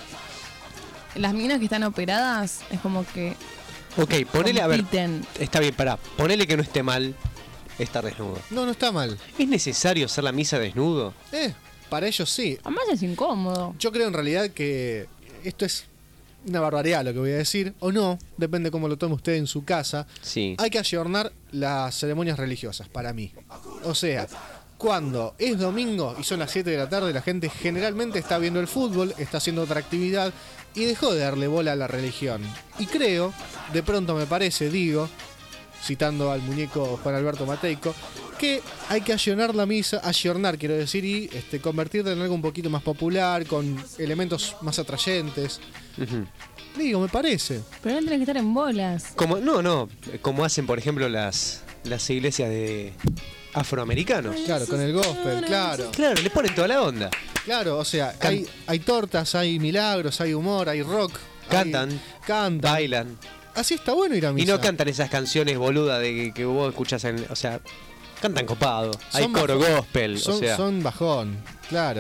las minas que están operadas es como que Ok, ponele, a ver. compiten. Está bien, pará. Ponele que no esté mal estar desnudo. No está mal. ¿Es necesario hacer la misa desnudo? Para ellos sí. Además es incómodo. Yo creo en realidad que esto es una barbaridad lo que voy a decir, o no, depende cómo lo tome usted en su casa. Sí. Hay que ayornar las ceremonias religiosas, para mí. O sea, cuando es domingo y son las 7 de la tarde, la gente generalmente está viendo el fútbol, está haciendo otra actividad y dejó de darle bola a la religión. Y creo, de pronto me parece, digo, citando al muñeco Juan Alberto Mateico, que hay que ayornar la misa, ayornar quiero decir, y convertirla en algo un poquito más popular, con elementos más atrayentes. Digo, me parece. Pero no tenés que estar en bolas. Como, no, como hacen, por ejemplo, las iglesias de afroamericanos. Claro, con el gospel, claro. Claro, le ponen toda la onda. Claro, o sea, hay tortas, hay milagros, hay humor, hay rock. Cantan. Bailan. Así está bueno ir a misa. Y no cantan esas canciones boludas de que vos escuchás en... O sea, cantan copado. Hay Son coro bajón. gospel, o sea... Son bajón, claro.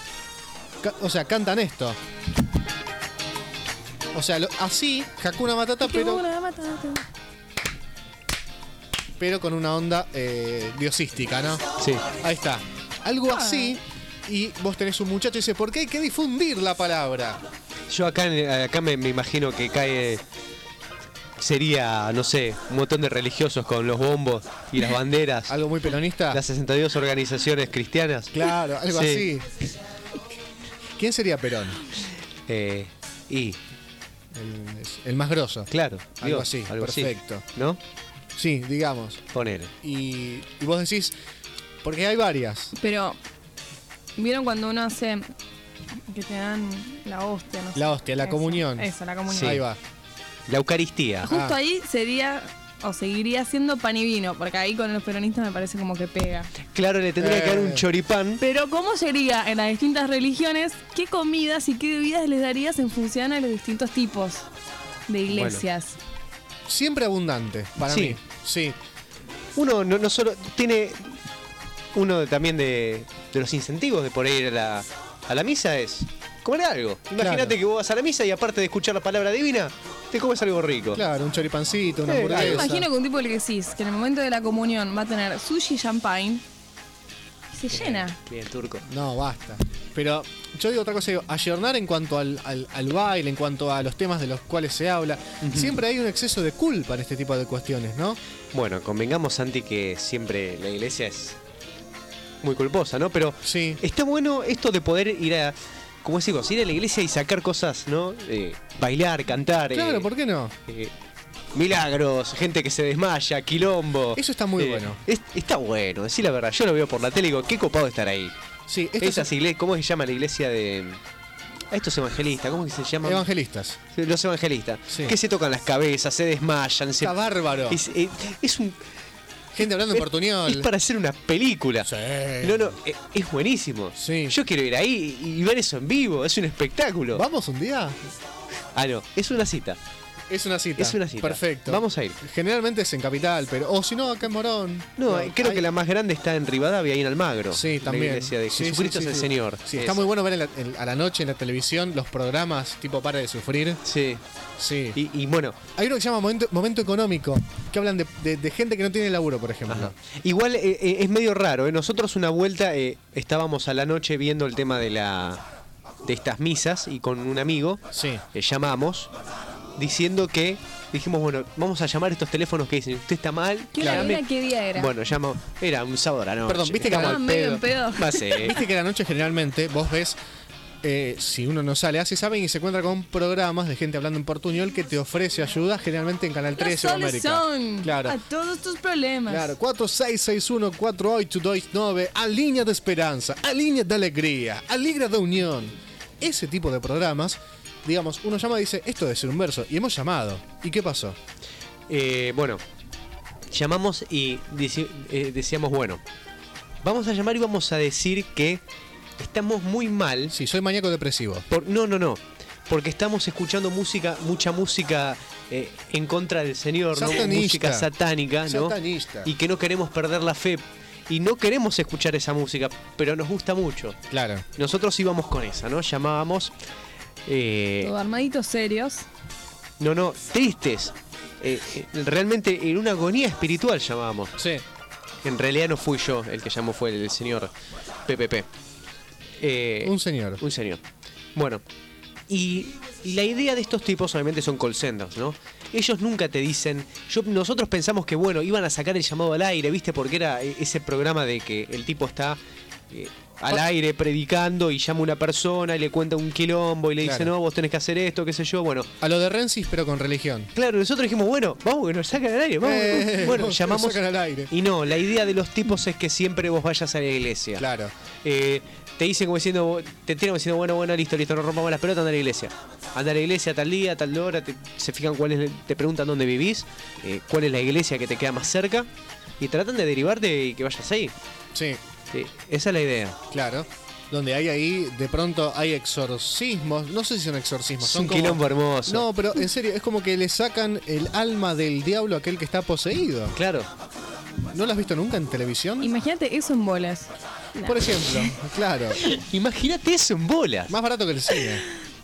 O sea, cantan esto. O sea, así, Hakuna Matata, pero con una onda diosística, ¿no? Sí. Ahí está. Algo así. Y vos tenés un muchacho y dice, ¿por qué hay que difundir la palabra? Yo acá me imagino que cae... Sería, no sé, un montón de religiosos con los bombos y las banderas. ¿Algo muy peronista? Las 62 organizaciones cristianas. Claro, algo así. ¿Quién sería Perón? El más grosso. Claro. Algo así, perfecto. Así, ¿no? Sí, digamos. Ponele. Y vos decís, porque hay varias. Pero, ¿vieron cuando uno hace que te dan la hostia? No sé. La hostia, la comunión. Eso, la comunión. Sí. Ahí va. La Eucaristía. Justo ahí sería, o seguiría siendo pan y vino, porque ahí con los peronistas me parece como que pega. Claro, le tendría que dar un choripán. Pero ¿cómo sería en las distintas religiones? ¿Qué comidas y qué bebidas les darías en función a los distintos tipos de iglesias? Bueno, siempre abundante, para mí. Sí. Uno no solo tiene... Uno también de los incentivos de por ir a la misa es comer algo. Imagínate que vos vas a la misa y aparte de escuchar la palabra divina, te comes algo rico. Claro, un choripancito, una hamburguesa. Yo me imagino que un tipo le decís que en el momento de la comunión va a tener sushi y champagne y se llena. Bien, turco. No, basta. Pero yo digo otra cosa, ayornar en cuanto al baile, en cuanto a los temas de los cuales se habla. Siempre hay un exceso de culpa en este tipo de cuestiones, ¿no? Bueno, convengamos, Santi, que siempre la iglesia es muy culposa, ¿no? Pero sí, está bueno esto de poder ir a... Como decimos, ir a la iglesia y sacar cosas, ¿no? Bailar, cantar. Claro, ¿por qué no? Milagros, gente que se desmaya, quilombo. Eso está muy bueno. Está bueno, decir la verdad. Yo lo veo por la tele y digo, qué copado estar ahí. Sí, esas iglesias, ¿cómo se llama la iglesia de...? Estos evangelistas, ¿cómo que se llaman? Evangelistas. Los evangelistas. Sí. Que se tocan las cabezas, se desmayan. Está bárbaro. Es un... Gente hablando en portuñol. Es para hacer una película. Sí. No, es buenísimo. Sí. Yo quiero ir ahí y ver eso en vivo. Es un espectáculo. ¿Vamos un día? Ah, no. Es una cita. Es una cita. Perfecto. Vamos a ir. Generalmente es en Capital, pero... O si no, acá en Morón. No, creo que la más grande está en Rivadavia, ahí en Almagro. Sí, también. La iglesia de Jesucristo es el Señor. Sí, está muy bueno ver a la noche en la televisión los programas tipo Para de Sufrir. Sí. Sí. Y bueno... Hay uno que se llama Momento Económico, que hablan de gente que no tiene laburo, por ejemplo. Ajá. Igual es medio raro, ¿eh? Nosotros una vuelta estábamos a la noche viendo el tema de estas misas y con un amigo llamamos diciendo que... Dijimos, bueno, vamos a llamar estos teléfonos que dicen, ¿usted está mal? ¿Qué día era? Bueno, llamo, era un sábado a la noche. Perdón, viste que medio en pedo. Viste que a la noche generalmente vos ves, si uno no sale, así saben, y se encuentra con programas de gente hablando en portuñol que te ofrece ayuda, generalmente en Canal 13 o América. Claro. A todos tus problemas. Claro, 4661-4829, a línea de esperanza, a línea de alegría, a línea de unión. Ese tipo de programas, digamos, uno llama y dice, esto debe ser un verso, y hemos llamado. ¿Y qué pasó? Bueno, llamamos y decíamos, bueno, vamos a llamar y vamos a decir que estamos muy mal. Sí, soy maníaco depresivo. No. Porque estamos escuchando mucha música en contra del Señor, ¿no? Música satánica, ¿no? Satanista. Y que no queremos perder la fe. Y no queremos escuchar esa música, pero nos gusta mucho. Claro. Nosotros íbamos con esa, ¿no? Llamábamos... Todo armaditos serios. No, tristes. Realmente en una agonía espiritual llamábamos. Sí. En realidad no fui yo el que llamó, fue el señor PPP. Un señor. Bueno, y la idea de estos tipos obviamente son call centers, ¿no? Ellos nunca te dicen... Nosotros pensamos que, bueno, iban a sacar el llamado al aire, ¿viste? Porque era ese programa de que el tipo está... al aire predicando y llama a una persona y le cuenta un quilombo y le dice, no, vos tenés que hacer esto, qué sé yo, bueno. A lo de Rensis, pero con religión. Claro, nosotros dijimos, bueno, vamos que nos sacan al aire, vamos. Bueno, llamamos. Nos sacan al aire. Y no, la idea de los tipos es que siempre vos vayas a la iglesia. Claro. Te dicen como diciendo, te tiran como diciendo, bueno, listo, no rompamos las pelotas, anda a la iglesia. Anda a la iglesia a tal día, a tal hora, se fijan te preguntan dónde vivís, cuál es la iglesia que te queda más cerca, y tratan de derivarte y que vayas ahí. Sí. Esa es la idea. Claro. Donde hay ahí, de pronto hay exorcismos. No sé si son exorcismos. Son un quilombo hermoso. No, pero en serio, es como que le sacan el alma del diablo a aquel que está poseído. Claro. ¿No lo has visto nunca en televisión? Imagínate eso en bolas. Por ejemplo, claro. Imagínate eso en bolas. Más barato que el cine.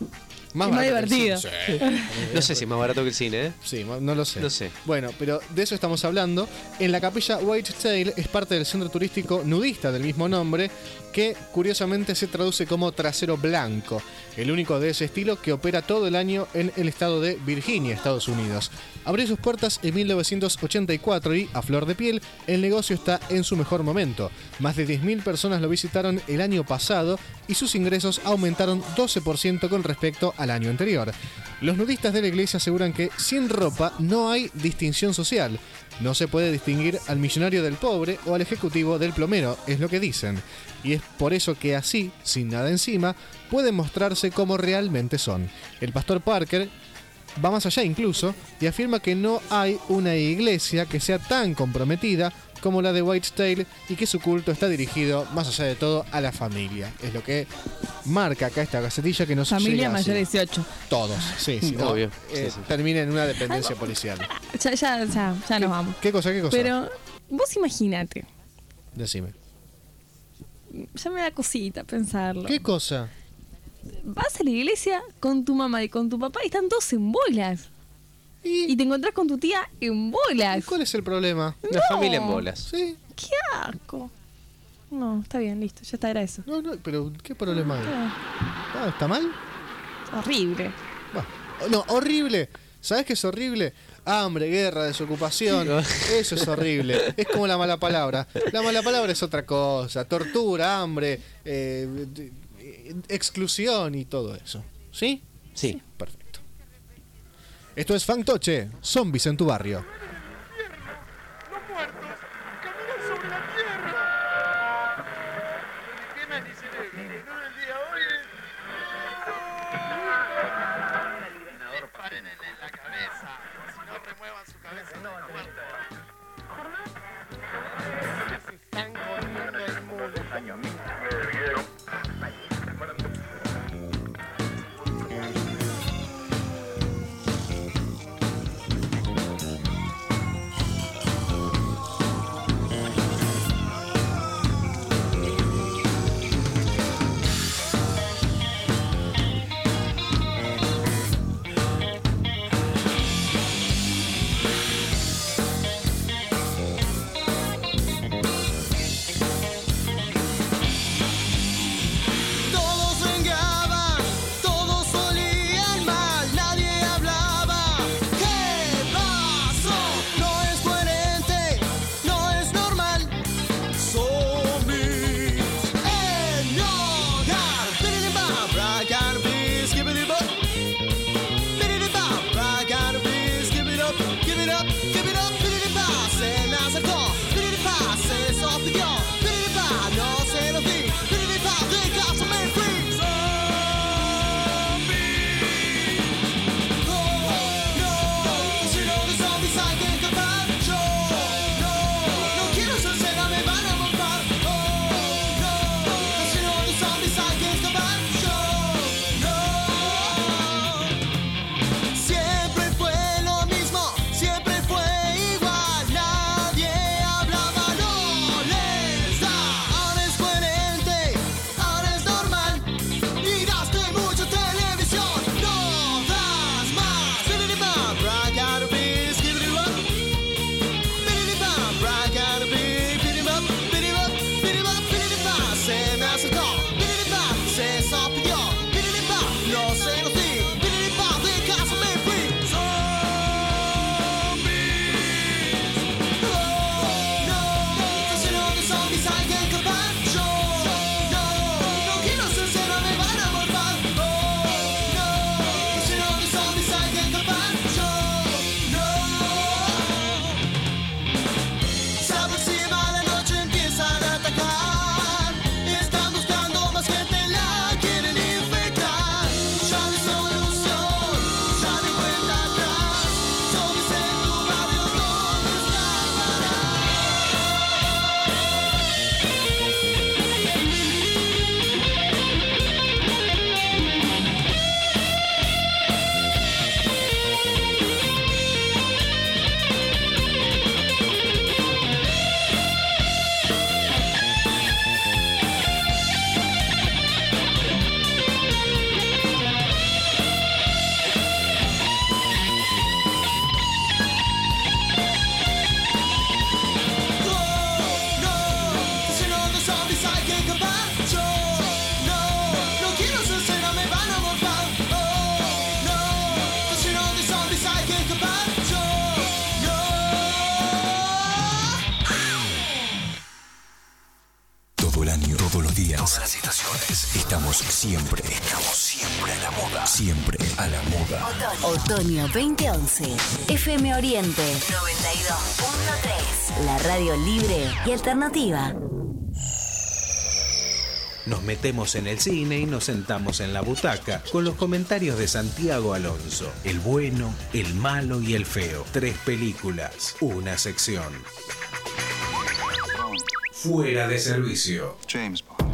Más divertido. Sí. No sé si es más barato que el cine, ¿eh? Sí, no lo sé. No sé. Bueno, pero de eso estamos hablando. En la capilla Whitetail es parte del centro turístico nudista del mismo nombre, que curiosamente se traduce como trasero blanco, el único de ese estilo que opera todo el año en el estado de Virginia, Estados Unidos. Abrió sus puertas en 1984 y, a flor de piel, el negocio está en su mejor momento. Más de 10.000 personas lo visitaron el año pasado y sus ingresos aumentaron 12% con respecto al año anterior. Los nudistas de la iglesia aseguran que sin ropa no hay distinción social. No se puede distinguir al millonario del pobre o al ejecutivo del plomero, es lo que dicen. Y es por eso que así, sin nada encima, pueden mostrarse como realmente son. El pastor Parker va más allá incluso y afirma que no hay una iglesia que sea tan comprometida como la de Whitetail y que su culto está dirigido, más allá de todo, a la familia. Es lo que marca acá esta gacetilla que nos Familia llega mayor de así. 18. Todos, sí, no, Obvio. Sí. termina en una dependencia policial. Ya nos vamos. ¿Qué cosa? Pero vos imagínate. Decime. Ya me da cosita pensarlo. ¿Qué cosa? Vas a la iglesia con tu mamá y con tu papá y están todos en bolas. Y te encontrás con tu tía en bolas. ¿Y cuál es el problema? La familia en bolas. Sí. ¡Qué asco! No, está bien, listo, ya está, era eso. No, pero ¿qué problema hay? ¿Está mal? Horrible. No, horrible. ¿Sabes qué es horrible? Hambre, guerra, desocupación. Eso es horrible. Es como la mala palabra. La mala palabra es otra cosa. Tortura, hambre, exclusión y todo eso. ¿Sí? Sí. Perfecto. Esto es Fantoche, zombies en tu barrio. Los muertos caminan sobre la tierra. ¿Qué más dice el día hoy? Disparen en la cabeza. Si no, remuevan su cabeza en la muerte. Se están comiendo el mundo. estaciones. Estamos siempre a la moda. Siempre a la moda. Otoño 2011. FM Oriente 92.3. La radio libre y alternativa. Nos metemos en el cine y nos sentamos en la butaca con los comentarios de Santiago Alonso. El bueno, el malo y el feo. 3 películas, una sección. Fuera de servicio. James Bond.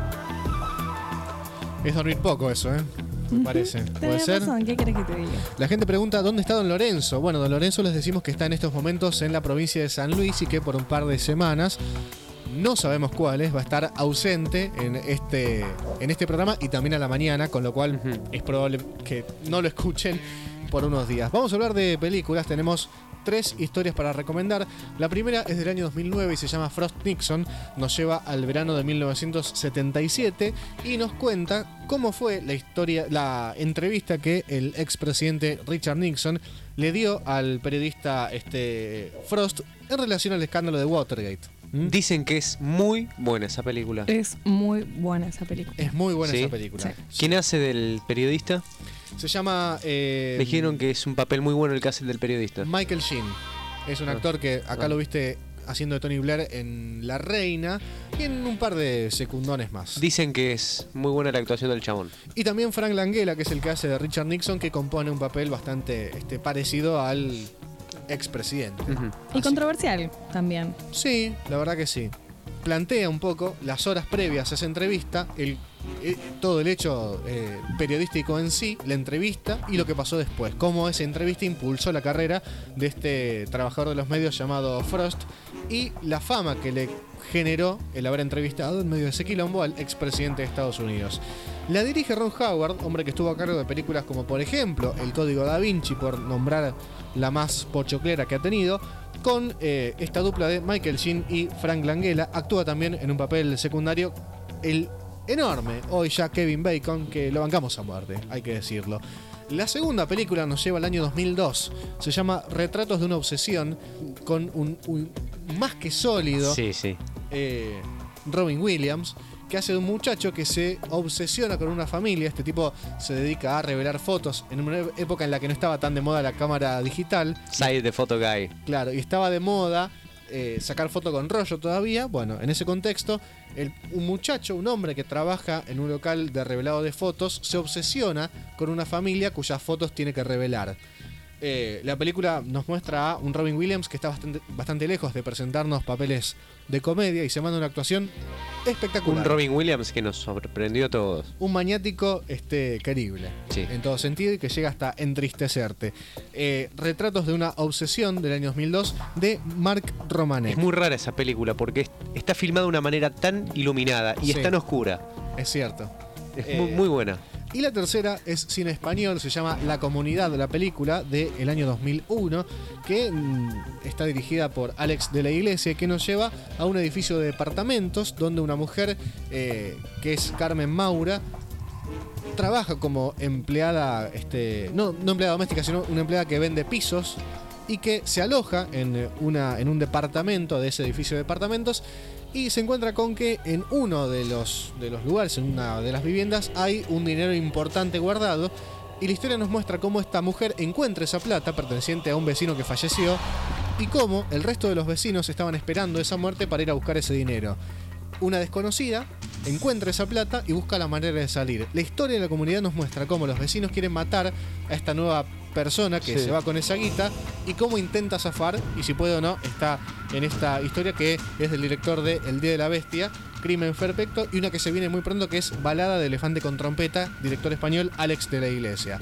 Es dormir poco eso, me parece. ¿Puede ser? Razón. ¿Qué querés que te diga? La gente pregunta ¿dónde está Don Lorenzo? Bueno, Don Lorenzo les decimos que está en estos momentos en la provincia de San Luis y que por un par de semanas, no sabemos cuáles, va a estar ausente en este programa y también a la mañana, con lo cual es probable que no lo escuchen por unos días. Vamos a hablar de películas, tenemos 3 historias para recomendar. La primera es del año 2009 y se llama Frost Nixon. Nos lleva al verano de 1977 y nos cuenta cómo fue la entrevista que el expresidente Richard Nixon le dio al periodista Frost en relación al escándalo de Watergate. Dicen que es muy buena esa película. Es muy buena esa película. Es muy buena ¿Sí? esa película. Sí. ¿Quién hace del periodista? Se llama... Me dijeron que es un papel muy bueno el que hace del periodista. Michael Sheen. Es un actor que acá lo viste haciendo de Tony Blair en La Reina y en un par de secundones más. Dicen que es muy buena la actuación del chabón. Y también Frank Langella, que es el que hace de Richard Nixon, que compone un papel bastante parecido al expresidente. Y controversial también. Sí, la verdad que sí. Plantea un poco las horas previas a esa entrevista, todo el hecho periodístico en sí, la entrevista y lo que pasó después. Cómo esa entrevista impulsó la carrera de este trabajador de los medios llamado Frost y la fama que le generó el haber entrevistado en medio de ese quilombo al expresidente de Estados Unidos. La dirige Ron Howard, hombre que estuvo a cargo de películas como por ejemplo El Código Da Vinci, por nombrar la más pochoclera que ha tenido, con esta dupla de Michael Sheen y Frank Langella. Actúa también en un papel secundario el enorme, hoy ya Kevin Bacon, que lo bancamos a muerte, hay que decirlo. La segunda película nos lleva al año 2002. Se llama Retratos de una obsesión, con un más que sólido Robin Williams, que hace de un muchacho que se obsesiona con una familia. Este tipo se dedica a revelar fotos en una época en la que no estaba tan de moda la cámara digital. Side the Photo Guy. Claro, y estaba de moda sacar foto con rollo todavía. Bueno, en ese contexto, un muchacho, un hombre que trabaja en un local de revelado de fotos, se obsesiona con una familia cuyas fotos tiene que revelar. La película nos muestra a un Robin Williams que está bastante lejos de presentarnos papeles de comedia y se manda una actuación espectacular. Un Robin Williams que nos sorprendió a todos. Un maniático querible, en todo sentido, y que llega hasta entristecerte. Retratos de una obsesión del año 2002 de Mark Romanek. Es muy rara esa película porque está filmada de una manera tan iluminada y es tan oscura. Es cierto. Es muy buena. Y la tercera es cine español, se llama La Comunidad, de la película del año 2001, que está dirigida por Alex de la Iglesia, que nos lleva a un edificio de departamentos donde una mujer, que es Carmen Maura, trabaja como empleada, no empleada doméstica, sino una empleada que vende pisos y que se aloja en un departamento de ese edificio de departamentos. Y se encuentra con que en uno de los lugares, en una de las viviendas, hay un dinero importante guardado. Y la historia nos muestra cómo esta mujer encuentra esa plata perteneciente a un vecino que falleció y cómo el resto de los vecinos estaban esperando esa muerte para ir a buscar ese dinero. Una desconocida encuentra esa plata y busca la manera de salir. La historia de La Comunidad nos muestra cómo los vecinos quieren matar a esta nueva persona que se va con esa guita y cómo intenta zafar y si puede o no. Está en esta historia que es del director de El Día de la Bestia, Crimen Perfecto, y una que se viene muy pronto que es Balada de Elefante con Trompeta, director español Alex de la Iglesia.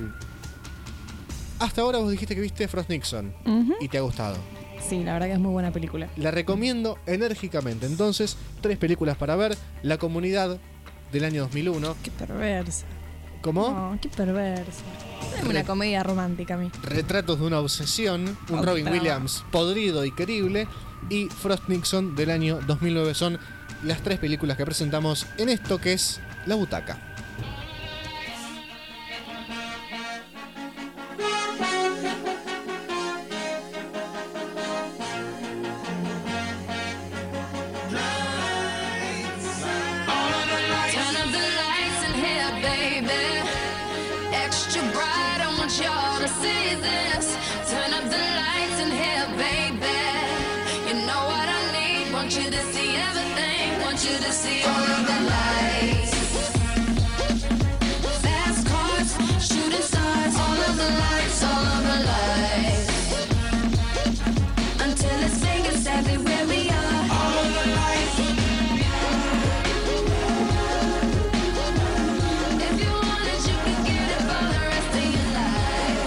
Hasta ahora vos dijiste que viste Frost Nixon y te ha gustado. Sí, la verdad que es muy buena película. La recomiendo enérgicamente. Entonces, 3 películas para ver. La Comunidad, del año 2001. Qué perversa. ¿Cómo? No, qué perversa. Es una comedia romántica a mí. Retratos de una obsesión. Un Robin Williams podrido y querible. Y Frost Nixon, del año 2009. Son las 3 películas que presentamos en esto que es La Butaca. to see this. Turn up the lights in here, baby. You know what I need. Want you to see everything. Want you to see all of the lights. Fast cars, shooting stars. All of the lights, all of the lights. Until it's singing everywhere we are. All of the lights. If you want it, you can get it for the rest of your life.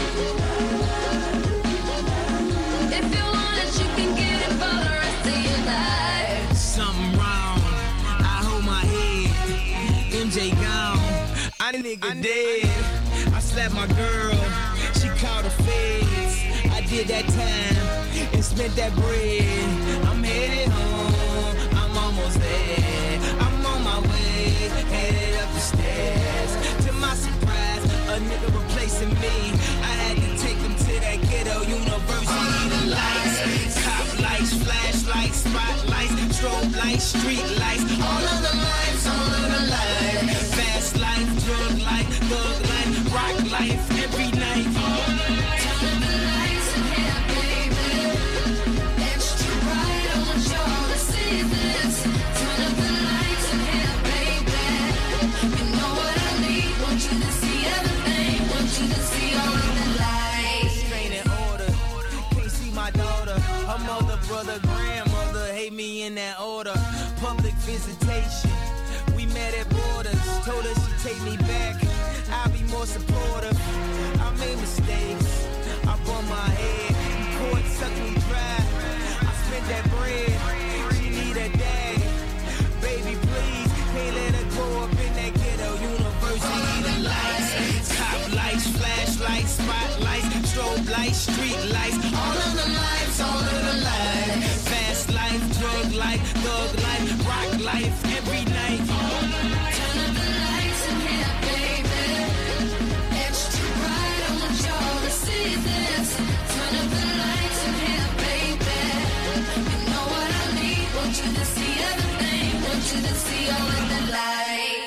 If you want it, you can get it for the rest of your life. Something wrong, I hold my head. MJ gone, I nigga dead. I slapped my girl, she called the feds. I did that time and spent that bread. I'm headed home, I'm almost there. I'm on my way, headed up the stairs. To my surprise, a nigga replacing me. I had to take him to that ghetto university. The lights, cop lights, flashlights, spotlights, strobe lights, street lights. All of the lights, all of the lights. Fast life, drug life, thug life, rock life, every night. Turn up the lights in here, baby. Extra bright, I want you all to see this. Turn up the lights in here, baby. You know what I need. Want you to see everything. Want you to see all of the lights. Straight in order, can't see my daughter. Her mother, brother, grandmother hate me in that order. Public visitation, we met at borders. Told her she'd take me back, I'll be more supportive. I made mistakes, I bumped my head. Court sucked me dry, I spent that bread. She need a daddy, baby please. Can't let her grow up in that ghetto university. The lights, cop lights, flashlights, spotlights, strobe lights, street lights. All of the lights, all of the lights. Fast life, drug life, thug life, rock life, every night. Turn up the lights in here, baby. Extra bright, I want you all to see this. Turn up the lights in here, baby. You know what I need. Want you to see everything. Want you to see all of the lights.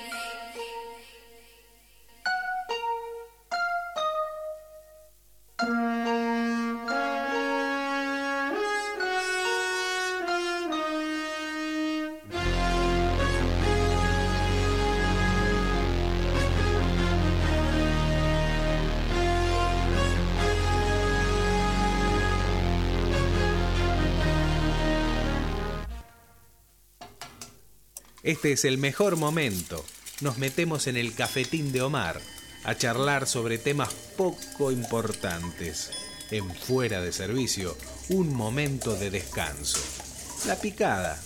Este es el mejor momento. Nos metemos en el cafetín de Omar a charlar sobre temas poco importantes. En Fuera de Servicio, un momento de descanso. La picada.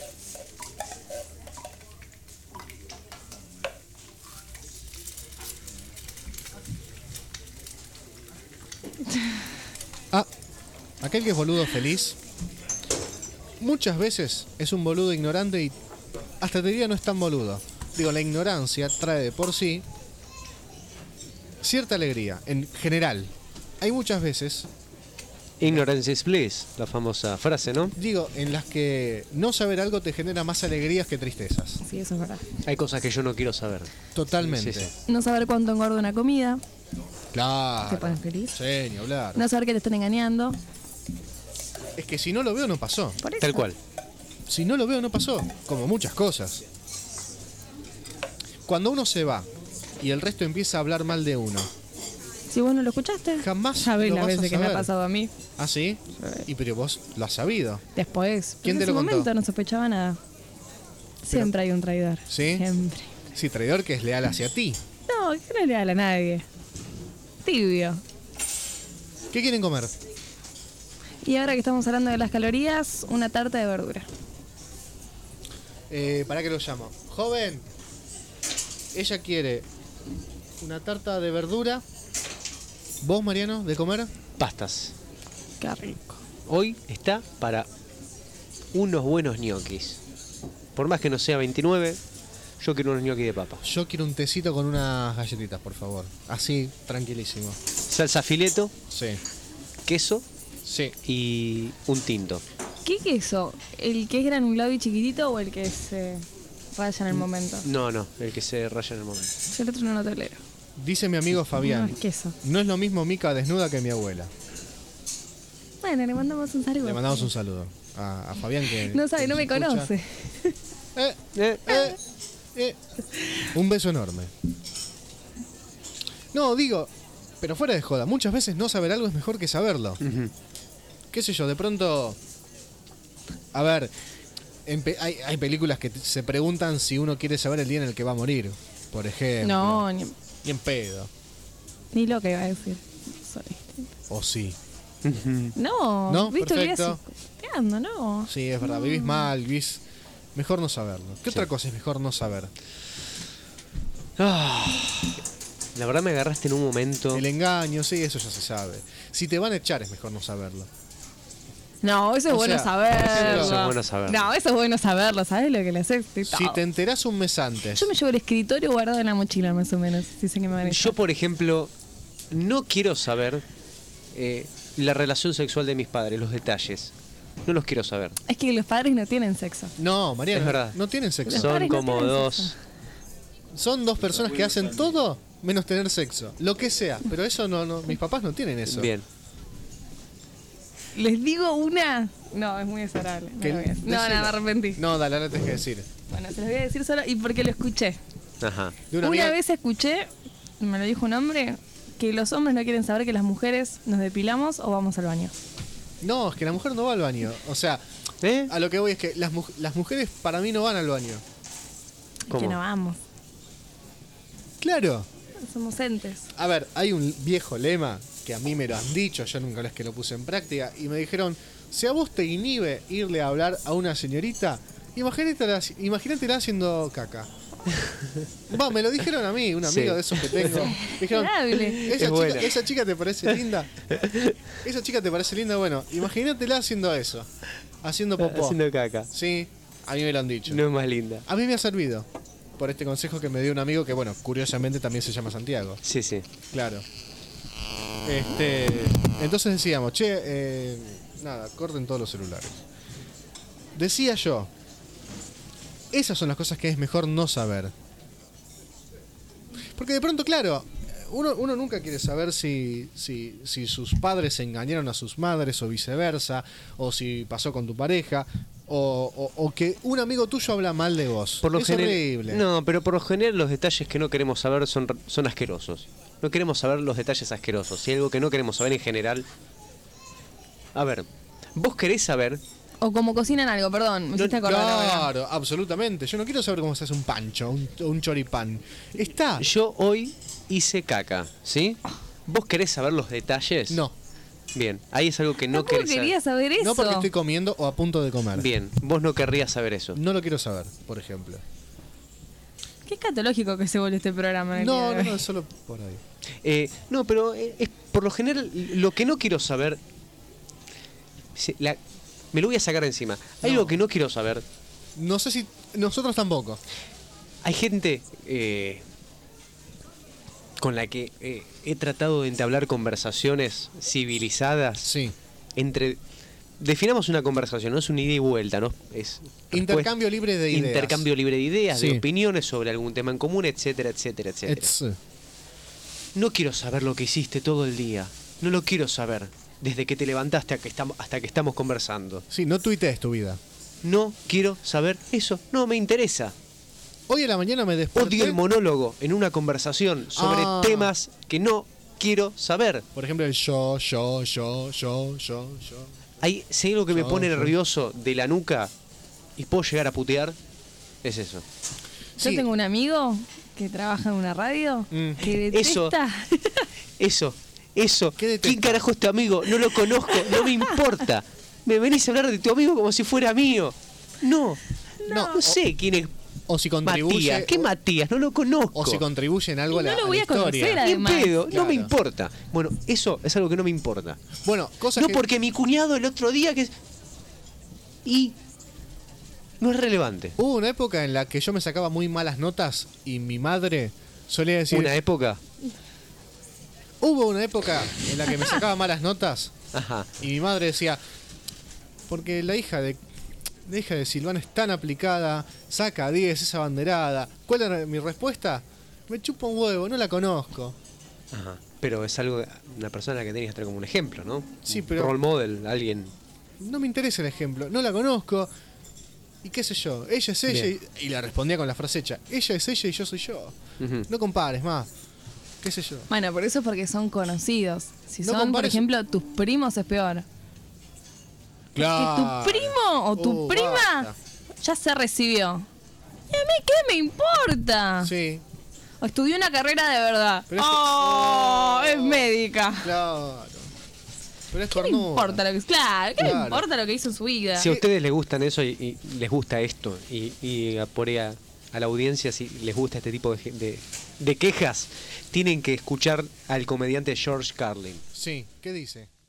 Aquel que es boludo feliz, muchas veces es un boludo ignorante y hasta te diría no es tan boludo. Digo, la ignorancia trae de por sí cierta alegría, en general. Hay muchas veces... Ignorance is bliss, la famosa frase, ¿no? Digo, en las que no saber algo te genera más alegrías que tristezas. Sí, eso es verdad. Hay cosas que yo no quiero saber. Totalmente. Sí, sí. No saber cuánto engorda una comida. Claro. Te pones feliz. Sí, ni hablar. No saber que te están engañando. Es que si no lo veo, no pasó. Por eso. Tal cual. Si no lo veo, no pasó. Como muchas cosas. Cuando uno se va y el resto empieza a hablar mal de uno. Si vos no lo escuchaste, jamás sabés lo las vas a veces que me ha saber. pasado a mí. ¿Ah, sí? Y pero vos lo has sabido. Después. ¿Quién en te ese lo contó? momento no sospechaba nada. Siempre hay un traidor. ¿Sí? Siempre. Sí, traidor que es leal hacia ti. No, que no es leal a nadie. Tibio. ¿Qué quieren comer? Y ahora que estamos hablando de las calorías, una tarta de verdura. ¿Para qué lo llamo? Joven, ella quiere una tarta de verdura. ¿Vos, Mariano, de comer? Pastas. Qué rico. Hoy está para unos buenos ñoquis. Por más que no sea 29, yo quiero unos ñoquis de papa. Yo quiero un tecito con unas galletitas, por favor. Así, tranquilísimo. Salsa fileto. Sí. Queso. Sí. Y un tinto. ¿Qué queso? ¿El que es granulado y chiquitito o el que se raya en el momento? No, el que se raya en el momento. Yo el otro no lo tolero. Dice mi amigo Fabián. No, es queso. No es lo mismo Mica desnuda que mi abuela. Bueno, le mandamos un saludo. Le mandamos un saludo a Fabián que... No sabe, que no nos me escucha. conoce. Un beso enorme. No, digo, pero fuera de joda, muchas veces no saber algo es mejor que saberlo. Qué sé yo, de pronto... A ver, hay películas que se preguntan si uno quiere saber el día en el que va a morir, por ejemplo. No, ni en pedo. Ni lo que iba a decir. Sorry. O sí. No, ¿No? ¿viste? Perfecto. Coqueteando, no. Sí, es verdad, vivís mal, vivís... Mejor no saberlo. ¿Qué otra cosa es mejor no saber? La verdad me agarraste en un momento. El engaño, sí, eso ya se sabe. Si te van a echar es mejor no saberlo. No, eso es O bueno sea, saberlo. Eso es bueno saberlo. No, eso es bueno saberlo. ¿Sabes lo que le haces? Si te enterás un mes antes. Yo me llevo el escritorio guardado en la mochila, más o menos. Si sé que me van a echar. Yo, por ejemplo, no quiero saber la relación sexual de mis padres, los detalles. No los quiero saber. Es que los padres no tienen sexo. No, Mariana, Es verdad. no tienen sexo. Son como dos. Son dos personas que hacen todo menos tener sexo. Lo que sea. Pero eso no. Mis papás no tienen eso. Bien. Les digo una. No, es muy desagradable. No, lo voy a decir. No, me arrepentí. No, dale, ahora tenés que decir. Bueno, se los voy a decir solo y porque lo escuché. Ajá. Una vez escuché, me lo dijo un hombre, que los hombres no quieren saber que las mujeres nos depilamos o vamos al baño. No, es que la mujer no va al baño. O sea, a lo que voy es que las mujeres para mí no van al baño. Es que no vamos. Claro. Somos entes. A ver, hay un viejo lema que a mí me lo han dicho, yo nunca es que lo puse en práctica, y me dijeron, si a vos te inhibe irle a hablar a una señorita, imagínatela haciendo caca. Va, me lo dijeron a mí, un amigo de esos que tengo. Dijeron, esa chica te parece linda. Esa chica te parece linda, bueno, imagínatela haciendo eso. Haciendo popó. Haciendo caca. Sí, a mí me lo han dicho. No es más linda. A mí me ha servido. Por este consejo que me dio un amigo que, bueno, curiosamente también se llama Santiago. Sí, sí. Claro. Entonces decíamos, nada, corten todos los celulares. Decía yo, esas son las cosas que es mejor no saber. Porque de pronto, claro, uno nunca quiere saber si sus padres engañaron a sus madres o viceversa, o si pasó con tu pareja, o que un amigo tuyo habla mal de vos. Es horrible. No, pero por lo general los detalles que no queremos saber son asquerosos. No queremos saber los detalles asquerosos. Si hay algo que no queremos saber en general... A ver, ¿vos querés saber? O como cocinan algo, perdón, me hiciste acordar ahora. Claro, absolutamente. Yo no quiero saber cómo se hace un pancho, un choripán. Está. Yo hoy hice caca, ¿sí? ¿Vos querés saber los detalles? No. Bien, ahí es algo que no querés saber. quería saber eso. No porque estoy comiendo o a punto de comer. Bien, vos no querrías saber eso. No lo quiero saber, por ejemplo. Qué escatológico que se vuelve este programa. No, solo por ahí. No, pero es por lo general lo que no quiero saber... me lo voy a sacar de encima. Hay algo que no quiero saber. No sé si... Nosotros tampoco. Hay gente con la que he tratado de entablar conversaciones civilizadas. Sí. Definamos una conversación, no es un ida y vuelta, ¿no? Es intercambio libre de ideas. Intercambio libre de ideas, Sí. de opiniones sobre algún tema en común, etcétera, etcétera, etcétera. No quiero saber lo que hiciste todo el día. No lo quiero saber. Desde que te levantaste hasta que estamos conversando. Sí, no tuitees tu vida. No quiero saber eso. No me interesa. Hoy a la mañana me desperté. Odio el monólogo en una conversación sobre temas que no quiero saber. Por ejemplo, el yo. Si hay algo que me pone nervioso de la nuca y puedo llegar a putear, es eso. Yo tengo un amigo que trabaja en una radio que detesta. Eso. ¿Quién carajo es tu amigo? No lo conozco, no me importa. Me venís a hablar de tu amigo como si fuera mío. No sé quién es. O si contribuye. Matías. ¿Qué Matías? No lo conozco. O si contribuye en algo a la, no lo voy a historia. conocer, además. Ni pedo, Claro. no me importa. Bueno, eso es algo que no me importa. Bueno, cosas No que... porque mi cuñado el otro día que... Y... No es relevante. Hubo una época en la que yo me sacaba muy malas notas y mi madre solía decir... ¿Una época? Hubo una época en la que me sacaba malas notas. Ajá. Y mi madre decía, porque la hija de Silvana es tan aplicada, saca 10, es abanderada. ¿Cuál era mi respuesta? Me chupa un huevo, no la conozco. Ajá. Pero es algo, una persona que tenés que tener como un ejemplo, ¿no? Sí, pero... Role model, alguien... No me interesa el ejemplo, no la conozco. Y qué sé yo, ella es ella y le respondía con la frase hecha. Ella es ella y yo soy yo. No compares más. Qué sé yo. Bueno, por eso es porque son conocidos. Si No son, por compares- ejemplo, tus primos es peor. Claro. Que tu primo o tu prima basta. ya se recibió. ¿Y a mí qué me importa? Sí. O estudió una carrera de verdad. Pero es que- ¡Oh! Es médica. Claro. Pero es ¿Qué me cornuda. importa lo que Claro, ¿qué me Claro. importa lo que hizo en su vida? Si a ustedes les gustan eso y les gusta esto, y por ahí a la audiencia, si les gusta este tipo de quejas, tienen que escuchar al comediante George Carlin. Sí, ¿qué dice?